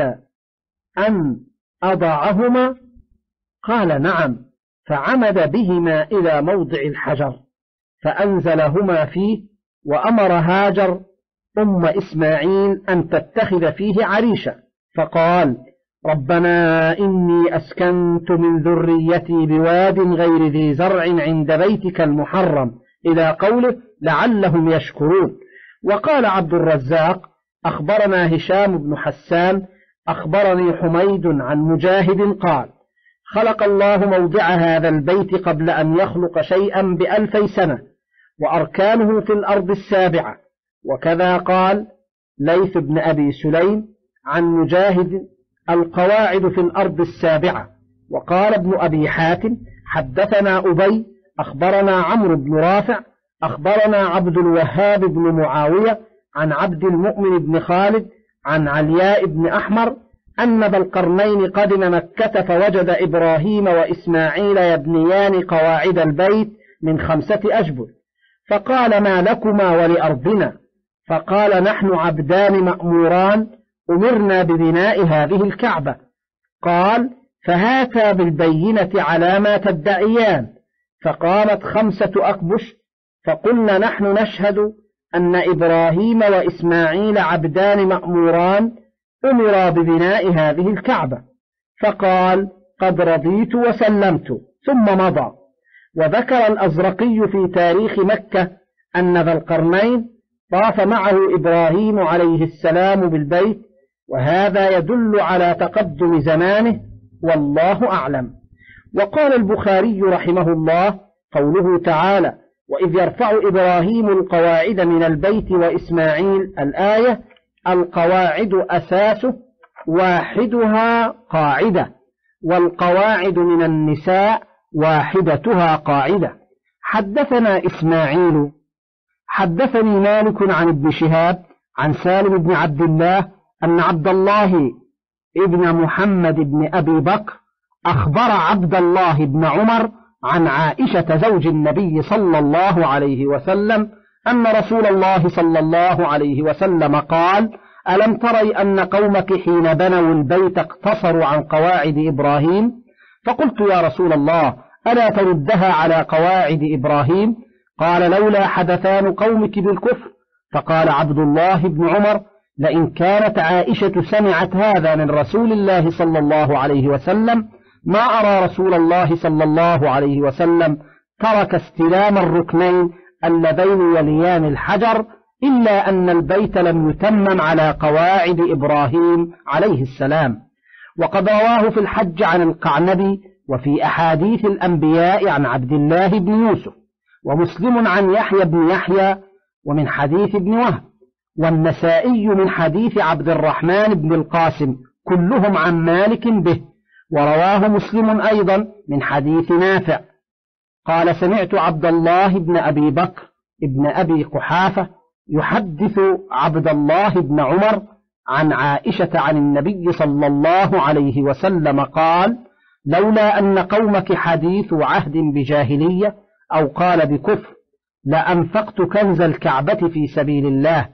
أن أضعهما؟ قال: نعم. فعمد بهما إلى موضع الحجر فأنزلهما فيه، وأمر هاجر أم إسماعيل أن تتخذ فيه عريشا، فقال: ربنا إني أسكنت من ذريتي بواد غير ذي زرع عند بيتك المحرم إلى قوله لعلهم يشكرون. وقال عبد الرزاق: أخبرنا هشام بن حسان أخبرني حميد عن مجاهد قال: خلق الله موضع هذا البيت قبل أن يخلق شيئا بألفي سنة، وأركانه في الأرض السابعة. وكذا قال ليث بن أبي سليم عن مجاهد: القواعد في الأرض السابعة. وقال ابن أبي حاتم: حدثنا أبي أخبرنا عمرو بن رافع أخبرنا عبد الوهاب بن معاوية عن عبد المؤمن بن خالد عن علياء بن أحمر أن ذا القرنين قدم مكة فوجد إبراهيم وإسماعيل يبنيان قواعد البيت من خمسة أشبر، فقال: ما لكما ولأرضنا؟ فقال: نحن عبدان مأموران أمرنا ببناء هذه الكعبة. قال: فهاتا بالبينة على ما تدعيان. فقامت خمسة أكبش، فقلنا: نحن نشهد أن إبراهيم وإسماعيل عبدان مأموران أمرا ببناء هذه الكعبة. فقال: قد رضيت وسلمت، ثم مضى. وذكر الأزرقي في تاريخ مكة أن ذا القرنين طاف معه إبراهيم عليه السلام بالبيت، وهذا يدل على تقدم زمانه، والله أعلم. وقال البخاري رحمه الله: قوله تعالى: وإذ يرفع إبراهيم القواعد من البيت وإسماعيل، الآية: القواعد أساسه واحدها قاعدة، والقواعد من النساء واحدتها قاعدة. حدثنا إسماعيل حدثني مالك عن ابن شهاب عن سالم بن عبد الله أن عبد الله ابن محمد بن أبي بكر أخبر عبد الله بن عمر عن عائشة زوج النبي صلى الله عليه وسلم أن رسول الله صلى الله عليه وسلم قال: ألم تري أن قومك حين بنوا البيت اقتصروا عن قواعد إبراهيم؟ فقلت: يا رسول الله، ألا تردها على قواعد إبراهيم؟ قال: لولا حدثان قومك بالكفر. فقال عبد الله بن عمر: لئن كانت عائشة سمعت هذا من رسول الله صلى الله عليه وسلم ما أرى رسول الله صلى الله عليه وسلم ترك استلام الركنين اللذين يليان الحجر، إلا أن البيت لم يتمم على قواعد إبراهيم عليه السلام. وقد رواه في الحج عن القعنبي، وفي أحاديث الأنبياء عن عبد الله بن يوسف، ومسلم عن يحيى بن يحيى ومن حديث ابن وهب، والنسائي من حديث عبد الرحمن بن القاسم، كلهم عن مالك به. ورواه مسلم أيضا من حديث نافع قال: سمعت عبد الله بن أبي بكر ابن أبي قحافة يحدث عبد الله بن عمر عن عائشة عن النبي صلى الله عليه وسلم قال: لولا أن قومك حديث عهد بجاهلية أو قال بكفر لأنفقت كنز الكعبة في سبيل الله،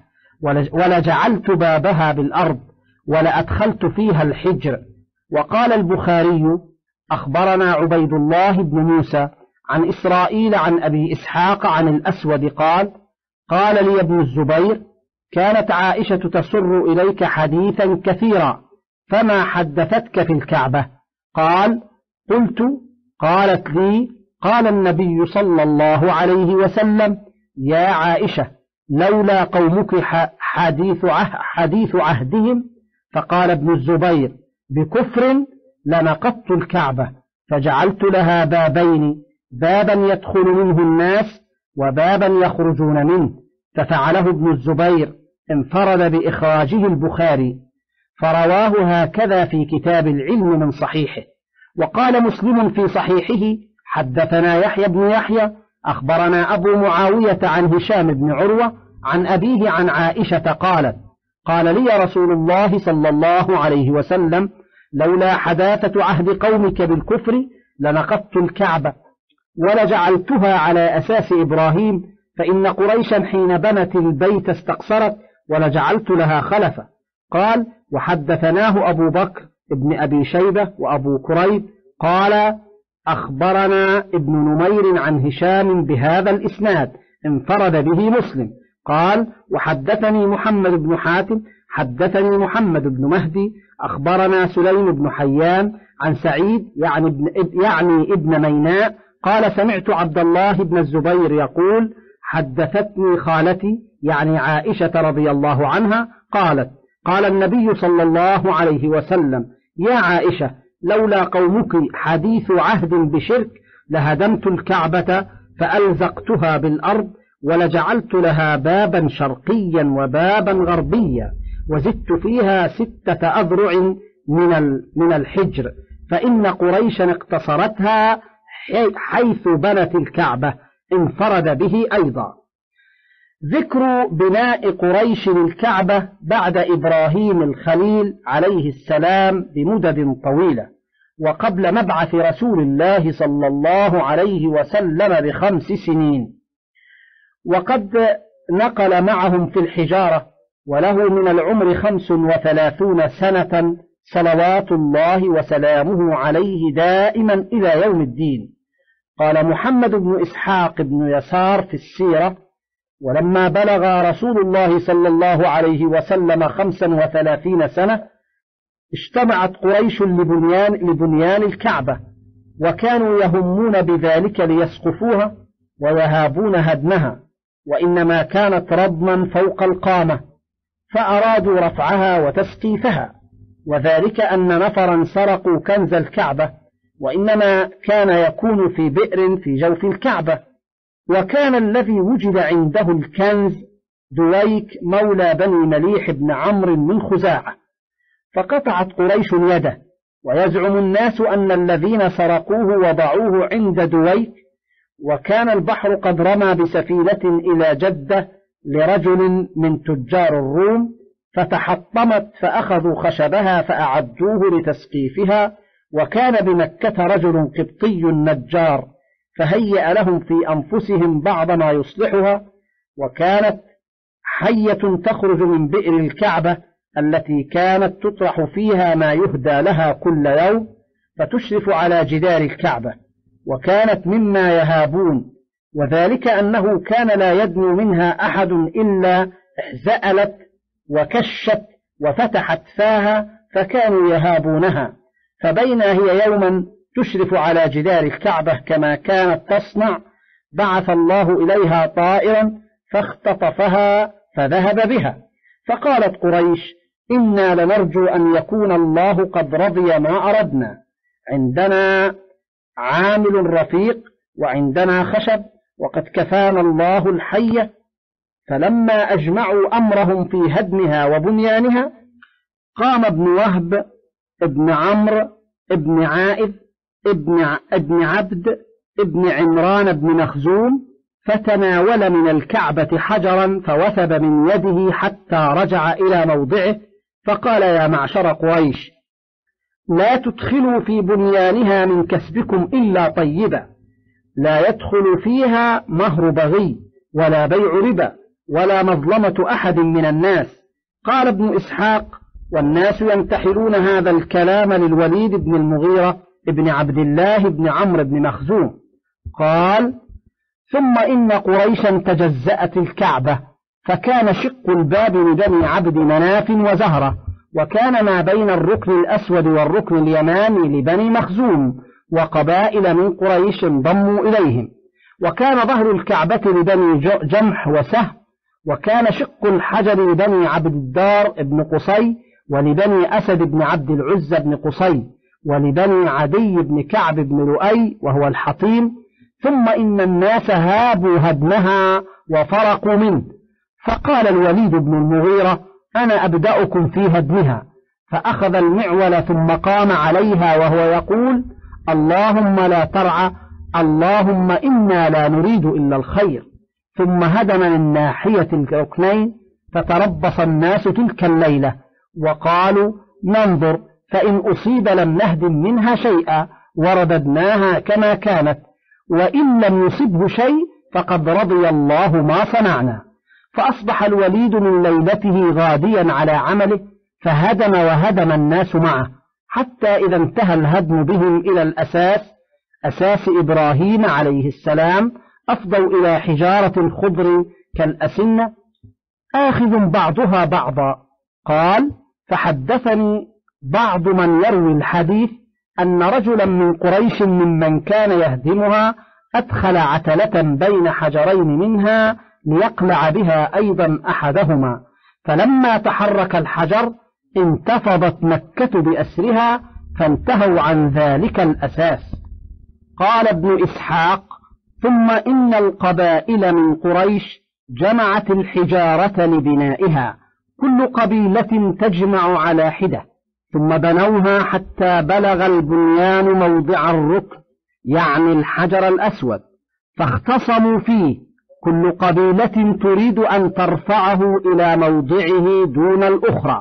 ولجعلت بابها بالأرض، ولأدخلت فيها الحجر. وقال البخاري: أخبرنا عبيد الله بن موسى عن إسرائيل عن أبي إسحاق عن الأسود قال: قال لي ابن الزبير: كانت عائشة تسر إليك حديثا كثيرا، فما حدثتك في الكعبة؟ قال: قلت: قالت لي: قال النبي صلى الله عليه وسلم: يا عائشة، لولا قومك حديث حديث عهدهم. فقال ابن الزبير: بكفر لنقضت الكعبة، فجعلت لها بابين، بابا يدخل منه الناس وبابا يخرجون منه. ففعله ابن الزبير، انفرد بإخراجه البخاري، فرواه هكذا في كتاب العلم من صحيحه. وقال مسلم في صحيحه: حدثنا يحيى بن يحيى أخبرنا أبو معاوية عن هشام بن عروة عن أبيه عن عائشة قالت: قال لي رسول الله صلى الله عليه وسلم: لولا حداثة عهد قومك بالكفر لنقضت الكعبة، ولجعلتها على أساس إبراهيم، فإن قريشا حين بنت البيت استقصرت، ولجعلت لها خلفا. قال: وحدثناه أبو بكر ابن أبي شيبة وأبو كريب قال: أخبرنا ابن نمير عن هشام بهذا الإسناد، انفرد به مسلم. قال: وحدثني محمد بن حاتم حدثني محمد بن مهدي أخبرنا سليم بن حيان عن سعيد يعني ابن, يعني ابن ميناء قال: سمعت عبد الله بن الزبير يقول: حدثتني خالتي يعني عائشة رضي الله عنها قالت: قال النبي صلى الله عليه وسلم: يا عائشة، لولا قومك حديث عهد بشرك لهدمت الكعبة فألزقتها بالأرض، ولجعلت لها بابا شرقيا وبابا غربيا، وزدت فيها ستة أذرع من من الحجر، فإن قريشا اقتصرتها حيث بنت الكعبة، انفرد به أيضا. ذكر بناء قريش للكعبة بعد إبراهيم الخليل عليه السلام بمدد طويلة، وقبل مبعث رسول الله صلى الله عليه وسلم بخمس سنين، وقد نقل معهم في الحجارة، وله من العمر خمس وثلاثون سنة صلوات الله وسلامه عليه دائما إلى يوم الدين. قال محمد بن إسحاق بن يسار في السيرة: ولما بلغ رسول الله صلى الله عليه وسلم خمسا وثلاثين سنة اجتمعت قريش لبنيان, لبنيان الكعبة، وكانوا يهمون بذلك ليسقفوها ويهابون هدمها، وإنما كانت ردما فوق القامة، فأرادوا رفعها وتسقيفها، وذلك أن نفرا سرقوا كنز الكعبة، وإنما كان يكون في بئر في جوف الكعبة، وكان الذي وجد عنده الكنز دويك مولى بني مليح بن عمرو من خزاعة، فقطعت قريش يده، ويزعم الناس أن الذين سرقوه وضعوه عند دويك، وكان البحر قد رمى بسفينة إلى جدة لرجل من تجار الروم، فتحطمت فأخذوا خشبها فأعدوه لتسقيفها، وكان بمكة رجل قبطي نجار فهيأ لهم في أنفسهم بعض ما يصلحها، وكانت حية تخرج من بئر الكعبة التي كانت تطرح فيها ما يهدى لها كل يوم، فتشرف على جدار الكعبة، وكانت مما يهابون، وذلك أنه كان لا يدنو منها أحد إلا احزألت وكشت وفتحت فاها، فكانوا يهابونها. فبين هي يوما تشرف على جدار الكعبة كما كانت تصنع، بعث الله إليها طائرا فاختطفها فذهب بها، فقالت قريش: إنا لنرجو أن يكون الله قد رضي ما أردنا، عندنا عامل رفيق وعندنا خشب، وقد كفانا الله الحية. فلما أجمعوا أمرهم في هدمها وبنيانها، قام ابن وهب ابن عمرو ابن عائذ ابن, ابن عبد ابن عمران بن مخزوم، فتناول من الكعبة حجرا فوثب من يده حتى رجع إلى موضعه، فقال: يا معشر قريش، لا تدخلوا في بنيانها من كسبكم إلا طيبا، لا يدخل فيها مهر بغي ولا بيع ربا ولا مظلمة أحد من الناس. قال ابن إسحاق: والناس ينتحلون هذا الكلام للوليد بن المغيرة ابن عبد الله بن عمرو بن مخزوم. قال: ثم إن قريشا تجزأت الكعبة، فكان شق الباب لبني عبد مناف وزهرة، وكان ما بين الركن الأسود والركن اليماني لبني مخزوم، وقبائل من قريش ضموا إليهم، وكان ظهر الكعبة لبني جمح وسهم، وكان شق الحجر لبني عبد الدار بن قصي، ولبني أسد بن عبد العزى بن قصي، ولبني عدي بن كعب بن لؤي وهو الحطيم. ثم إن الناس هابوا هدمها وفرقوا منه، فقال الوليد بن المغيرة: أنا أبدأكم في هدمها، فأخذ المعول ثم قام عليها وهو يقول: اللهم لا ترعى، اللهم إنا لا نريد إلا الخير. ثم هدم من ناحية الركنين، فتربص الناس تلك الليلة وقالوا: ننظر، فإن أصيب لم نهدم منها شيئا ورددناها كما كانت، وإن لم يصبه شيء فقد رضي الله ما صنعنا. فأصبح الوليد من ليلته غاديا على عمله، فهدم وهدم الناس معه، حتى إذا انتهى الهدم بهم إلى الأساس، أساس إبراهيم عليه السلام، أفضوا إلى حجارة خضر كالأسنة آخذ بعضها بعضا. قال: فحدثني بعض من يروي الحديث أن رجلا من قريش ممن كان يهدمها أدخل عتلة بين حجرين منها ليقلع بها أيضا أحدهما، فلما تحرك الحجر انتفضت مكة بأسرها، فانتهوا عن ذلك الأساس. قال ابن إسحاق: ثم إن القبائل من قريش جمعت الحجارة لبنائها، كل قبيلة تجمع على حدة، ثم بنوها حتى بلغ البنيان موضع الركن، يعني الحجر الأسود، فاختصموا فيه، كل قبيلة تريد أن ترفعه إلى موضعه دون الأخرى،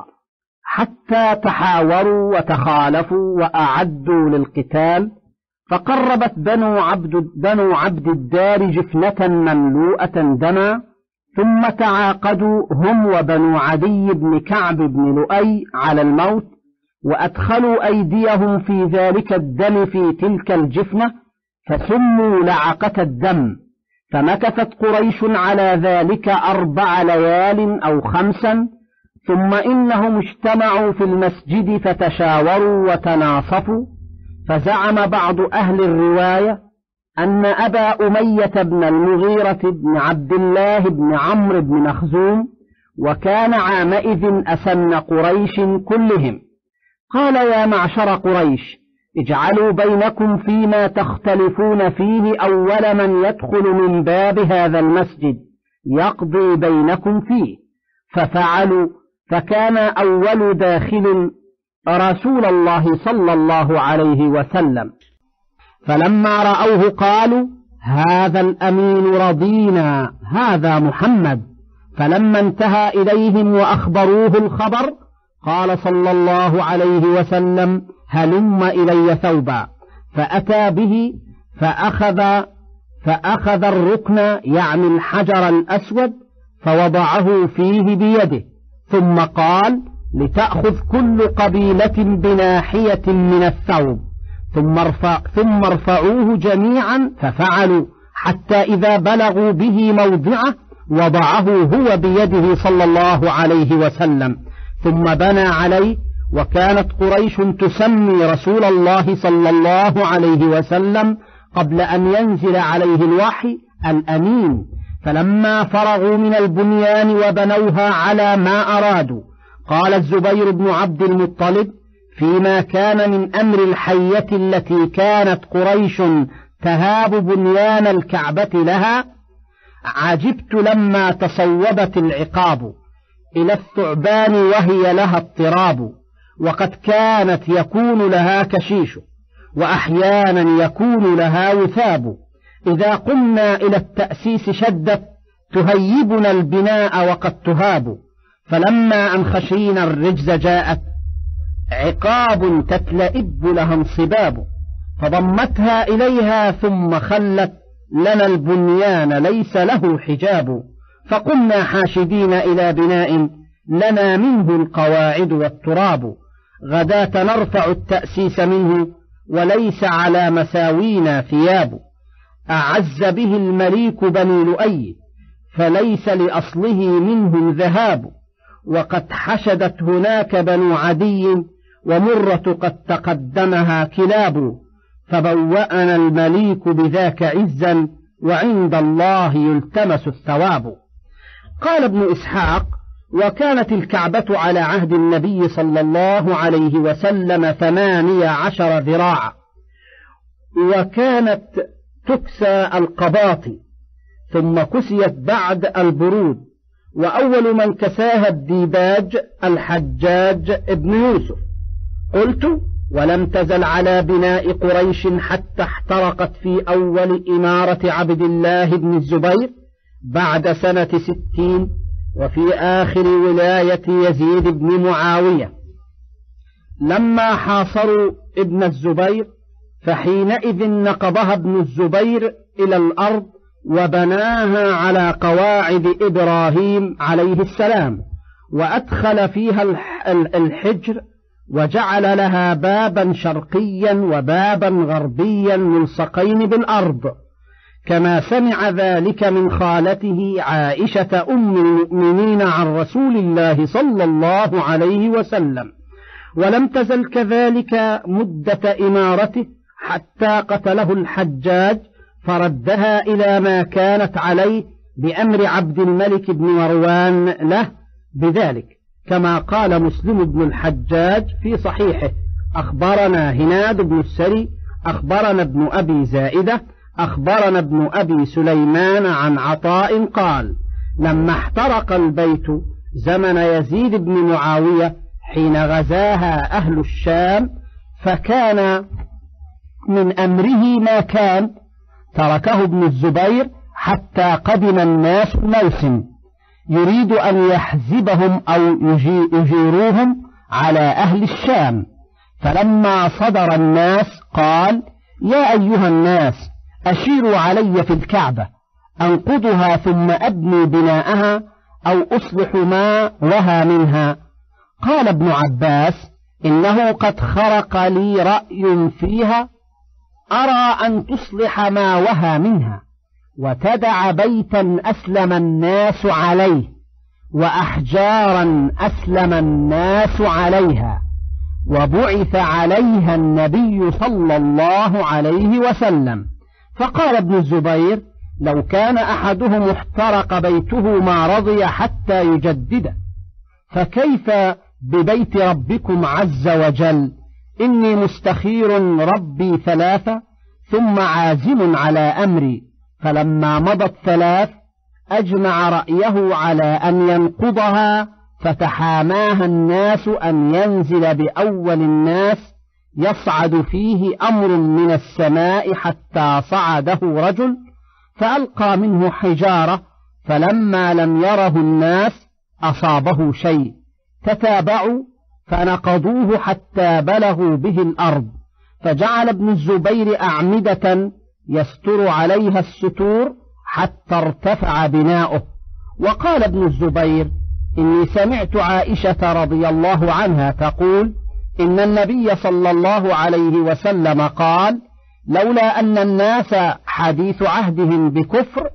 حتى تحاوروا وتخالفوا وأعدوا للقتال. فقربت بنو عبد, بنو عبد الدار جفنة مملوءة دما، ثم تعاقدوا هم وبنو عدي بن كعب بن لؤي على الموت، وأدخلوا أيديهم في ذلك الدم في تلك الجفنة، فسموا لعقة الدم. فمكثت قريش على ذلك أربع ليال أو خمسا، ثم إنهم اجتمعوا في المسجد فتشاوروا وتناصفوا. فزعم بعض أهل الرواية أن أبا أمية بن المغيرة بن عبد الله بن عمرو بن مخزوم، وكان عامئذ أسن قريش كلهم، قال: يا معشر قريش، اجعلوا بينكم فيما تختلفون فيه أول من يدخل من باب هذا المسجد يقضي بينكم فيه. ففعلوا، فكان أول داخل رسول الله صلى الله عليه وسلم، فلما رأوه قالوا: هذا الأمين رضينا، هذا محمد. فلما انتهى إليهم وأخبروه الخبر قال صلى الله عليه وسلم: هلم إلي ثوبا، فأتى به فأخذ, فأخذ الركن، يعني الحجر الأسود، فوضعه فيه بيده، ثم قال: لتأخذ كل قبيلة بناحية من الثوب، ثم, ارفع ثم ارفعوه جميعا. ففعلوا حتى إذا بلغوا به موضعه وضعه هو بيده صلى الله عليه وسلم، ثم بنى عليه. وكانت قريش تسمي رسول الله صلى الله عليه وسلم قبل أن ينزل عليه الوحي الأمين. فلما فرغوا من البنيان وبنوها على ما أرادوا، قال الزبير بن عبد المطلب فيما كان من أمر الحية التي كانت قريش تهاب بنيان الكعبة لها: عجبت لما تصوبت العقاب إلى الثعبان وهي لها اضطراب، وقد كانت يكون لها كشيش، وأحيانا يكون لها وثاب، إذا قمنا إلى التأسيس شدت تهيبنا البناء وقد تهاب. فلما أن خشينا الرجز جاءت عقاب تتلئب لها انصباب، فضمتها إليها ثم خلت لنا البنيان ليس له حجاب، فقمنا حاشدين إلى بناء لنا منه القواعد والتراب، غداة نرفع التأسيس منه وليس على مساوينا ثياب. أعز به المليك بني لؤي فليس لأصله منهم ذهاب، وقد حشدت هناك بنو عدي ومرة قد تقدمها كلاب، فبوأنا المليك بذاك عزا وعند الله يلتمس الثواب. قال ابن إسحاق: وكانت الكعبة على عهد النبي صلى الله عليه وسلم ثمانية عشر ذراعا، وكانت تكسى القباطي، ثم كسيت بعد البرود، وأول من كساها الديباج الحجاج ابن يوسف. قلت: ولم تزل على بناء قريش حتى احترقت في أول إمارة عبد الله بن الزبير بعد سنة ستين، وفي آخر ولاية يزيد بن معاوية. لما حاصروا ابن الزبير فحينئذ نقضها ابن الزبير إلى الأرض وبناها على قواعد إبراهيم عليه السلام، وأدخل فيها الحجر وجعل لها بابا شرقيا وبابا غربيا ملصقين بالأرض، كما سمع ذلك من خالته عائشة أم المؤمنين عن رسول الله صلى الله عليه وسلم. ولم تزل كذلك مدة إمارته حتى قتله الحجاج فردها إلى ما كانت عليه بأمر عبد الملك بن مروان له بذلك، كما قال مسلم بن الحجاج في صحيحه: أخبرنا هناد بن السري أخبرنا ابن أبي زائدة أخبرنا ابن أبي سليمان عن عطاء قال: لما احترق البيت زمن يزيد بن معاوية حين غزاها أهل الشام، فكان من أمره ما كان، تركه ابن الزبير حتى قدم الناس الموسم، يريد أن يحزبهم أو يجيروهم على أهل الشام. فلما صدر الناس قال: يا أيها الناس، أشيروا علي في الكعبة أنقضها ثم أبني بناءها أو أصلح ما وهى منها. قال ابن عباس: إنه قد خرق لي رأي فيها، أرى أن تصلح ما وهى منها وتدع بيتا أسلم الناس عليه وأحجارا أسلم الناس عليها، وبعث عليها النبي صلى الله عليه وسلم. فقال ابن الزبير: لو كان أحدهم احترق بيته ما رضي حتى يجدده، فكيف ببيت ربكم عز وجل؟ إني مستخير ربي ثلاثة ثم عازم على أمري. فلما مضت ثلاث أجمع رأيه على أن ينقضها، فتحاماها الناس أن ينزل بأول الناس يصعد فيه أمر من السماء حتى صعده رجل فألقى منه حجارة، فلما لم يره الناس أصابه شيء، تتابعوا فنقضوه حتى بلغوا به الأرض، فجعل ابن الزبير أعمدة يستر عليها الستور حتى ارتفع بناؤه. وقال ابن الزبير: إني سمعت عائشة رضي الله عنها تقول: إن النبي صلى الله عليه وسلم قال: لولا أن الناس حديث عهدهم بكفر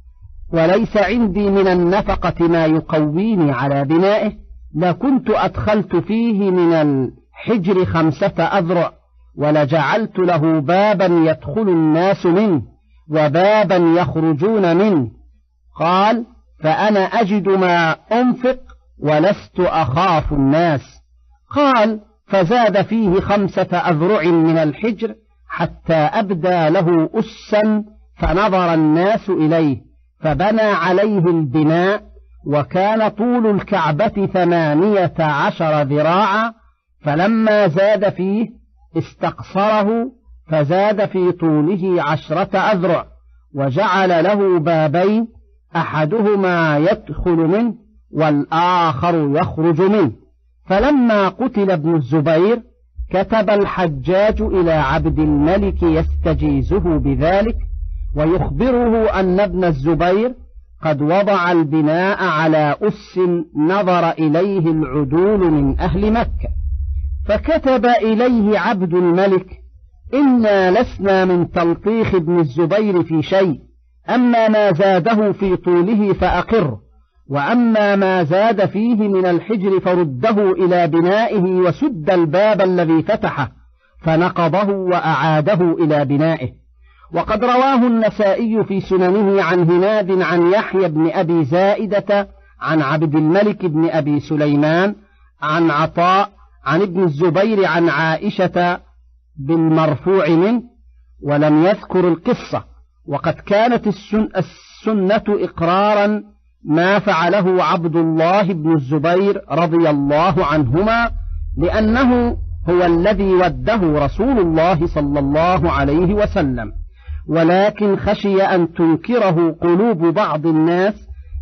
وليس عندي من النفقة ما يقويني على بنائه لكنت أدخلت فيه من الحجر خمسة أذرع، ولجعلت له بابا يدخل الناس منه وبابا يخرجون منه. قال: فأنا أجد ما أنفق ولست أخاف الناس. قال: فزاد فيه خمسة أذرع من الحجر حتى أبدى له أسا، فنظر الناس إليه فبنى عليه البناء، وكان طول الكعبة ثمانية عشر ذراعا، فلما زاد فيه استقصره فزاد في طوله عشرة أذرع، وجعل له بابين أحدهما يدخل منه والآخر يخرج منه. فلما قتل ابن الزبير كتب الحجاج إلى عبد الملك يستجيزه بذلك ويخبره أن ابن الزبير قد وضع البناء على أس نظر إليه العدول من أهل مكة. فكتب إليه عبد الملك: إنا لسنا من تلطيخ ابن الزبير في شيء، أما ما زاده في طوله فأقر، وأما ما زاد فيه من الحجر فرده إلى بنائه وسد الباب الذي فتحه، فنقضه وأعاده إلى بنائه. وقد رواه النسائي في سننه عن هناد عن يحيى بن أبي زائدة عن عبد الملك بن أبي سليمان عن عطاء عن ابن الزبير عن عائشة بالمرفوع منه، ولم يذكر القصة. وقد كانت السن السنة إقرارا ما فعله عبد الله بن الزبير رضي الله عنهما، لأنه هو الذي وده رسول الله صلى الله عليه وسلم، ولكن خشي أن تنكره قلوب بعض الناس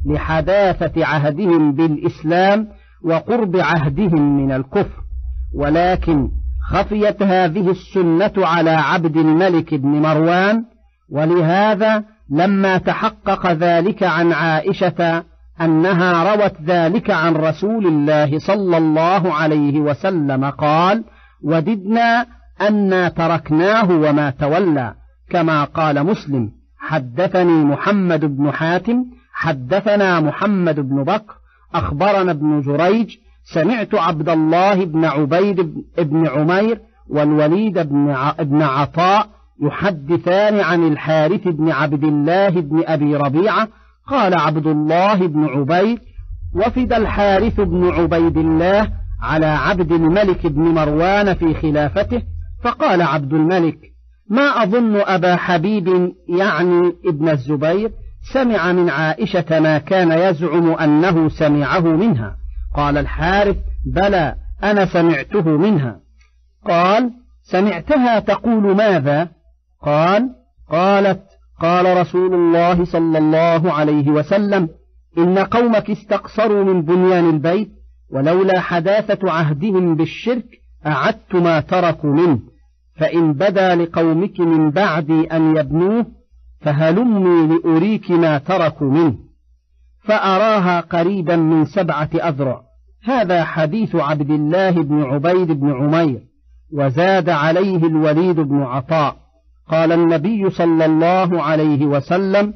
لحداثة عهدهم بالإسلام وقرب عهدهم من الكفر، ولكن خفيت هذه السنة على عبد الملك بن مروان، ولهذا لما تحقق ذلك عن عائشة أنها روت ذلك عن رسول الله صلى الله عليه وسلم قال: وددنا أنا تركناه وما تولى. كما قال مسلم: حدثني محمد بن حاتم حدثنا محمد بن بكر أخبرنا ابن جريج سمعت عبد الله بن عبيد بن عمير والوليد بن عطاء يحدثان عن الحارث بن عبد الله بن أبي ربيعة قال عبد الله بن عبيد: وفد الحارث بن عبيد الله على عبد الملك بن مروان في خلافته، فقال عبد الملك: ما أظن أبا حبيب يعني ابن الزبير سمع من عائشة ما كان يزعم أنه سمعه منها. قال الحارث: بلى، أنا سمعته منها. قال: سمعتها تقول ماذا؟ قال: قالت: قال رسول الله صلى الله عليه وسلم: إن قومك استقصروا من بنيان البيت، ولولا حداثة عهدهم بالشرك أعدت ما تركوا منه، فإن بدا لقومك من بعدي أن يبنوه فهلمي لأريك ما تركوا منه، فأراها قريبا من سبعة أذرع. هذا حديث عبد الله بن عبيد بن عمير. وزاد عليه الوليد بن عطاء قال النبي صلى الله عليه وسلم: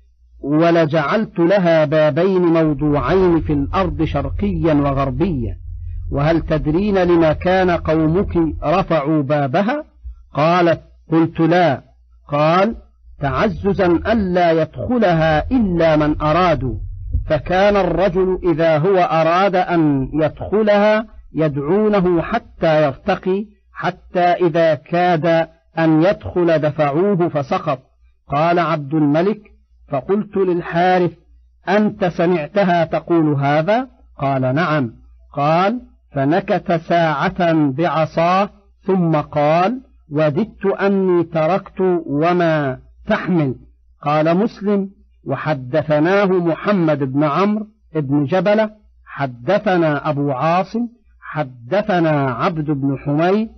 ولجعلت لها بابين موضوعين في الأرض شرقيا وغربيا، وهل تدرين لما كان قومك رفعوا بابها؟ قالت: قلت لا. قال: تعززا ألا يدخلها إلا من أرادوا، فكان الرجل إذا هو أراد أن يدخلها يدعونه حتى يرتقي، حتى إذا كاد أن يدخل دفعوه فسقط. قال عبد الملك: فقلت للحارث: أنت سمعتها تقول هذا؟ قال: نعم. قال: فنكت ساعة بعصاه ثم قال: وددت أني تركت وما تحمل. قال مسلم: وحدثناه محمد بن عمرو بن جبلة حدثنا أبو عاصم حدثنا عبد بن حميد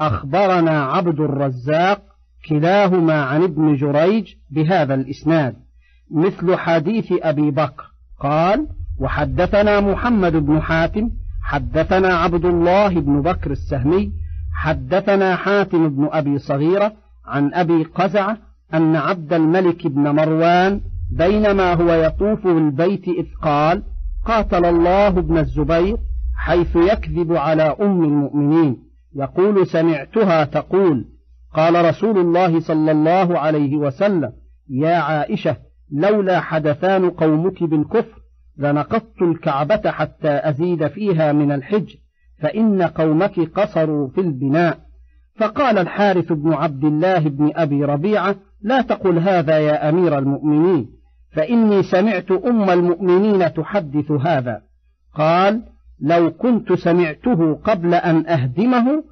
أخبرنا عبد الرزاق كلاهما عن ابن جريج بهذا الإسناد مثل حديث أبي بكر. قال: وحدثنا محمد بن حاتم حدثنا عبد الله بن بكر السهمي حدثنا حاتم بن أبي صغيرة عن أبي قزعة أن عبد الملك بن مروان بينما هو يطوف بالبيت إذ قال: قاتل الله ابن الزبير، حيث يكذب على أم المؤمنين يقول: سمعتها تقول. قال رسول الله صلى الله عليه وسلم: يا عائشة، لولا حدثان قومك بالكفر لنقضت الكعبة حتى أزيد فيها من الحجر، فإن قومك قصروا في البناء. فقال الحارث بن عبد الله بن أبي ربيعة: لا تقل هذا يا أمير المؤمنين، فإني سمعت أم المؤمنين تحدث هذا. قال: لو كنت سمعته قبل أن أهدمه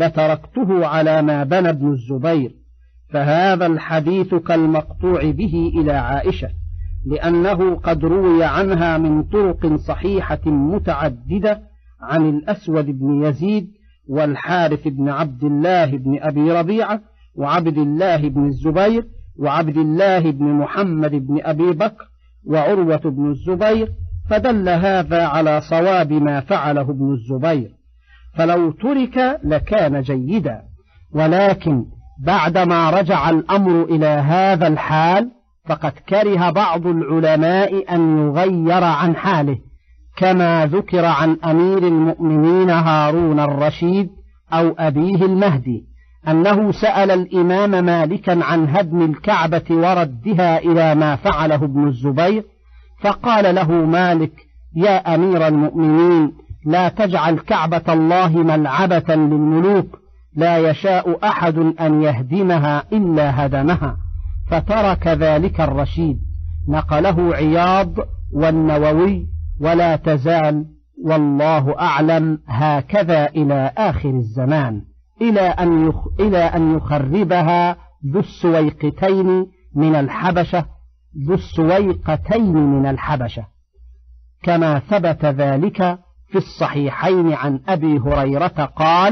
لتركته على ما بنى ابن الزبير. فهذا الحديث كالمقطوع به إلى عائشة، لأنه قد روي عنها من طرق صحيحة متعددة عن الأسود بن يزيد والحارث بن عبد الله بن أبي ربيعة وعبد الله بن الزبير وعبد الله بن محمد بن أبي بكر وعروة بن الزبير، فدل هذا على صواب ما فعله ابن الزبير، فلو ترك لكان جيدا. ولكن بعدما رجع الأمر إلى هذا الحال فقد كره بعض العلماء أن يغير عن حاله، كما ذكر عن أمير المؤمنين هارون الرشيد أو أبيه المهدي أنه سأل الإمام مالكا عن هدم الكعبة وردها إلى ما فعله ابن الزبير، فقال له مالك: يا أمير المؤمنين، لا تجعل كعبة الله ملعبة للملوك، لا يشاء أحد أن يهدمها إلا هدمها. فترك ذلك الرشيد. نقله عياض والنووي. ولا تزال والله أعلم هكذا إلى آخر الزمان، إلى أن يخ... إلى أن يخربها ذو السويقتين من الحبشة ذو السويقتين من الحبشة، كما ثبت ذلك في الصحيحين عن أبي هريرة قال: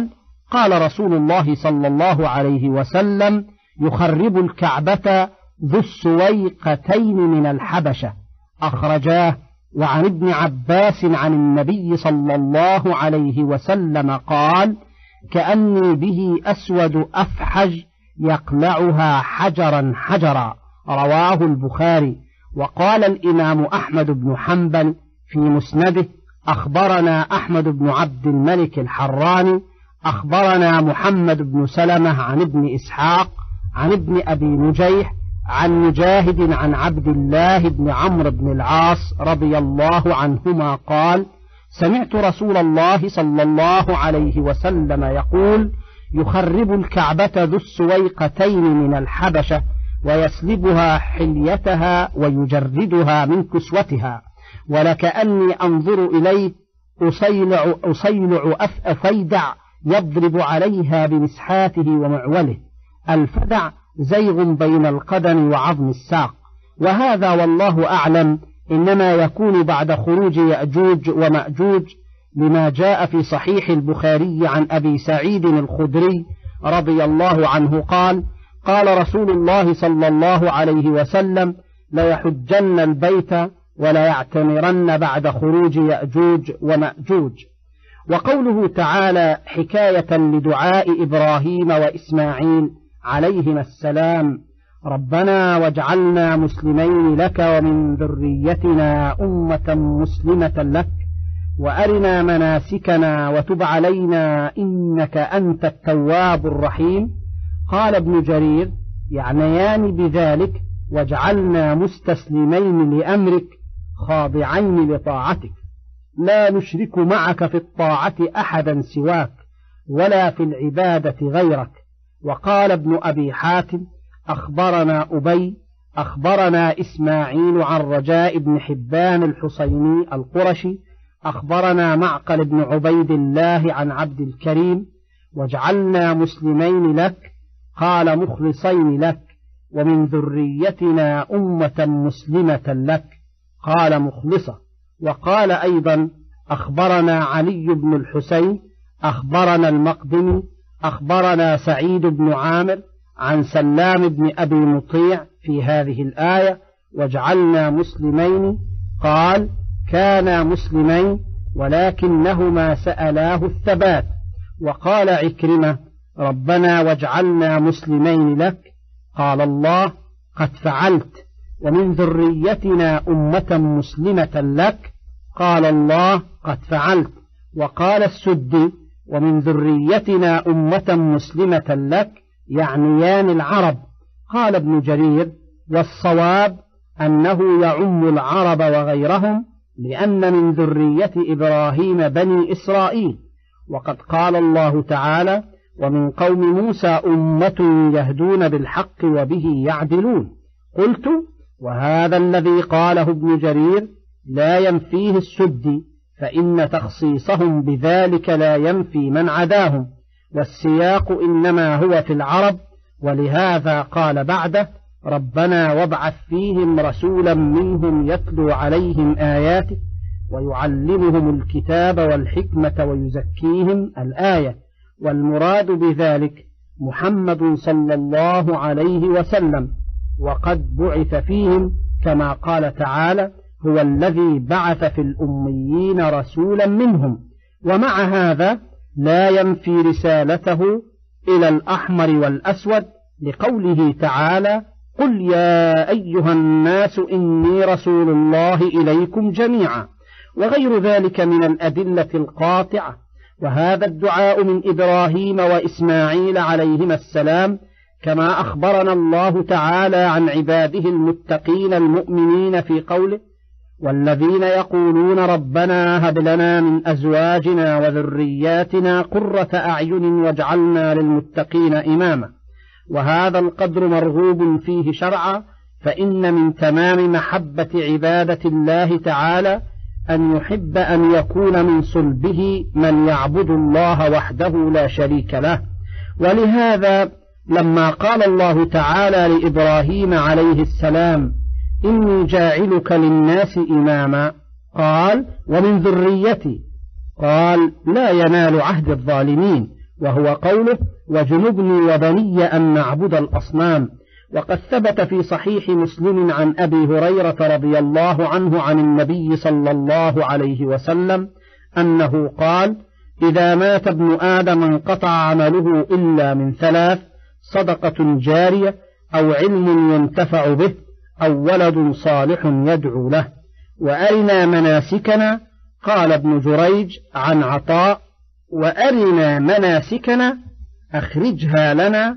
قال رسول الله صلى الله عليه وسلم: يخرب الكعبة ذو السويقتين من الحبشة، أخرجاه. وعن ابن عباس عن النبي صلى الله عليه وسلم قال: كأني به أسود أفحج يقلعها حجرا حجرا، رواه البخاري. وقال الإمام أحمد بن حنبل في مسنده: أخبرنا أحمد بن عبد الملك الحراني أخبرنا محمد بن سلمة عن ابن إسحاق عن ابن أبي نجيح عن مجاهد عن عبد الله بن عمرو بن العاص رضي الله عنهما قال: سمعت رسول الله صلى الله عليه وسلم يقول: يخرب الكعبة ذو السويقتين من الحبشة ويسلبها حليتها ويجردها من كسوتها، ولكأني أنظر إليه أصيلع, أصيلع أفيدع يضرب عليها بمسحاته ومعوله. الفدع زيغ بين القدم وعظم الساق. وهذا والله أعلم إنما يكون بعد خروج يأجوج ومأجوج، لما جاء في صحيح البخاري عن أبي سعيد الخدري رضي الله عنه قال: قال رسول الله صلى الله عليه وسلم: ليحجن البيت ولا يعتمرن بعد خروج يأجوج ومأجوج. وقوله تعالى حكاية لدعاء إبراهيم وإسماعيل عليهما السلام: ربنا واجعلنا مسلمين لك ومن ذريتنا أمة مسلمة لك وأرنا مناسكنا وتب علينا إنك أنت التواب الرحيم. قال ابن جرير: يعنيان بذلك واجعلنا مستسلمين لأمرك خاضعين لطاعتك، لا نشرك معك في الطاعة أحدا سواك ولا في العبادة غيرك. وقال ابن أبي حاتم: أخبرنا أبي أخبرنا إسماعيل عن رجاء بن حبان الحسيني القرشي أخبرنا معقل بن عبيد الله عن عبد الكريم: واجعلنا مسلمين لك، قال مخلصين لك، ومن ذريتنا أمة مسلمة لك، قال مخلصة. وقال أيضا: أخبرنا علي بن الحسين أخبرنا المقدمي أخبرنا سعيد بن عامر عن سلام بن أبي مطيع في هذه الآية: واجعلنا مسلمين، قال: كانا مسلمين ولكنهما سألاه الثبات. وقال عكرمة: ربنا واجعلنا مسلمين لك، قال الله: قد فعلت. ومن ذريتنا أمة مسلمة لك، قال الله: قد فعلت. وقال السدي: ومن ذريتنا أمة مسلمة لك، يعنيان العرب. قال ابن جرير: والصواب أنه يعم العرب وغيرهم، لأن من ذرية إبراهيم بني إسرائيل. وقد قال الله تعالى: ومن قوم موسى أمة يهدون بالحق وبه يعدلون. قلت: وهذا الذي قاله ابن جرير لا ينفيه السدي، فإن تخصيصهم بذلك لا ينفي من عداهم، والسياق إنما هو في العرب. ولهذا قال بعده: ربنا وابعث فيهم رسولا منهم يتلو عليهم آياتك ويعلمهم الكتاب والحكمة ويزكيهم، الآية. والمراد بذلك محمد صلى الله عليه وسلم، وقد بعث فيهم كما قال تعالى: هو الذي بعث في الأميين رسولا منهم. ومع هذا لا ينفي رسالته إلى الأحمر والأسود، لقوله تعالى: قل يا أيها الناس إني رسول الله إليكم جميعا، وغير ذلك من الأدلة القاطعة. وهذا الدعاء من إبراهيم وإسماعيل عليهما السلام، كما أخبرنا الله تعالى عن عباده المتقين المؤمنين في قوله: والذين يقولون ربنا هب لنا من أزواجنا وذرياتنا قرة أعين واجعلنا للمتقين إماما. وهذا القدر مرغوب فيه شرعا، فإن من تمام محبة عبادة الله تعالى أن يحب أن يكون من صلبه من يعبد الله وحده لا شريك له. ولهذا لما قال الله تعالى لإبراهيم عليه السلام: إني جاعلك للناس إماما، قال: ومن ذريتي، قال: لا ينال عهد الظالمين. وهو قوله وجنبني وبني أن نعبد الأصنام. وقد ثبت في صحيح مسلم عن أبي هريرة رضي الله عنه عن النبي صلى الله عليه وسلم أنه قال إذا مات ابن آدم انقطع عمله إلا من ثلاث: صدقة جارية، أو علم ينتفع به، أو ولد صالح يدعو له. وأرنا مناسكنا. قال ابن جريج عن عطاء وأرنا مناسكنا أخرجها لنا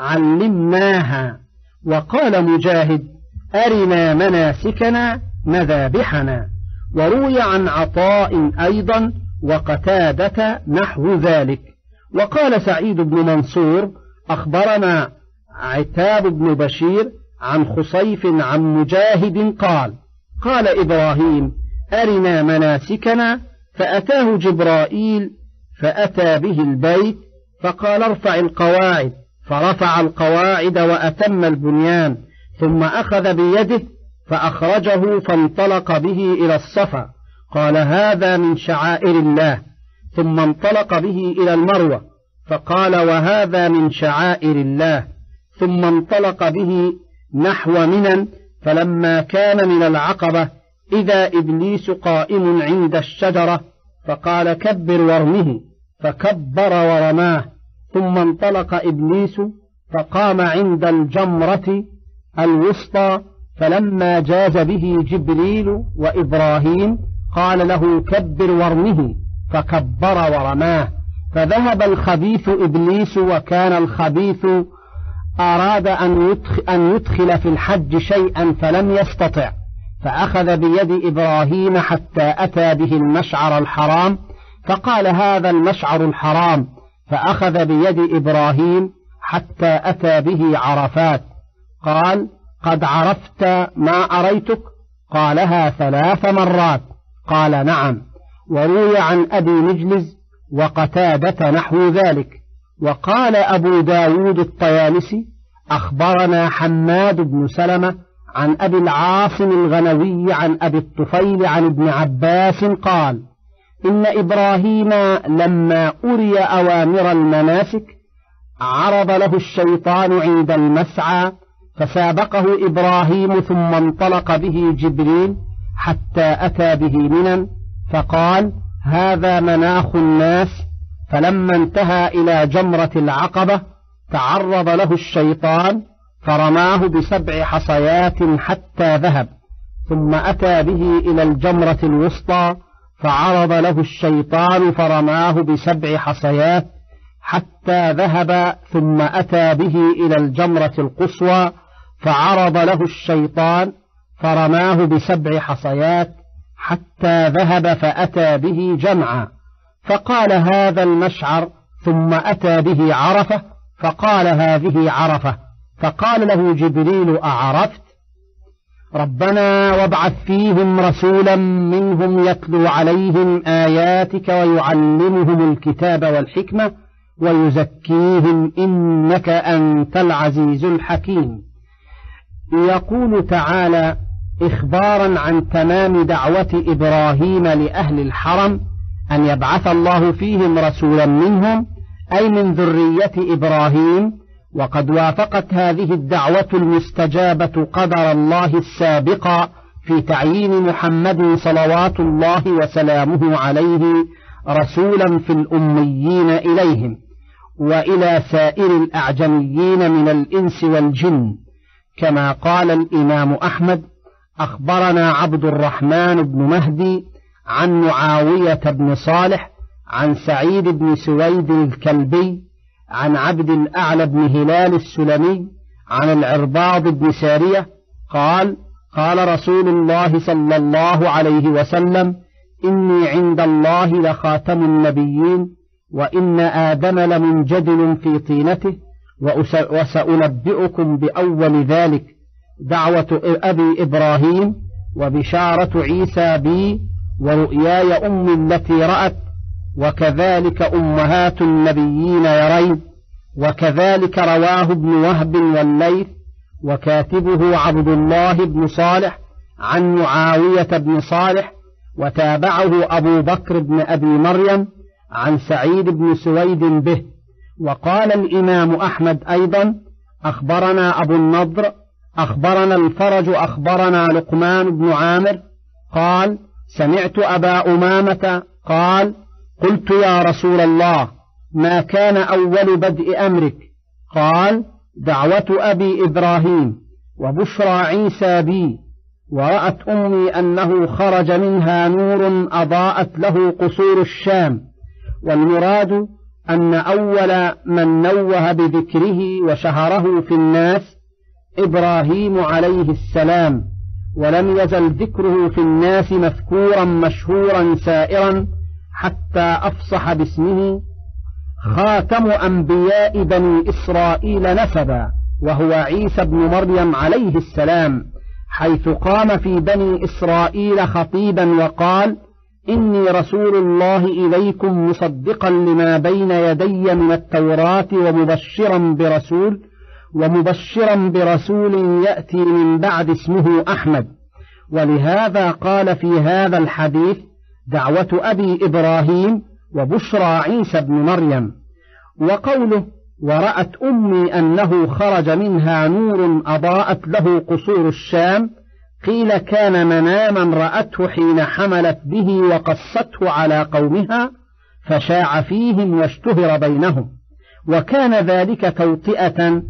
علمناها. وقال مجاهد أرنا مناسكنا مذابحنا. وروي عن عطاء أيضا وقتادة نحو ذلك. وقال سعيد بن منصور أخبرنا عتاب بن بشير عن خصيف عن مجاهد قال قال إبراهيم أرنا مناسكنا، فأتاه جبرائيل فأتى به البيت فقال ارفع القواعد، فرفع القواعد وأتم البنيان، ثم أخذ بيده فأخرجه فانطلق به إلى الصفا. قال هذا من شعائر الله. ثم انطلق به إلى المروة فقال وهذا من شعائر الله. ثم انطلق به نحو منى، فلما كان من العقبة إذا إبليس قائم عند الشجرة فقال كبر وارمه، فكبر ورماه. ثم انطلق إبليس فقام عند الجمرة الوسطى، فلما جاز به جبريل وإبراهيم قال له كبر وارمه، فكبر ورماه. فذهب الخبيث إبليس، وكان الخبيث أراد أن يدخل, أن يدخل في الحج شيئا فلم يستطع، فأخذ بيد إبراهيم حتى أتى به المشعر الحرام، فقال هذا المشعر الحرام، فأخذ بيد إبراهيم حتى أتى به عرفات. قال قد عرفت ما أريتك؟ قالها ثلاث مرات. قال نعم. وروي عن أبي مجلس وقتادة نحو ذلك. وقال أبو داود الطيالسي أخبرنا حماد بن سلمة عن أبي العاصم الغنوي عن أبي الطفيل عن ابن عباس قال إن إبراهيم لما أري أوامر المناسك عرض له الشيطان عند المسعى، فسابقه إبراهيم ثم انطلق به جبريل حتى أتى به منى، فقال هذا مناخ الناس. فلما انتهى إلى جمرة العقبة تعرض له الشيطان فرماه بسبع حصيات حتى ذهب، ثم أتى به إلى الجمرة الوسطى فعرض له الشيطان فرماه بسبع حصيات حتى ذهب، ثم أتى به إلى الجمرة القصوى فعرض له الشيطان فرماه بسبع حصيات حتى ذهب، فأتى به جمعا، فقال هذا المشعر، ثم أتى به عرفة فقال هذه عرفة، فقال له جبريل أعرفت؟ ربنا وابعث فيهم رسولا منهم يتلو عليهم آياتك ويعلمهم الكتاب والحكمة ويزكيهم إنك أنت العزيز الحكيم. يقول تعالى إخبارا عن تمام دعوة إبراهيم لأهل الحرم أن يبعث الله فيهم رسولا منهم، أي من ذرية إبراهيم. وقد وافقت هذه الدعوة المستجابة قدر الله السابق في تعيين محمد صلوات الله وسلامه عليه رسولا في الأميين إليهم وإلى سائر الأعجميين من الإنس والجن، كما قال الإمام أحمد أخبرنا عبد الرحمن بن مهدي عن معاوية بن صالح عن سعيد بن سويد الكلبي عن عبد الأعلى بن هلال السلمي عن العرباض بن سارية قال قال رسول الله صلى الله عليه وسلم إني عند الله لخاتم النبيين، وإن آدم لمنجدل في طينته، وسأنبئكم بأول ذلك دعوة أبي إبراهيم، وبشارة عيسى بي، ورؤياي أمي التي رأت، وكذلك أمهات النبيين يرين. وكذلك رواه ابن وهب والليث، وكاتبه عبد الله بن صالح عن معاوية بن صالح، وتابعه أبو بكر بن أبي مريم عن سعيد بن سويد به، وقال الإمام أحمد أيضا: أخبرنا أبو النضر أخبرنا الفرج أخبرنا لقمان بن عامر قال: سمعت أبا أمامة قال: قلت يا رسول الله ما كان أول بدء أمرك؟ قال: دعوة أبي إبراهيم وبشرى عيسى بي، ورأت أمي أنه خرج منها نور أضاءت له قصور الشام. والمراد أن أول من نوه بذكره وشهره في الناس إبراهيم عليه السلام، ولم يزل ذكره في الناس مذكورا مشهورا سائرا حتى أفصح باسمه خاتم أنبياء بني إسرائيل نسبا، وهو عيسى بن مريم عليه السلام، حيث قام في بني إسرائيل خطيبا وقال: إني رسول الله إليكم مصدقا لما بين يدي من التوراة ومبشرا برسول ومبشرا برسول يأتي من بعد اسمه أحمد. ولهذا قال في هذا الحديث: دعوة أبي إبراهيم وبشرى عيسى بن مريم. وقوله: ورأت أمي أنه خرج منها نور أضاءت له قصور الشام، قيل كان مناما رأته حين حملت به وقصته على قومها فشاع فيهم واشتهر بينهم، وكان ذلك توطئة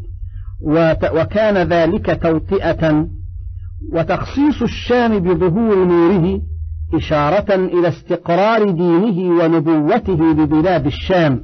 وكان ذلك توطئة وتخصيص الشام بظهور نوره إشارة إلى استقرار دينه ونبوته ببلاد الشام.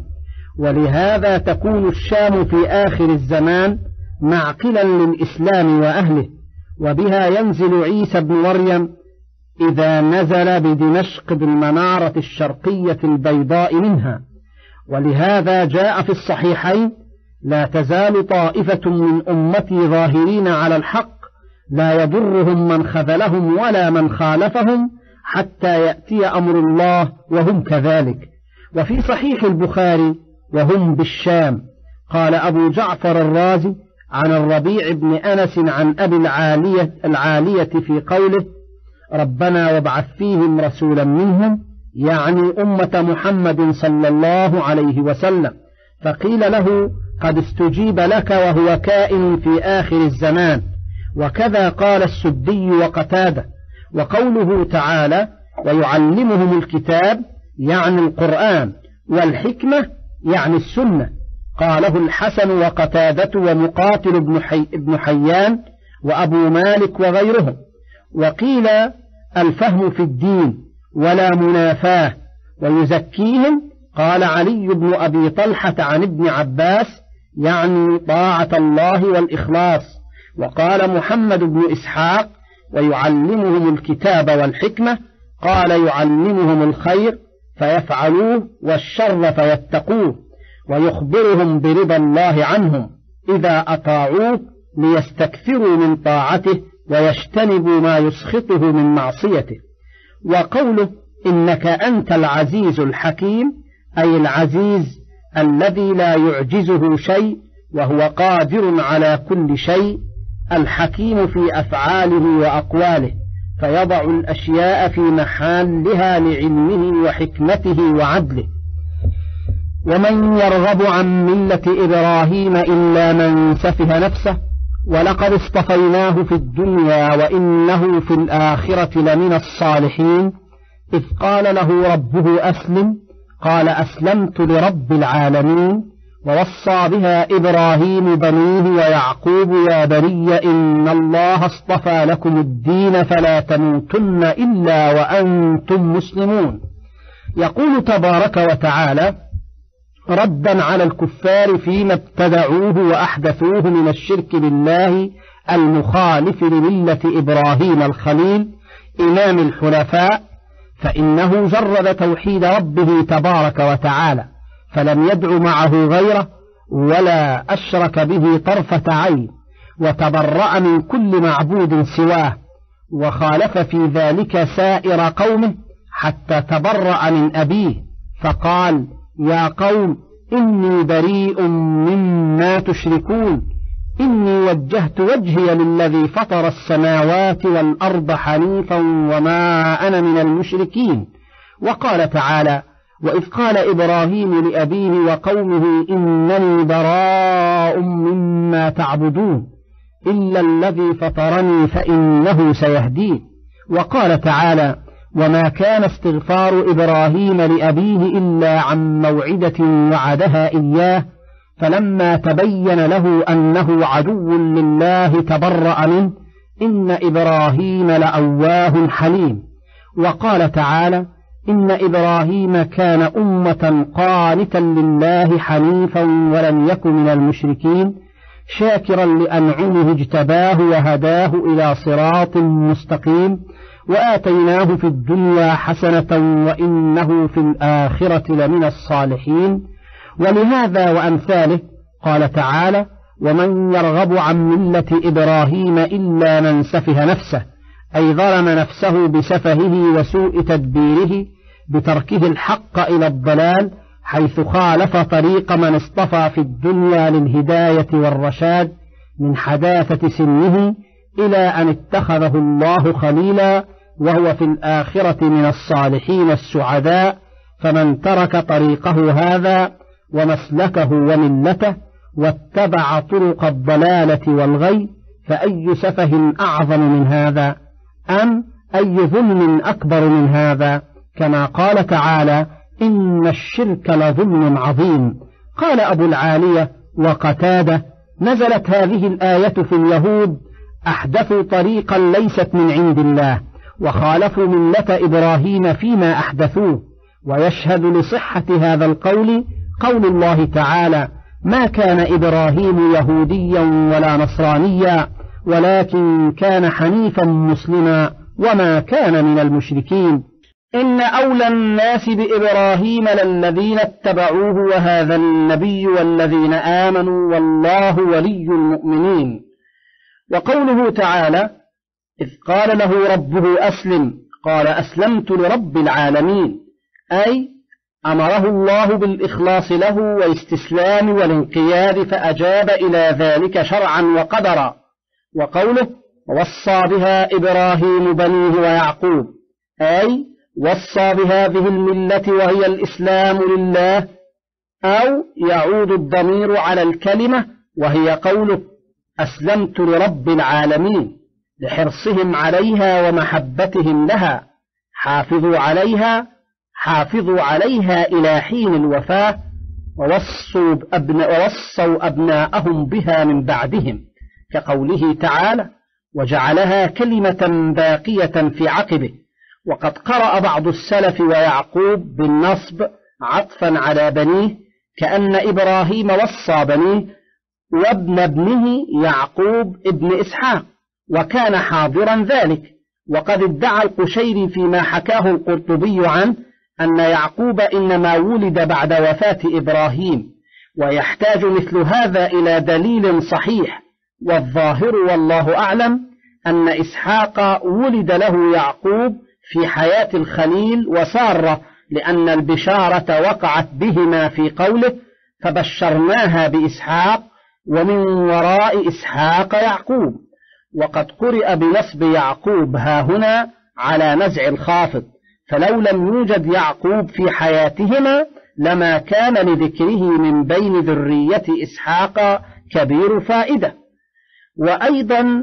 ولهذا تكون الشام في آخر الزمان معقلا للإسلام وأهله، وبها ينزل عيسى بن مريم إذا نزل بدمشق بالمنارة الشرقية البيضاء منها. ولهذا جاء في الصحيحين: لا تزال طائفة من أمتي ظاهرين على الحق لا يضرهم من خذلهم ولا من خالفهم حتى يأتي أمر الله وهم كذلك. وفي صحيح البخاري: وهم بالشام. قال أبو جعفر الرازي عن الربيع بن أنس عن أبي العالية, العالية في قوله: ربنا وابعث فيهم رسولا منهم، يعني أمة محمد صلى الله عليه وسلم. فقيل له: قد استجيب لك وهو كائن في آخر الزمان. وكذا قال السدي وقتادة. وقوله تعالى: ويعلمهم الكتاب، يعني القرآن، والحكمة، يعني السنة، قاله الحسن وقتادة ومقاتل بن, حي... بن حيان وأبو مالك وغيرهم. وقيل: الفهم في الدين ولا منافاه، ويزكيهم، قال علي بن أبي طلحة عن ابن عباس: يعني طاعة الله والإخلاص. وقال محمد بن إسحاق: ويعلمهم الكتاب والحكمة، قال يعلمهم الخير فيفعلوه والشر فيتقوه، ويخبرهم برضا الله عنهم إذا أطاعوه ليستكثروا من طاعته ويجتنبوا ما يسخطه من معصيته. وقوله: إنك أنت العزيز الحكيم، أي العزيز الذي لا يعجزه شيء وهو قادر على كل شيء، الحكيم في أفعاله وأقواله، فيضع الأشياء في محلها لعلمه وحكمته وعدله. ومن يرغب عن ملة إبراهيم إلا من سفه نفسه ولقد اصطفيناه في الدنيا وإنه في الآخرة لمن الصالحين، إذ قال له ربه أسلم قال أسلمت لرب العالمين. ووصى بها إبراهيم بنيه ويعقوب: يا بني إن الله اصطفى لكم الدين فلا تموتن إلا وأنتم مسلمون. يقول تبارك وتعالى ردا على الكفار فيما ابتدعوه وأحدثوه من الشرك بالله المخالف لملة إبراهيم الخليل إمام الحنفاء، فإنه جرد توحيد ربه تبارك وتعالى، فلم يدع معه غيره ولا أشرك به طرفة عين، وتبرأ من كل معبود سواه، وخالف في ذلك سائر قومه حتى تبرأ من أبيه، فقال: يا قوم إني بريء مما تشركون، إني وجهت وجهي للذي فطر السماوات والأرض حنيفا وما أنا من المشركين. وقال تعالى: وإذ قال إبراهيم لأبيه وقومه إنني براء مما تعبدون إلا الذي فطرني فإنه سيهدين. وقال تعالى وما كان استغفار إبراهيم لأبيه إلا عن موعدة وعدها إياه فلما تبين له أنه عدو لله تبرأ منه إن إبراهيم لأواه حليم. وقال تعالى إن إبراهيم كان أمة قانتا لله حنيفا ولم يكن من المشركين شاكرا لأنعمه اجتباه وهداه إلى صراط مستقيم وآتيناه في الدنيا حسنة وإنه في الآخرة لمن الصالحين. ولهذا وأمثاله قال تعالى ومن يرغب عن ملة إبراهيم إلا من سفه نفسه أي ظلم نفسه بسفهه وسوء تدبيره بتركه الحق إلى الضلال حيث خالف طريق من اصطفى في الدنيا للهداية والرشاد من حداثة سنه إلى أن اتخذه الله خليلا وهو في الآخرة من الصالحين السعداء. فمن ترك طريقه هذا ومسلكه وملته واتبع طرق الضلالة والغي فأي سفه أعظم من هذا أم أي ظلم أكبر من هذا كما قال تعالى إن الشرك لظلم عظيم. قال أبو العالية وقتادة نزلت هذه الآية في اليهود أحدثوا طريقا ليست من عند الله وخالفوا ملة إبراهيم فيما أحدثوه. ويشهد لصحة هذا القول قول الله تعالى ما كان إبراهيم يهوديا ولا نصرانيا ولكن كان حنيفا مسلما وما كان من المشركين. إن أولى الناس بإبراهيم للذين اتبعوه وهذا النبي والذين آمنوا والله ولي المؤمنين. وقوله تعالى إذ قال له ربه أسلم قال أسلمت لرب العالمين أي أمره الله بالإخلاص له والاستسلام والانقياد فأجاب إلى ذلك شرعا وقدرا. وقوله ووصى بها إبراهيم بنيه ويعقوب أي وصى بهذه الملة وهي الإسلام لله أو يعود الضمير على الكلمة وهي قوله أسلمت لرب العالمين لحرصهم عليها ومحبتهم لها حافظوا عليها حافظوا عليها إلى حين الوفاة ووصوا, أبناء ووصوا أبناءهم بها من بعدهم كقوله تعالى وجعلها كلمة باقية في عقبه. وقد قرأ بعض السلف ويعقوب بالنصب عطفا على بنيه كأن إبراهيم وصى بنيه وابن ابنه يعقوب ابن إسحاق وكان حاضرا ذلك. وقد ادعى القشيري فيما حكاه القرطبي عنه أن يعقوب إنما ولد بعد وفاة إبراهيم ويحتاج مثل هذا إلى دليل صحيح. والظاهر والله أعلم أن إسحاق ولد له يعقوب في حياة الخليل وسارة لأن البشارة وقعت بهما في قوله فبشرناها بإسحاق ومن وراء إسحاق يعقوب. وقد قرئ بنصب يعقوب ها هنا على نزع الخافض فلو لم يوجد يعقوب في حياتهما لما كان لذكره من بين ذرية إسحاق كبير فائدة. وأيضا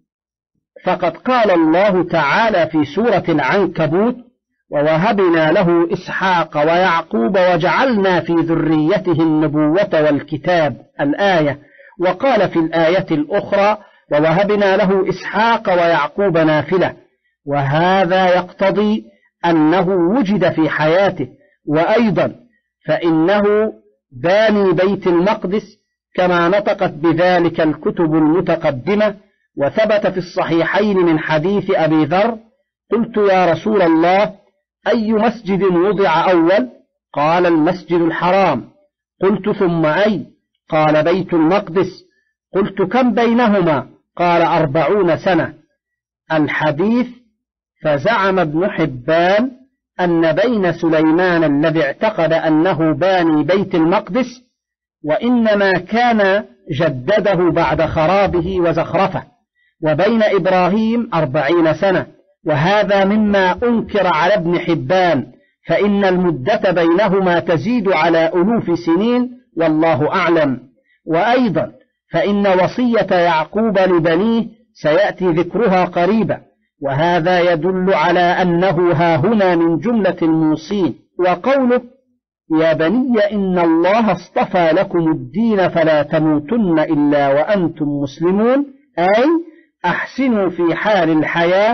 فقد قال الله تعالى في سورة العنكبوت ووهبنا له إسحاق ويعقوب وجعلنا في ذريته النبوة والكتاب الآية. وقال في الآية الأخرى ووهبنا له إسحاق ويعقوب نافلة. وهذا يقتضي أنه وجد في حياته. وأيضا فإنه باني بيت المقدس كما نطقت بذلك الكتب المتقدمة. وثبت في الصحيحين من حديث أبي ذر قلت يا رسول الله أي مسجد وضع أول؟ قال المسجد الحرام. قلت ثم أي؟ قال بيت المقدس. قلت كم بينهما؟ قال أربعون سنة. الحديث. فزعم ابن حبان أن بين سليمان الذي اعتقد أنه باني بيت المقدس وإنما كان جدده بعد خرابه وزخرفه وبين إبراهيم أربعين سنة. وهذا مما أنكر على ابن حبان فإن المدة بينهما تزيد على ألوف سنين والله أعلم. وأيضا فإن وصية يعقوب لبنيه سيأتي ذكرها قريبا، وهذا يدل على أنه هاهنا من جملة الموصين. وقوله يا بني إن الله اصطفى لكم الدين فلا تموتن إلا وأنتم مسلمون، أي أحسنوا في حال الحياة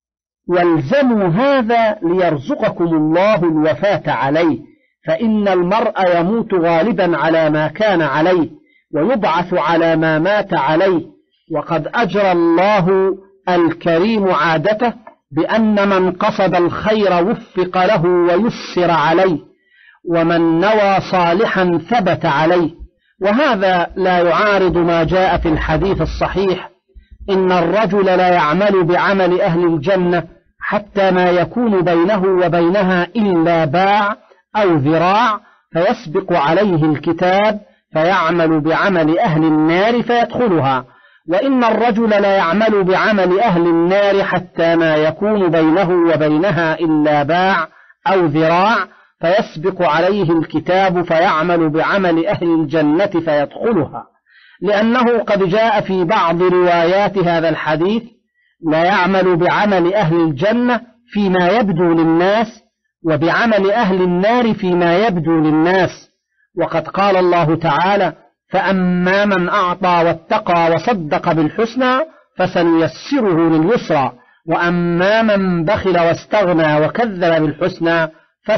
والزموا هذا ليرزقكم الله الوفاة عليه، فإن المرء يموت غالبا على ما كان عليه ويبعث على ما مات عليه. وقد أجرى الله الكريم عادته بأن من قصد الخير وفق له ويسر عليه، ومن نوى صالحا ثبت عليه. وهذا لا يعارض ما جاء في الحديث الصحيح إن الرجل لا يعمل بعمل أهل الجنة حتى ما يكون بينه وبينها إلا باع أو ذراع، فيسبق عليه الكتاب فيعمل بعمل أهل النار فيدخلها، وإن الرجل لا يعمل بعمل أهل النار حتى ما يكون بينه وبينها إلا باع أو ذراع، فيسبق عليه الكتاب فيعمل بعمل أهل الجنة فيدخلها، لأنه قد جاء في بعض روايات هذا الحديث لا يعمل بعمل أهل الجنة فيما يبدو للناس وبعمل أهل النار فيما يبدو للناس. وقد قال الله تعالى فأما من أعطى واتقى وصدق بالحسنى فسنيسره لليسرى، وأما من بخل واستغنى وكذب بالحسنى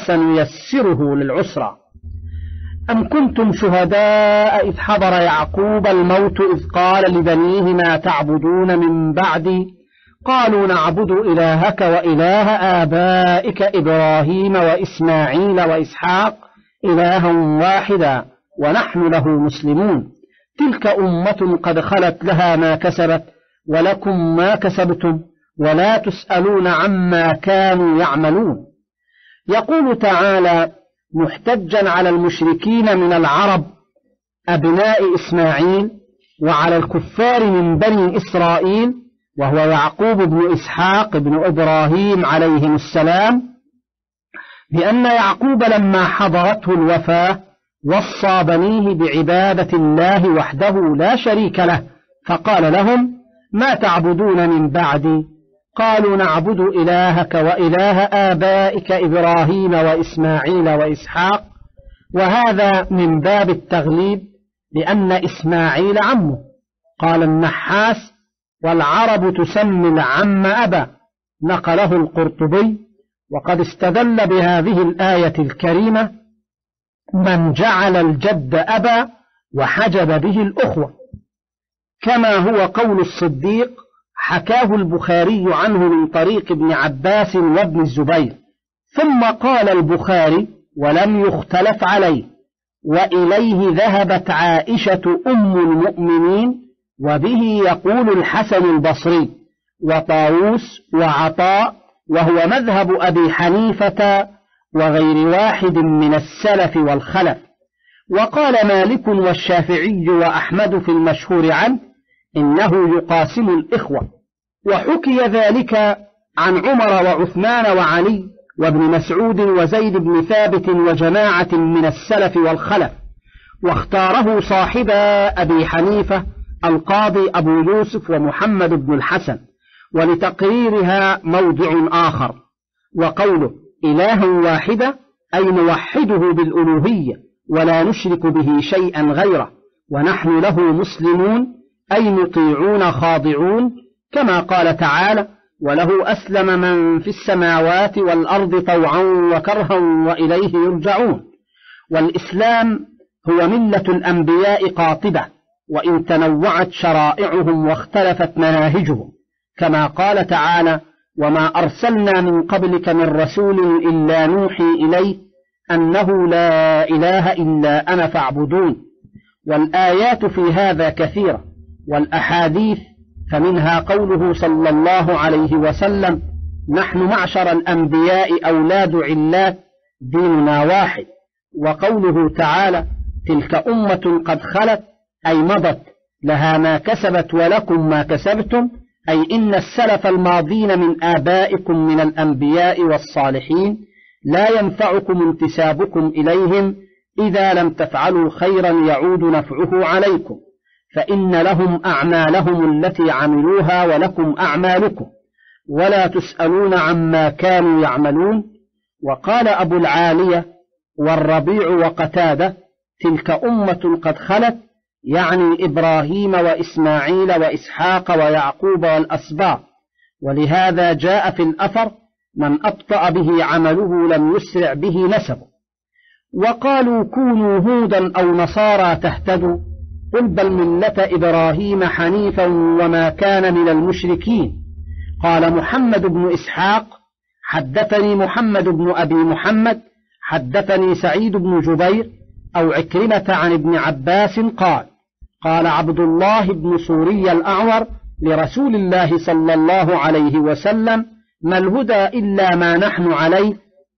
فسنيسره للعسرى. أم كنتم شهداء إذ حضر يعقوب الموت إذ قال لبنيه ما تعبدون من بعدي قالوا نعبد إلهك وإله آبائك إبراهيم وإسماعيل وإسحاق إلها واحدا ونحن له مسلمون. تلك أمة قد خلت لها ما كسبت ولكم ما كسبتم ولا تسألون عما كانوا يعملون. يقول تعالى محتجا على المشركين من العرب أبناء إسماعيل وعلى الكفار من بني إسرائيل، وهو يعقوب بن إسحاق بن إبراهيم عليهم السلام، بأن يعقوب لما حضرته الوفاة وصى بنيه بعبادة الله وحده لا شريك له، فقال لهم ما تعبدون من بعدي؟ قالوا نعبد إلهك وإله آبائك إبراهيم وإسماعيل وإسحاق. وهذا من باب التغليب لأن إسماعيل عمه. قال النحاس والعرب تسمي العم أبا، نقله القرطبي. وقد استدل بهذه الآية الكريمة من جعل الجد أبا وحجب به الأخوة، كما هو قول الصديق حكاه البخاري عنه من طريق ابن عباس وابن الزبير. ثم قال البخاري ولم يختلف عليه وإليه ذهبت عائشة أم المؤمنين، وبه يقول الحسن البصري وطاووس وعطاء، وهو مذهب أبي حنيفة وغير واحد من السلف والخلف. وقال مالك والشافعي وأحمد في المشهور عنه إنه يقاسم الإخوة. وحكي ذلك عن عمر وعثمان وعلي وابن مسعود وزيد بن ثابت وجماعة من السلف والخلف، واختاره صاحب أبي حنيفة القاضي أبو يوسف ومحمد بن الحسن، ولتقريرها موضع آخر. وقوله إلها واحدة أي نوحده بالألوهية ولا نشرك به شيئا غيره، ونحن له مسلمون أي مطيعون خاضعون، كما قال تعالى وله أسلم من في السماوات والأرض طوعا وكرها وإليه يرجعون. والإسلام هو ملة الأنبياء قاطبة، وإن تنوعت شرائعهم واختلفت مناهجهم، كما قال تعالى وما أرسلنا من قبلك من رسول إلا نوحي إليه أنه لا إله إلا أنا فاعبدون. والآيات في هذا كثيرة، والأحاديث فمنها قوله صلى الله عليه وسلم نحن معشر الأنبياء أولاد علات ديننا واحد. وقوله تعالى تلك أمة قد خلت أي مضت لها ما كسبت ولكم ما كسبتم، أي إن السلف الماضين من آبائكم من الأنبياء والصالحين لا ينفعكم انتسابكم إليهم إذا لم تفعلوا خيرا يعود نفعه عليكم، فإن لهم أعمالهم التي عملوها ولكم أعمالكم، ولا تسألون عما كانوا يعملون. وقال أبو العالية والربيع وقتادة: تلك أمة قد خلت، يعني إبراهيم وإسماعيل وإسحاق ويعقوب والأسباط، ولهذا جاء في الأثر: من أبطأ به عمله لم يسرع به نسبه. وقالوا: كونوا هودا أو نصارى تهتدوا، قل بل ملة إبراهيم حنيفا وما كان من المشركين. قال محمد بن إسحاق: حدثني محمد بن أبي محمد حدثني سعيد بن جبير أو عكرمة عن ابن عباس قال: قال عبد الله بن سوري الأعور لرسول الله صلى الله عليه وسلم: ما الهدى إلا ما نحن عليه،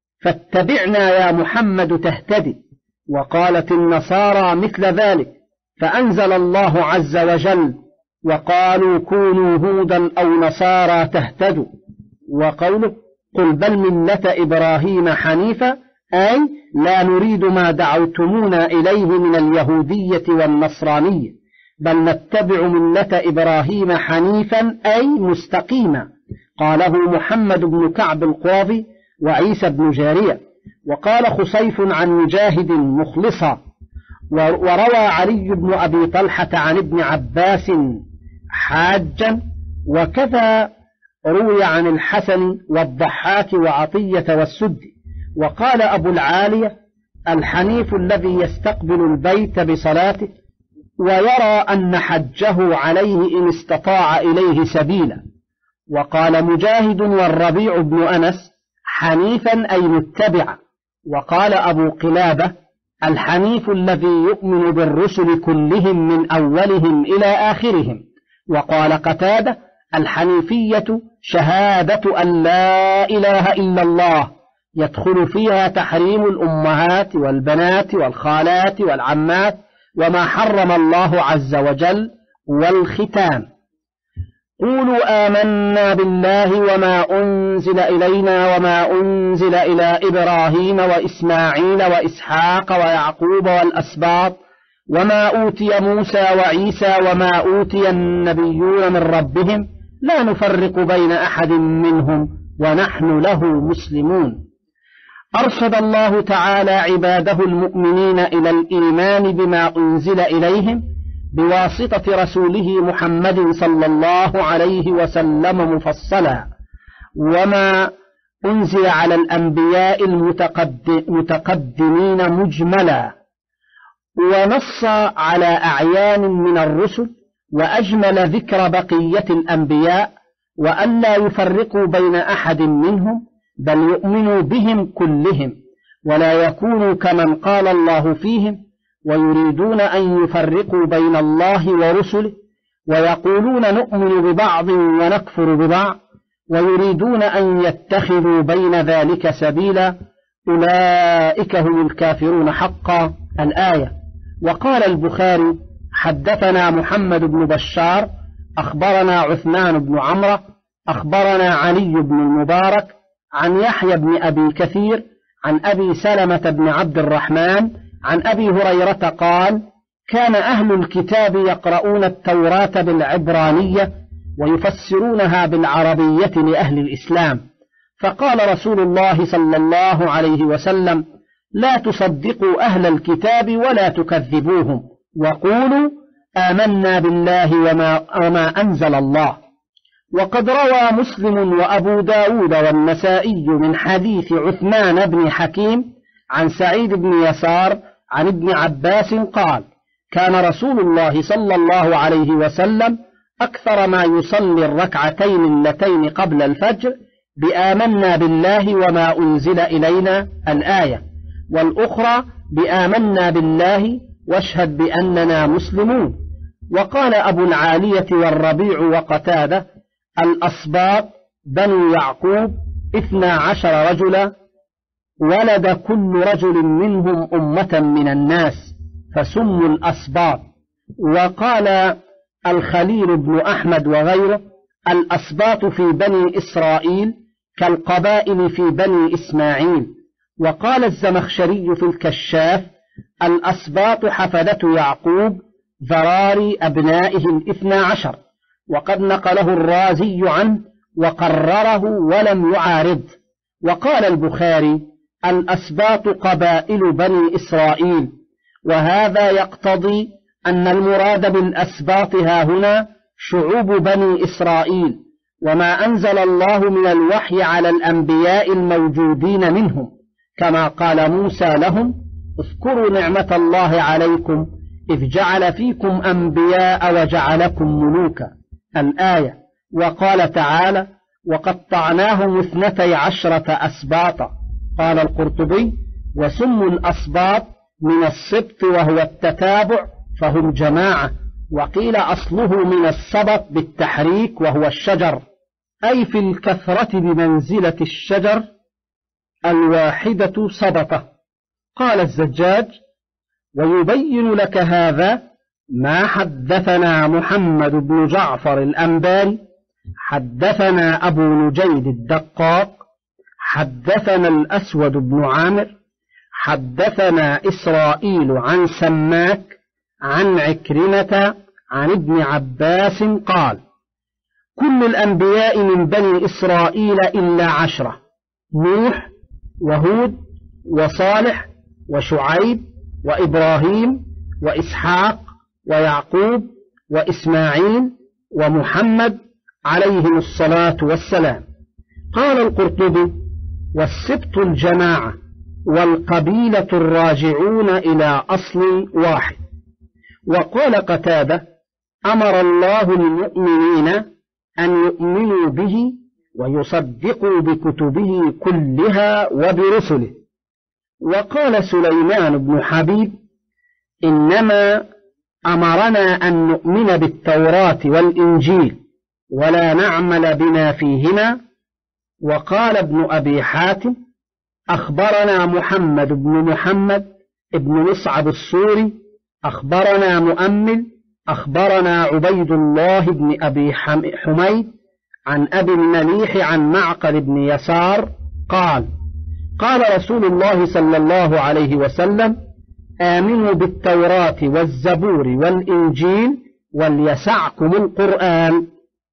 فاتبعنا يا محمد تهتدي. وقالت النصارى مثل ذلك، فأنزل الله عز وجل: وقالوا كونوا هودا أو نصارى تهتدوا. وقوله: قل بل ملة إبراهيم حنيفا، أي لا نريد ما دعوتمونا إليه من اليهودية والنصرانية، بل نتبع ملة إبراهيم حنيفا أي مستقيما. قاله محمد بن كعب القاضي وعيسى بن جارية. وقال خصيف عن مجاهد مخلصا. وروى علي بن أبي طلحة عن ابن عباس حاجا، وكذا روي عن الحسن والضحاك وعطية والسدي. وقال أبو العالية: الحنيف الذي يستقبل البيت بصلاته ويرى أن حجه عليه إن استطاع إليه سبيلا. وقال مجاهد والربيع بن أنس: حنيفا أي متبعا. وقال أبو قلابة: الحنيف الذي يؤمن بالرسل كلهم من أولهم إلى آخرهم. وقال قتادة: الحنيفية شهادة أن لا إله إلا الله، يدخل فيها تحريم الأمهات والبنات والخالات والعمات وما حرم الله عز وجل، والختان. قولوا آمنا بالله وما أنزل إلينا وما أنزل إلى إبراهيم وإسماعيل وإسحاق ويعقوب والأسباط وما أوتي موسى وعيسى وما أوتي النبيون من ربهم، لا نفرق بين أحد منهم ونحن له مسلمون. أرشد الله تعالى عباده المؤمنين إلى الإيمان بما أنزل إليهم بواسطة رسوله محمد صلى الله عليه وسلم مفصلا، وما أنزل على الأنبياء المتقدمين مجملا، ونص على أعيان من الرسل، وأجمل ذكر بقية الأنبياء، وأن لا يفرقوا بين أحد منهم، بل يؤمنوا بهم كلهم، ولا يكونوا كمن قال الله فيهم ويريدون أن يفرقوا بين الله ورسله، ويقولون نؤمن ببعض ونكفر ببعض، ويريدون أن يتخذوا بين ذلك سبيلا، أولئك هم الكافرون حقا. الآية. وقال البخاري: حدثنا محمد بن بشار أخبرنا عثمان بن عمرو أخبرنا علي بن المبارك عن يحيى بن أبي كثير عن أبي سلمة بن عبد الرحمن عن أبي هريرة قال: كان أهل الكتاب يقرؤون التوراة بالعبرانية ويفسرونها بالعربية لأهل الإسلام، فقال رسول الله صلى الله عليه وسلم: لا تصدقوا أهل الكتاب ولا تكذبوهم، وقولوا آمنا بالله وما, وما أنزل الله. وقد روى مسلم وأبو داود والنسائي من حديث عثمان بن حكيم عن سعيد بن يسار عن ابن عباس قال: كان رسول الله صلى الله عليه وسلم أكثر ما يصلي الركعتين اللتين قبل الفجر بآمنا بالله وما أنزل إلينا، الآية، والأخرى بآمنا بالله واشهد بأننا مسلمون. وقال أبو العالية والربيع وقتادة: الأسباط بنو يعقوب اثنا عشر رجلا، ولد كل رجل منهم أمة من الناس فسموا الأسباط. وقال الخليل بن أحمد وغيره: الأسباط في بني إسرائيل كالقبائل في بني إسماعيل. وقال الزمخشري في الكشاف: الأسباط حفدة يعقوب ذراري أبنائه الاثنى عشر، وقد نقله الرازي عنه وقرره ولم يعارض. وقال البخاري: الأسباط قبائل بني إسرائيل، وهذا يقتضي أن المراد بالأسباط هاهنا شعوب بني إسرائيل، وما أنزل الله من الوحي على الأنبياء الموجودين منهم، كما قال موسى لهم: اذكروا نعمة الله عليكم إذ جعل فيكم أنبياء وجعلكم ملوكا، الآية. وقال تعالى: وقطعناهم اثنتي عشرة أسباطا. قال القرطبي: وسموا الأسباط من السبط وهو التتابع، فهم جماعة. وقيل أصله من السبط بالتحريك وهو الشجر، أي في الكثرة بمنزلة الشجر، الواحدة سبطة. قال الزجاج: ويبين لك هذا ما حدثنا محمد بن جعفر الأنباري حدثنا أبو نجيد الدقاق حدثنا الأسود بن عامر حدثنا إسرائيل عن سماك عن عكرمة عن ابن عباس قال: كل الأنبياء من بني إسرائيل إلا عشرة: نوح وهود وصالح وشعيب وإبراهيم وإسحاق ويعقوب وإسماعيل ومحمد عليهم الصلاة والسلام. قال القرطبي: والسبط الجماعة، والقبيلة الراجعون إلى أصل واحد. وقال قتادة: أمر الله المؤمنين أن يؤمنوا به ويصدقوا بكتبه كلها وبرسله. وقال سليمان بن حبيب: إنما أمرنا أن نؤمن بالتوراة والإنجيل ولا نعمل بما فيهما. وقال ابن أبي حاتم: أخبرنا محمد بن محمد ابن مصعب السوري أخبرنا مؤمل أخبرنا عبيد الله بن أبي حميد عن أبي المليح عن معقل بن يسار قال: قال رسول الله صلى الله عليه وسلم: آمنوا بالتوراة والزبور والإنجيل وليسعكم القرآن،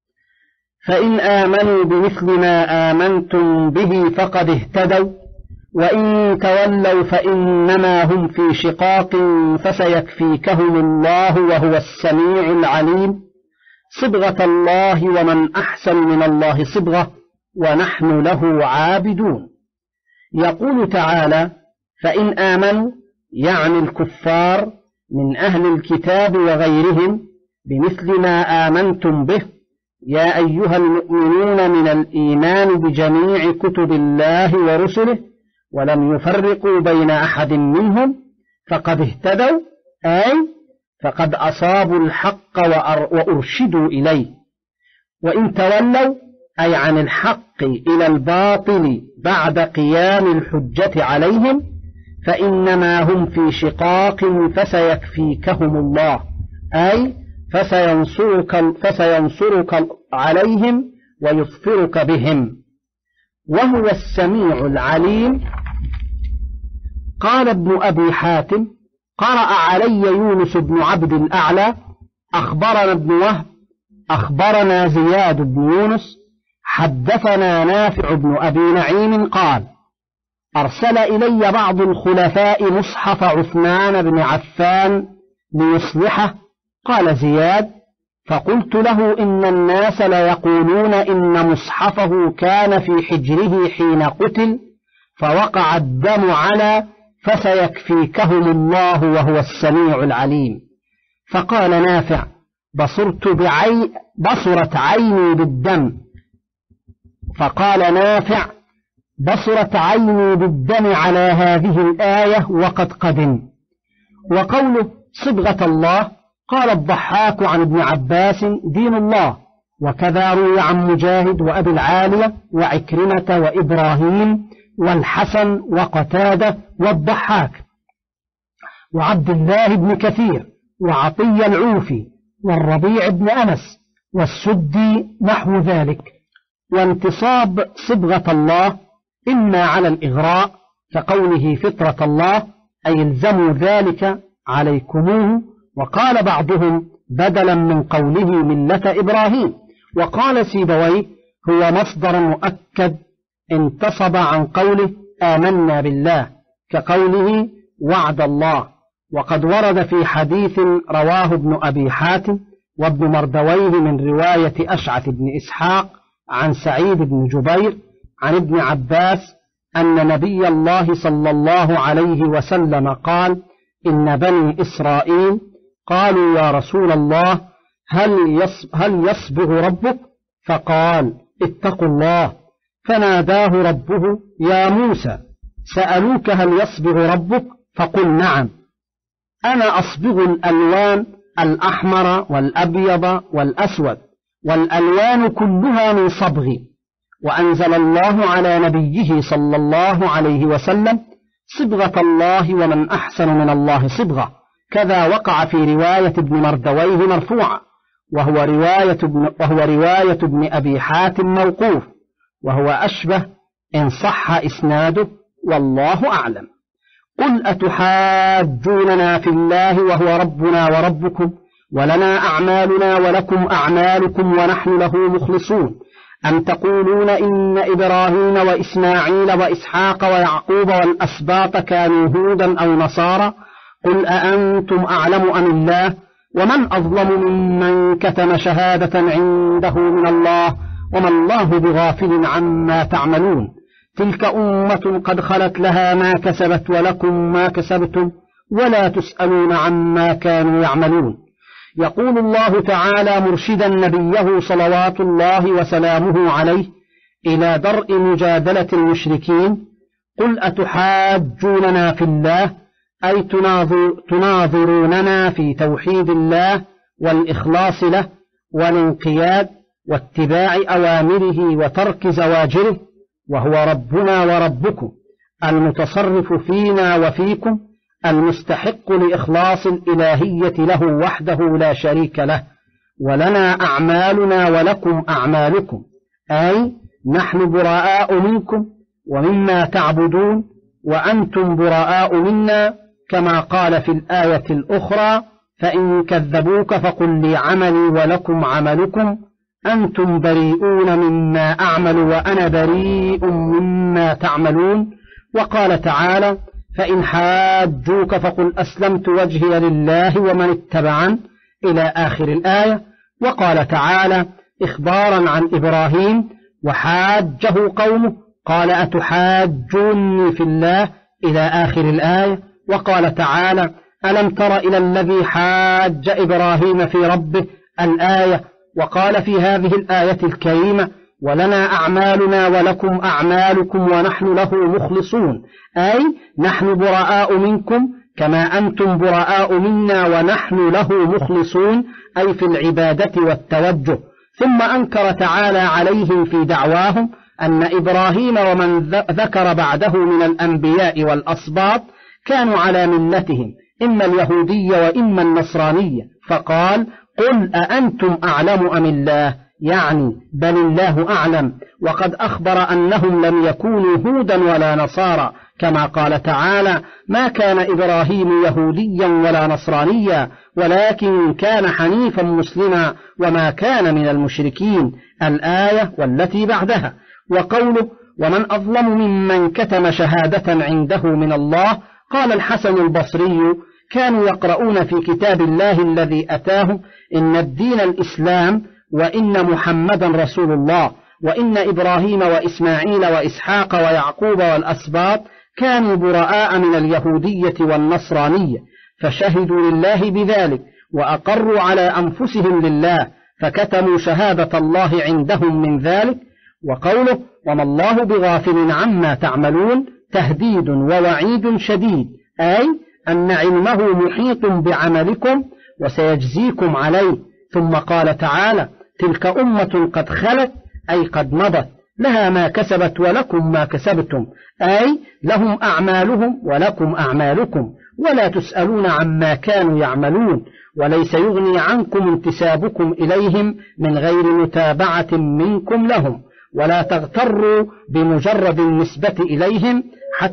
فإن آمنوا بمثل ما آمنتم به فقد اهتدوا، وإن تولوا فإنما هم في شقاق فسيكفيكهم الله وهو السميع العليم. صبغة الله، ومن أحسن من الله صبغة، ونحن له عابدون. يقول تعالى: فإن آمنوا، يعني الكفار من أهل الكتاب وغيرهم، بمثل ما آمنتم به، يا أيها المؤمنون من الإيمان بجميع كتب الله ورسله ولم يفرقوا بين أحد منهم فقد اهتدوا، أي فقد أصابوا الحق وأرشدوا إليه. وإن تولوا، أي عن الحق إلى الباطل بعد قيام الحجة عليهم، فإنما هم في شقاق فسيكفيكهم الله، أي فسينصرك, فسينصرك عليهم ويظفرك بهم، وهو السميع العليم. قال ابن أبي حاتم: قرأ علي يونس بن عبد الأعلى أخبرنا ابن وهب أخبرنا زياد بن يونس حدثنا نافع بن أبي نعيم قال: أرسل إلي بعض الخلفاء مصحف عثمان بن عفان ليصلحه. قال زياد: فقلت له: إن الناس ليقولون إن مصحفه كان في حجره حين قتل فوقع الدم على، فسيكفيكهم الله وهو السميع العليم. فقال نافع: بصرت بعي بصرت عيني بالدم. فقال نافع: بصرت عيني بالدم على هذه الآية وقد قدم. وقوله صبغة الله، قال الضحاك عن ابن عباس: دين الله. وكذا روي عن مجاهد وأبي العالية وعكرمة وإبراهيم والحسن وقتادة والضحاك وعبد الله بن كثير وعطية العوفي والربيع بن أنس والسدي نحو ذلك. وانتصاب صبغة الله إما على الإغراء كقوله فطرة الله أي الزموا ذلك عليكموه. وقال بعضهم بدلا من قوله ملة إبراهيم. وقال سيبويه هو مصدر مؤكد انتصب عن قوله آمنا بالله كقوله وعد الله. وقد ورد في حديث رواه ابن أبي حاتم وابن مردويه من رواية أشعث بن إسحاق عن سعيد بن جبير عن ابن عباس أن نبي الله صلى الله عليه وسلم قال إن بني إسرائيل قالوا يا رسول الله هل هل يصبغ ربك؟ فقال اتقوا الله. فناداه ربه يا موسى سألوك هل يصبغ ربك؟ فقل نعم أنا أصبغ الألوان الأحمر والأبيض والأسود والألوان كلها من صبغي. وأنزل الله على نبيه صلى الله عليه وسلم صبغة الله ومن أحسن من الله صبغة. كذا وقع في رواية ابن مردويه مرفوعة وهو رواية ابن, وهو رواية ابن أبي حاتم موقوف وهو أشبه إن صح إسناده والله أعلم. قل أتحاجوننا في الله وهو ربنا وربكم ولنا أعمالنا ولكم أعمالكم ونحن له مخلصون أم تقولون إن إبراهيم وإسماعيل وإسحاق ويعقوب والأسباط كانوا هودا أو نصارى قل أأنتم أعلم أم الله ومن أظلم ممن كتم شهادة عنده من الله وما الله بغافل عما تعملون تلك أمة قد خلت لها ما كسبت ولكم ما كسبتم ولا تسألون عما كانوا يعملون. يقول الله تعالى مرشدا نبيه صلوات الله وسلامه عليه إلى درء مجادلة المشركين قل أتحاجوننا في الله أي تناظر تناظروننا في توحيد الله والإخلاص له والانقياد واتباع أوامره وترك زواجره وهو ربنا وربكم المتصرف فينا وفيكم المستحق لإخلاص الإلهية له وحده لا شريك له ولنا أعمالنا ولكم أعمالكم أي نحن براء منكم ومما تعبدون وأنتم براء منا كما قال في الآية الأخرى فإن كذبوك فقل لي عملي ولكم عملكم أنتم بريئون مما أعمل وأنا بريء مما تعملون. وقال تعالى فإن حاجوك فقل أسلمت وجهي لله ومن اتبعن إلى آخر الآية. وقال تعالى إخبارا عن إبراهيم وحاجه قومه قال أتحاجوني في الله إلى آخر الآية. وقال تعالى ألم تر إلى الذي حاج إبراهيم في ربه الآية. وقال في هذه الآية الكريمة ولنا أعمالنا ولكم أعمالكم ونحن له مخلصون أي نحن براء منكم كما أنتم براء منا ونحن له مخلصون أي في العبادة والتوجه. ثم أنكر تعالى عليهم في دعواهم أن إبراهيم ومن ذكر بعده من الأنبياء والأصباط كانوا على ملتهم إما اليهودية وإما النصرانية فقال قل أأنتم أعلم أم الله يعني بل الله أعلم. وقد أخبر أنهم لم يكونوا هودا ولا نصارى كما قال تعالى ما كان إبراهيم يهوديا ولا نصرانيا ولكن كان حنيفا مسلما وما كان من المشركين الآية والتي بعدها. وقوله ومن أظلم ممن كتم شهادة عنده من الله قال الحسن البصري كانوا يقرؤون في كتاب الله الذي أتاهم إن الدين الإسلام وإن محمدا رسول الله وإن إبراهيم وإسماعيل وإسحاق ويعقوب والأسباط كانوا براء من اليهودية والنصرانية فشهدوا لله بذلك وأقروا على أنفسهم لله فكتموا شهادة الله عندهم من ذلك. وقوله وما الله بغافل عما تعملون تهديد ووعيد شديد أي أن علمه محيط بعملكم وسيجزيكم عليه. ثم قال تعالى تلك أمة قد خلت أي قد مضت لها ما كسبت ولكم ما كسبتم أي لهم أعمالهم ولكم أعمالكم ولا تسألون عما كانوا يعملون وليس يغني عنكم انتسابكم إليهم من غير متابعة منكم لهم ولا تغتروا بمجرد النسبة إليهم حتى,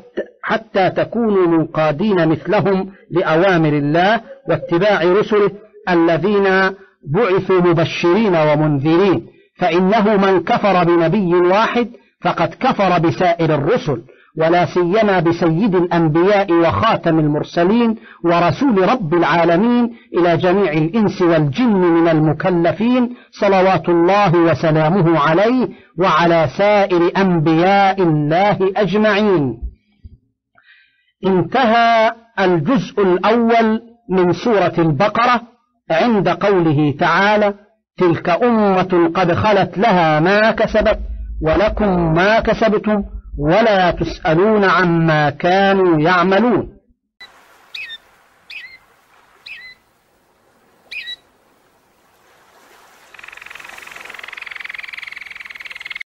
حتى تكونوا منقادين مثلهم لأوامر الله واتباع رسله الذين بعثوا مبشرين ومنذرين، فإنه من كفر بنبي واحد فقد كفر بسائر الرسل، ولا سيما بسيد الأنبياء وخاتم المرسلين ورسول رب العالمين إلى جميع الإنس والجن من المكلفين صلوات الله وسلامه عليه وعلى سائر أنبياء الله أجمعين. انتهى الجزء الأول من سورة البقرة عند قوله تعالى: تلك أمة قد خلت لها ما كسبت ولكم ما كسبتم ولا تسألون عما كانوا يعملون.